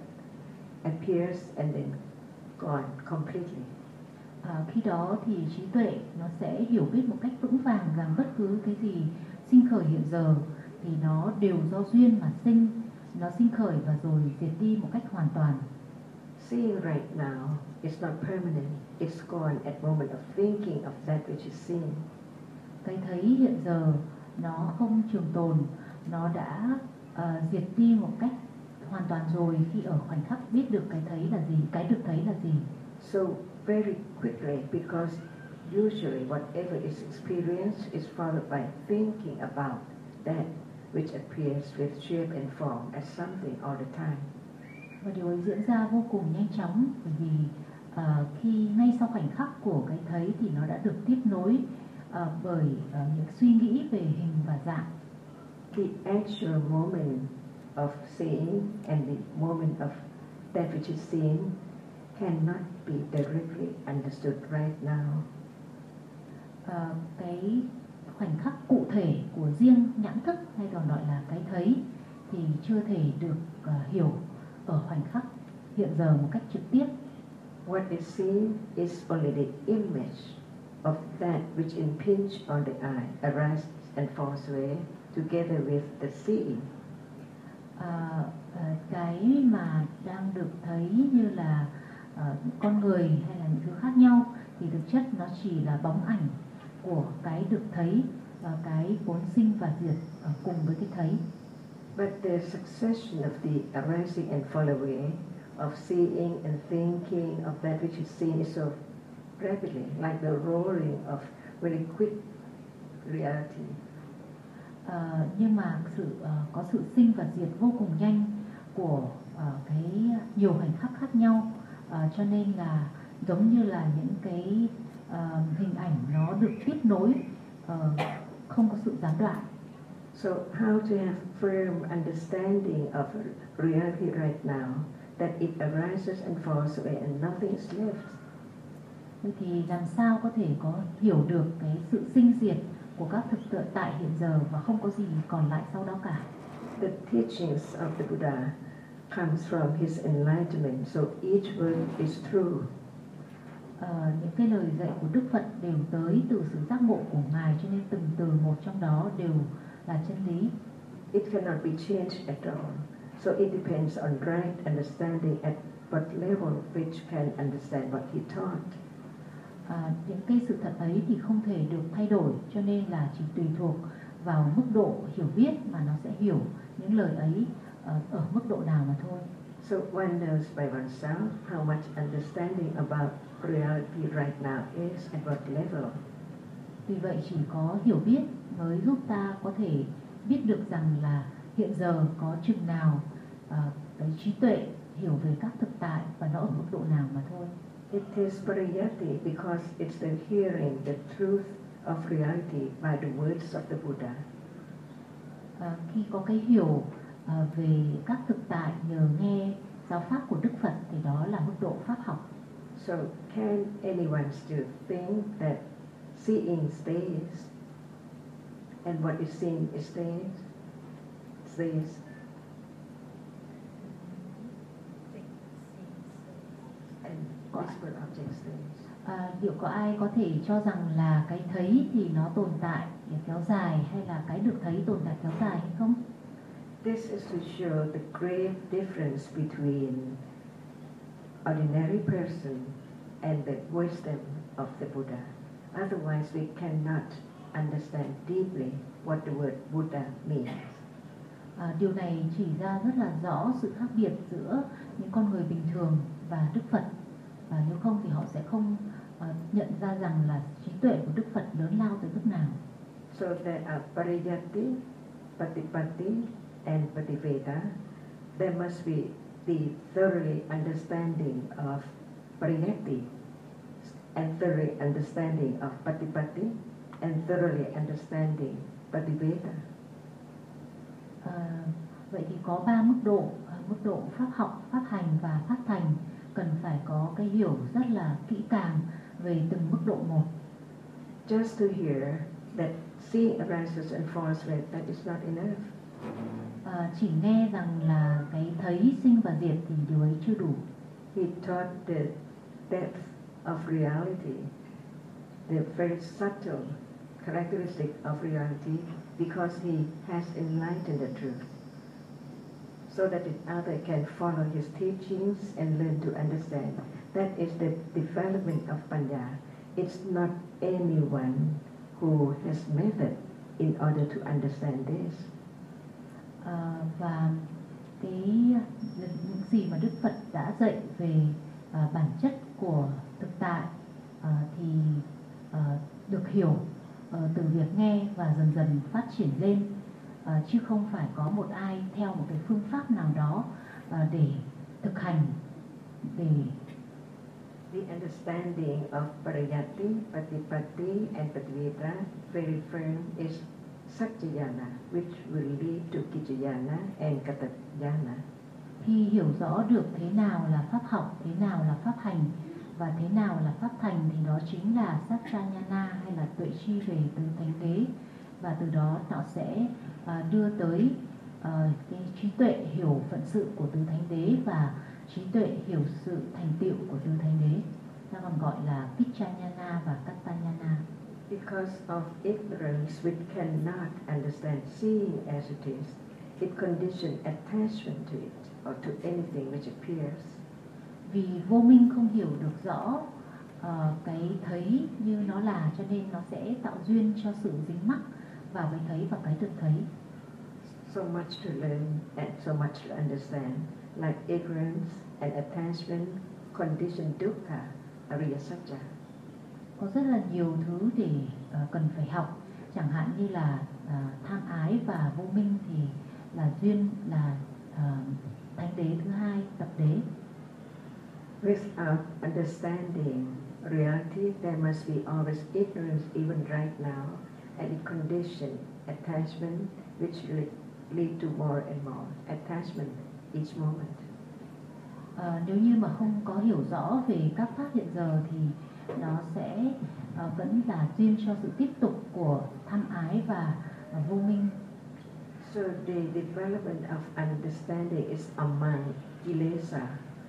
appears and then gone completely. Khi đó thì trí tuệ nó sẽ hiểu biết một cách vững vàng rằng bất cứ cái gì sinh khởi hiện giờ thì nó đều do duyên mà sinh, nó sinh khởi và rồi diệt đi một cách hoàn toàn. Seeing right now is not permanent. It's gone at moment of thinking of that which is seen. Cái thấy hiện giờ nó không trường tồn, nó đã diệt đi một cách hoàn toàn rồi khi ở khoảnh khắc biết được cái thấy là gì, cái được thấy là gì. So very quickly, because usually whatever is experienced is followed by thinking about that which appears with shape and form as something all the time. Và điều ấy diễn ra vô cùng nhanh chóng bởi vì khi ngay sau khoảnh khắc của cái thấy thì nó đã được tiếp nối bởi những suy nghĩ về hình và dạng. The actual moment of seeing and the moment of that which is seen cannot be directly understood right now. Cái khoảnh khắc cụ thể của riêng nhãn thức hay còn gọi là cái thấy thì chưa thể được hiểu ở khoảnh khắc hiện giờ một cách trực tiếp. What is seen is only the image of that which impinge on the eye, arises and falls away together with the seeing. Cái mà đang được thấy như là con người hay là những thứ khác nhau thì thực chất nó chỉ là bóng ảnh của cái được thấy và cái vốn sinh và diệt cùng với cái thấy. But the succession of the arising and following, of seeing and thinking, of that which is seen is so rapidly, like the roaring of very quick reality. Nhưng mà có sự sinh và diệt vô cùng nhanh của cái nhiều khoảnh khắc khác nhau, cho nên là giống như là những cái hình ảnh nó được tiếp nối, không có sự gián đoạn. So how to have firm understanding of reality right now, that it arises and falls away and nothing is left. Vậy thì làm sao có thể có hiểu được cái sự sinh diệt của các thực tại hiện giờ và không có gì còn lại sau đó cả? The teachings of the Buddha comes from his enlightenment, so each word is true. Những cái lời dạy của Đức Phật đều tới từ sự giác ngộ của Ngài, cho nên từng từ một trong đó đều là chân lý. It cannot be changed at all. So it depends on right understanding at what level which can understand what he taught. Những cái sự thật ấy thì không thể được thay đổi, cho nên là chỉ tùy thuộc vào mức độ hiểu biết mà nó sẽ hiểu những lời ấy ở mức độ nào mà thôi. So one knows by oneself how much understanding about reality right now is at what level. Vì vậy chỉ có hiểu biết mới giúp ta có thể biết được rằng là hiện giờ có chừng nào cái trí tuệ hiểu về các thực tại và nó ở mức độ nào mà thôi. It is pariyati because it's the hearing the truth of reality by the words of the Buddha. Khi có cái hiểu về các thực tại nhờ nghe giáo pháp của Đức Phật thì đó là mức độ pháp học. So can anyone still think that seeing stays and what is seen is stays? And visible object stays. Liệu có ai có thể cho rằng là cái thấy thì nó tồn tại để kéo dài hay là cái được thấy tồn tại kéo dài hay không? This is to show the great difference between ordinary person and the wisdom of the Buddha. Otherwise we cannot understand deeply what the word Buddha means. Điều này chỉ ra rất là rõ sự khác biệt giữa những con người bình thường và Đức Phật. Và nếu không thì họ sẽ không nhận ra rằng là trí tuệ của Đức Phật lớn lao tới mức nào. So there are pariyati, patipatti and pativeda. There must be the thoroughly understanding of pariyati and thoroughly understanding of patipatti and thoroughly understanding pativeda. Vậy thì có 3 mức độ pháp học, pháp hành và pháp thành, cần phải có cái hiểu rất là kỹ càng về từng mức độ một. Just to hear that seeing arises and falls away, that is not enough. Chỉ nghe rằng là cái thấy sinh và diệt thì điều ấy chưa đủ. He taught the depth of reality, the very subtle characteristic of reality, because he has enlightened the truth, so that the other can follow his teachings and learn to understand. That is the development of Panya. It's not anyone who has method in order to understand this. Và những gì mà Đức Phật đã dạy về bản chất của thực tại thì được hiểu từ việc nghe và dần dần phát triển lên, chứ không phải có một ai theo một cái phương pháp nào đó để thực hành. The understanding of pariyati, patipatti and pativeda very firm is Satyayana, which will lead to Kijayana and Katayana. Khi hiểu rõ được thế nào là pháp học, thế nào là pháp hành và thế nào là pháp thành thì đó chính là Satyayana hay là tuệ chi về tứ thánh đế, và từ đó nó sẽ đưa tới cái trí tuệ hiểu phận sự của tứ thánh đế và trí tuệ hiểu sự thành tựu của tứ thánh đế, ta còn gọi là Kijayana và Katayana. Because of ignorance, we cannot understand seeing as it is. It conditions attachment to it or to anything which appears. Vì vô minh không hiểu được rõ cái thấy như nó là, cho nên nó sẽ tạo duyên cho sự dính mắc vào cái thấy và cái được thấy. So much to learn and so much to understand, like ignorance and attachment, conditioned dukkha, Ariya Satya. Có rất là nhiều thứ để cần phải học, chẳng hạn như là tham ái và vô minh thì là duyên, là thánh đế thứ hai, tập đế. Without understanding reality, there must be always ignorance even right now, and it condition attachment which lead to more and more attachment each moment. Nếu như mà không có hiểu rõ về các pháp hiện giờ thì nó sẽ vẫn là duyên cho sự tiếp tục của tham ái và vô minh. So the development of understanding is among kilesa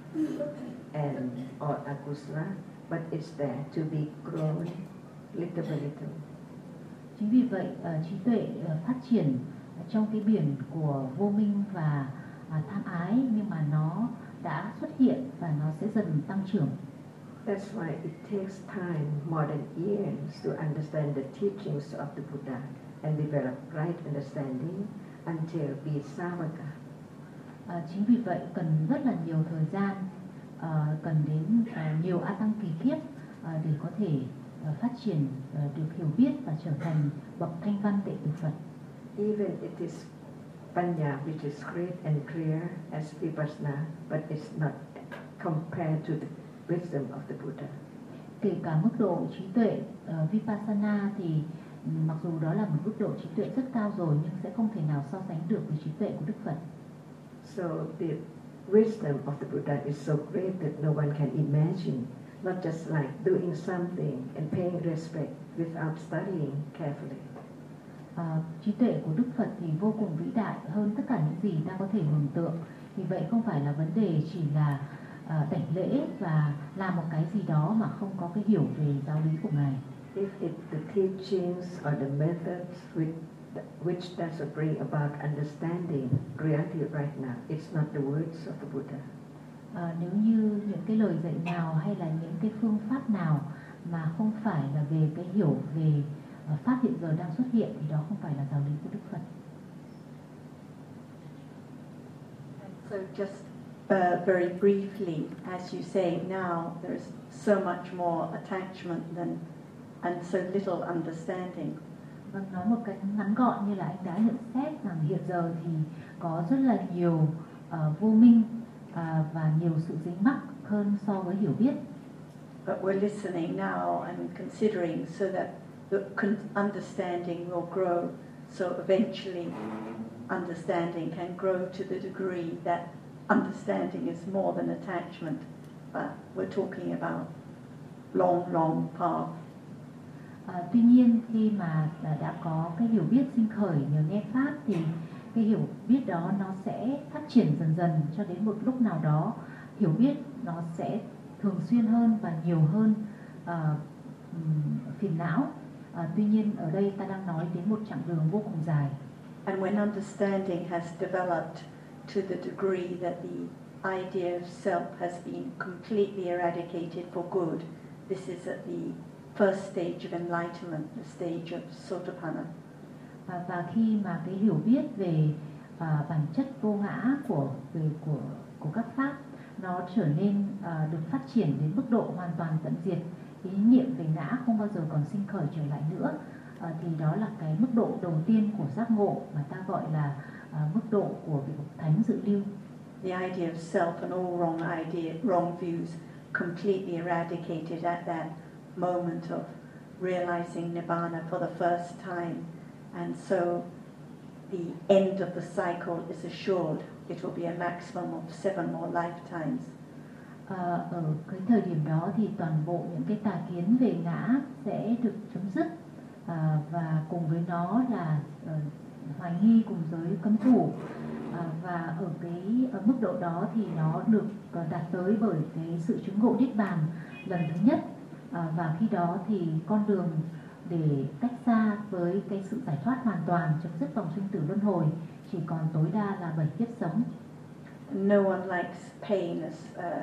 and or akusala, but it's there to be grown little by little. Chính vì vậy trí tuệ phát triển trong cái biển của vô minh và tham ái, nhưng mà nó đã xuất hiện và nó sẽ dần tăng trưởng. That's why it takes time, more than years, to understand the teachings of the Buddha and develop right understanding until be Savaka. Chính vì vậy cần rất là nhiều thời gian, cần đến nhiều a tăng kỳ kiếp để có thể phát triển được hiểu biết và trở thành bậc thanh văn đệ tử Phật. Even it is Panya which is great and clear as Vipassana, but it's not compared to the wisdom of the Buddha. Kể cả mức độ trí tuệ Vipassana thì mặc dù đó là một mức độ trí tuệ rất cao rồi, nhưng sẽ không thể nào so sánh được với trí tuệ của Đức Phật. So the wisdom of the Buddha is so great that no one can imagine, not just like doing something and paying respect without studying carefully. Trí tuệ của Đức Phật thì vô cùng vĩ đại hơn tất cả những gì ta có thể mường tượng. Vì vậy không phải là vấn đề chỉ là đảnh lễ và làm một cái gì đó mà không có cái hiểu về giáo lý của Ngài. If the teachings or the methods which doesn't bring about understanding reality right now, it's not the words of the Buddha. Nếu như những cái lời dạy nào hay là những cái phương pháp nào mà không phải là về cái hiểu về pháp hiện giờ đang xuất hiện thì đó không phải là giáo lý của Đức Phật. So just very briefly, as you say now, there's so much more attachment and so little understanding. Vâng, nói một cách ngắn gọn như là anh đã nhận xét rằng hiện giờ thì có rất là nhiều vô minh và nhiều sự dính mắc hơn so với hiểu biết. But we're listening now and considering so that the understanding will grow. So eventually understanding can grow to the degree that understanding is more than attachment. But we're talking about long path. Tuy nhiên khi mà đã có cái hiểu biết sinh khởi nhờ nghe pháp thì cái hiểu biết đó nó sẽ phát triển dần dần cho đến một lúc nào đó hiểu biết nó sẽ thường xuyên hơn và nhiều hơn phiền não. Tuy nhiên ở đây ta đang nói đến một chặng đường vô cùng dài. And when understanding has developed to the degree that the idea of self has been completely eradicated for good, this is at the first stage of enlightenment, the stage of Sotapanna. Và khi mà cái hiểu biết về bản chất vô ngã của các pháp nó trở nên được phát triển đến mức độ hoàn toàn tận diệt, ý niệm về ngã không bao giờ còn sinh khởi trở lại nữa, thì đó là cái mức độ đầu tiên của giác ngộ mà ta gọi là mức độ của vị thánh dự lưu. The idea of self and all wrong views completely eradicated at that moment of realizing Nibbana for the first time, and so the end of the cycle is assured. It will be a maximum of 7 more lifetimes. Ở cái thời điểm đó thì toàn bộ những cái tà kiến về ngã sẽ được chấm dứt, và cùng với nó là hoài nghi cùng giới cấm thủ, và ở cái mức độ đó thì nó được đạt tới bởi cái sự chứng ngộ niết bàn lần thứ nhất, và khi đó thì con đường để cách xa với cái sự giải thoát hoàn toàn, chấm dứt vòng sinh tử luân hồi chỉ còn tối đa là 7 kiếp sống. No one likes pain, as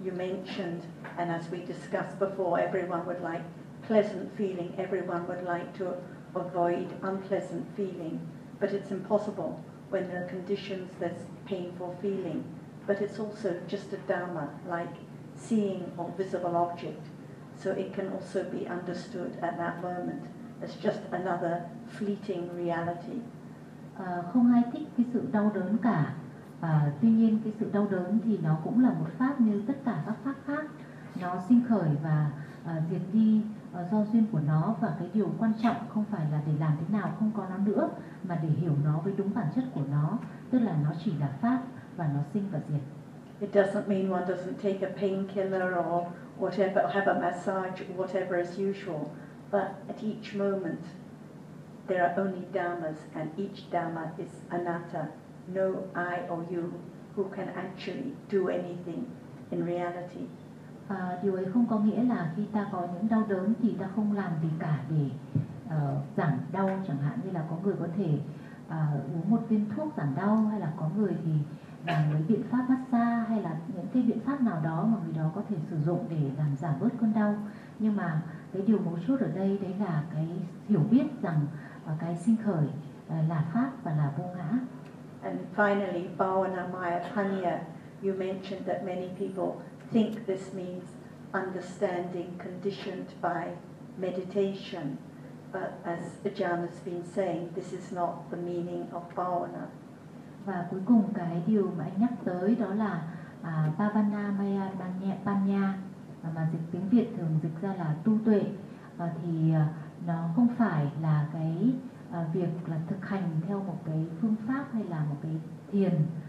you mentioned, and as we discussed before, everyone would like pleasant feeling, everyone would like to avoid unpleasant feeling, but it's impossible when there are conditions there's painful feeling. But it's also just a dharma, like seeing a visible object, so it can also be understood at that moment as just another fleeting reality. Không ai thích cái sự đau đớn cả. Tuy nhiên cái sự đau đớn thì nó cũng là một pháp như tất cả các pháp khác. Nó sinh khởi và diệt đi do duyên của nó, và cái điều quan trọng không phải là để làm thế nào không có nó nữa, mà để hiểu nó với đúng bản chất của nó, tức là nó chỉ là pháp và nó sinh và diệt. It doesn't mean one doesn't take a painkiller or whatever, have a massage, whatever as usual, but at each moment there are only dharmas, and each dharma is anatta. No I or you who can actually do anything in reality. Điều ấy không có nghĩa là khi ta có những đau đớn thì ta không làm gì cả để giảm đau, chẳng hạn như là có người có thể uống một viên thuốc giảm đau, hay là có người thì làm mấy biện pháp massage, hay là những cái biện pháp nào đó mà người đó có thể sử dụng để làm giảm bớt cơn đau. Nhưng mà cái điều mấu chốt ở đây đấy là cái hiểu biết rằng cái sinh khởi là pháp và là vô ngã. And finally, Bhavana Maya Panya, you mentioned that many people think this means understanding conditioned by meditation. But as Ajahn has been saying, this is not the meaning of Bhavana. Và cuối cùng cái điều mà anh nhắc tới đó là Bhavana Maya Panya, mà dịch tiếng Việt thường dịch ra là tu tuệ, thì nó không phải là cái việc là thực hành theo một cái phương pháp hay là một cái thiền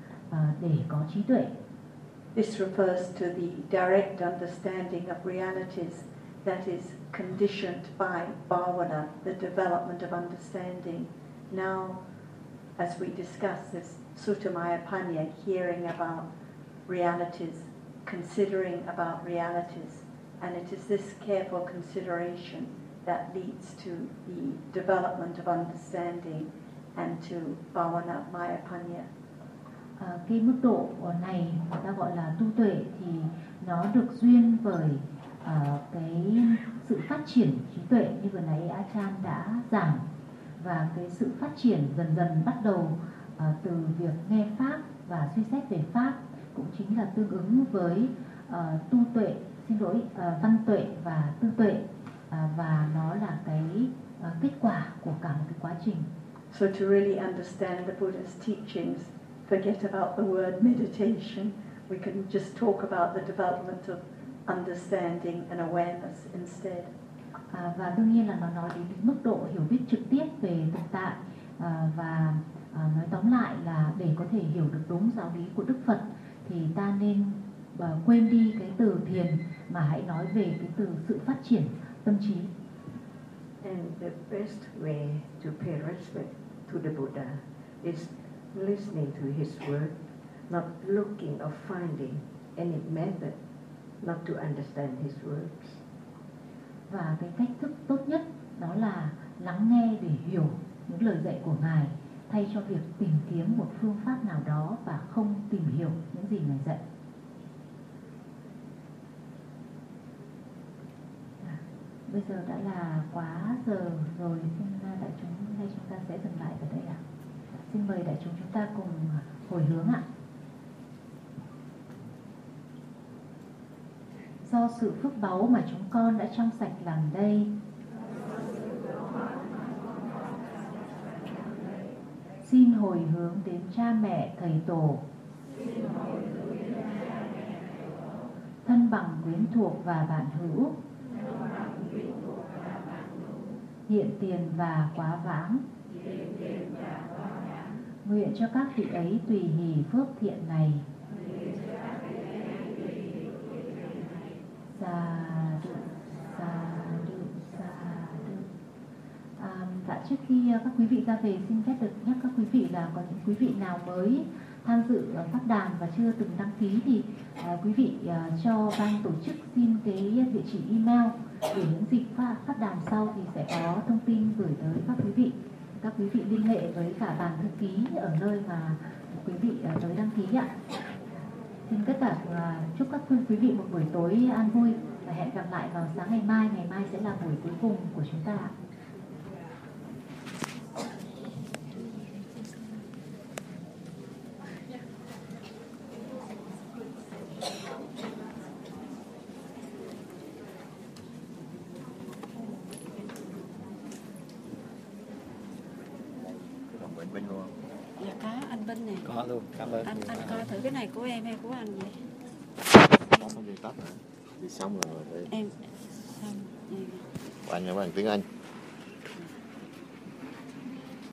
để có trí tuệ. This refers to the direct understanding of realities that is conditioned by bhavana, the development of understanding. Now, as we discuss this Suttamaya Panya, hearing about realities, considering about realities, and it is this careful consideration that leads to the development of understanding and to Bhavana Maya Panya. Cái mức độ này người ta gọi là tu tuệ, thì nó được duyên với cái sự phát triển trí tuệ như vừa nãy Ajahn đã giảng, và cái sự phát triển dần dần bắt đầu từ việc nghe pháp và suy xét về pháp, cũng chính là tương ứng với tu tuệ, văn tuệ và tư tuệ, và nó là cái kết quả của cả một cái quá trình. So to really understand the Buddha's teachings, forget about the word meditation. We can just talk about the development of understanding and awareness instead. Và đương nhiên là nó nói đến mức độ hiểu biết trực tiếp về thực tại, và nói tóm lại là để có thể hiểu được đúng giáo lý của Đức Phật thì ta nên quên đi cái từ thiền, mà hãy nói về cái từ sự phát triển tâm trí. And the best way to pay respect to the Buddha is listening to his word, not looking or finding any method not to understand his words. Và cái cách thức tốt nhất đó là lắng nghe để hiểu những lời dạy của Ngài, thay cho việc tìm kiếm một phương pháp nào đó và không tìm hiểu những gì Ngài dạy. Bây giờ đã là quá giờ rồi, xin đại chúng hay chúng ta sẽ dừng lại ở đây ạ. Xin mời đại chúng ta cùng hồi hướng ạ. Do sự phước báu mà chúng con đã trong sạch làm đây, xin hồi hướng đến cha mẹ thầy tổ, thân bằng quyến thuộc và bạn hữu, hiện tiền và quá vãng. Nguyện cho các vị ấy tùy hỷ phước thiện này. Sa đu, sa đu, sa đu. Dạ, trước khi các quý vị ra về, xin phép được nhắc các quý vị là có những quý vị nào mới tham dự pháp đàm và chưa từng đăng ký thì quý vị cho ban tổ chức xin cái địa chỉ email, để những dịp phát đàm sau thì sẽ có thông tin gửi tới các quý vị. Các quý vị liên hệ với cả bàn thư ký ở nơi mà quý vị tới đăng ký ạ. Xin tất cả chúc các quý vị một buổi tối an vui và hẹn gặp lại vào sáng ngày mai. Ngày mai sẽ là buổi cuối cùng của chúng ta. Bên luôn. Dạ có anh Vinh này. Có luôn, cảm ơn. Anh coi thử cái này của em hay của anh vậy? Xong đi tắt rồi. Đi xong rồi. Em xong. Của anh là tiếng Anh.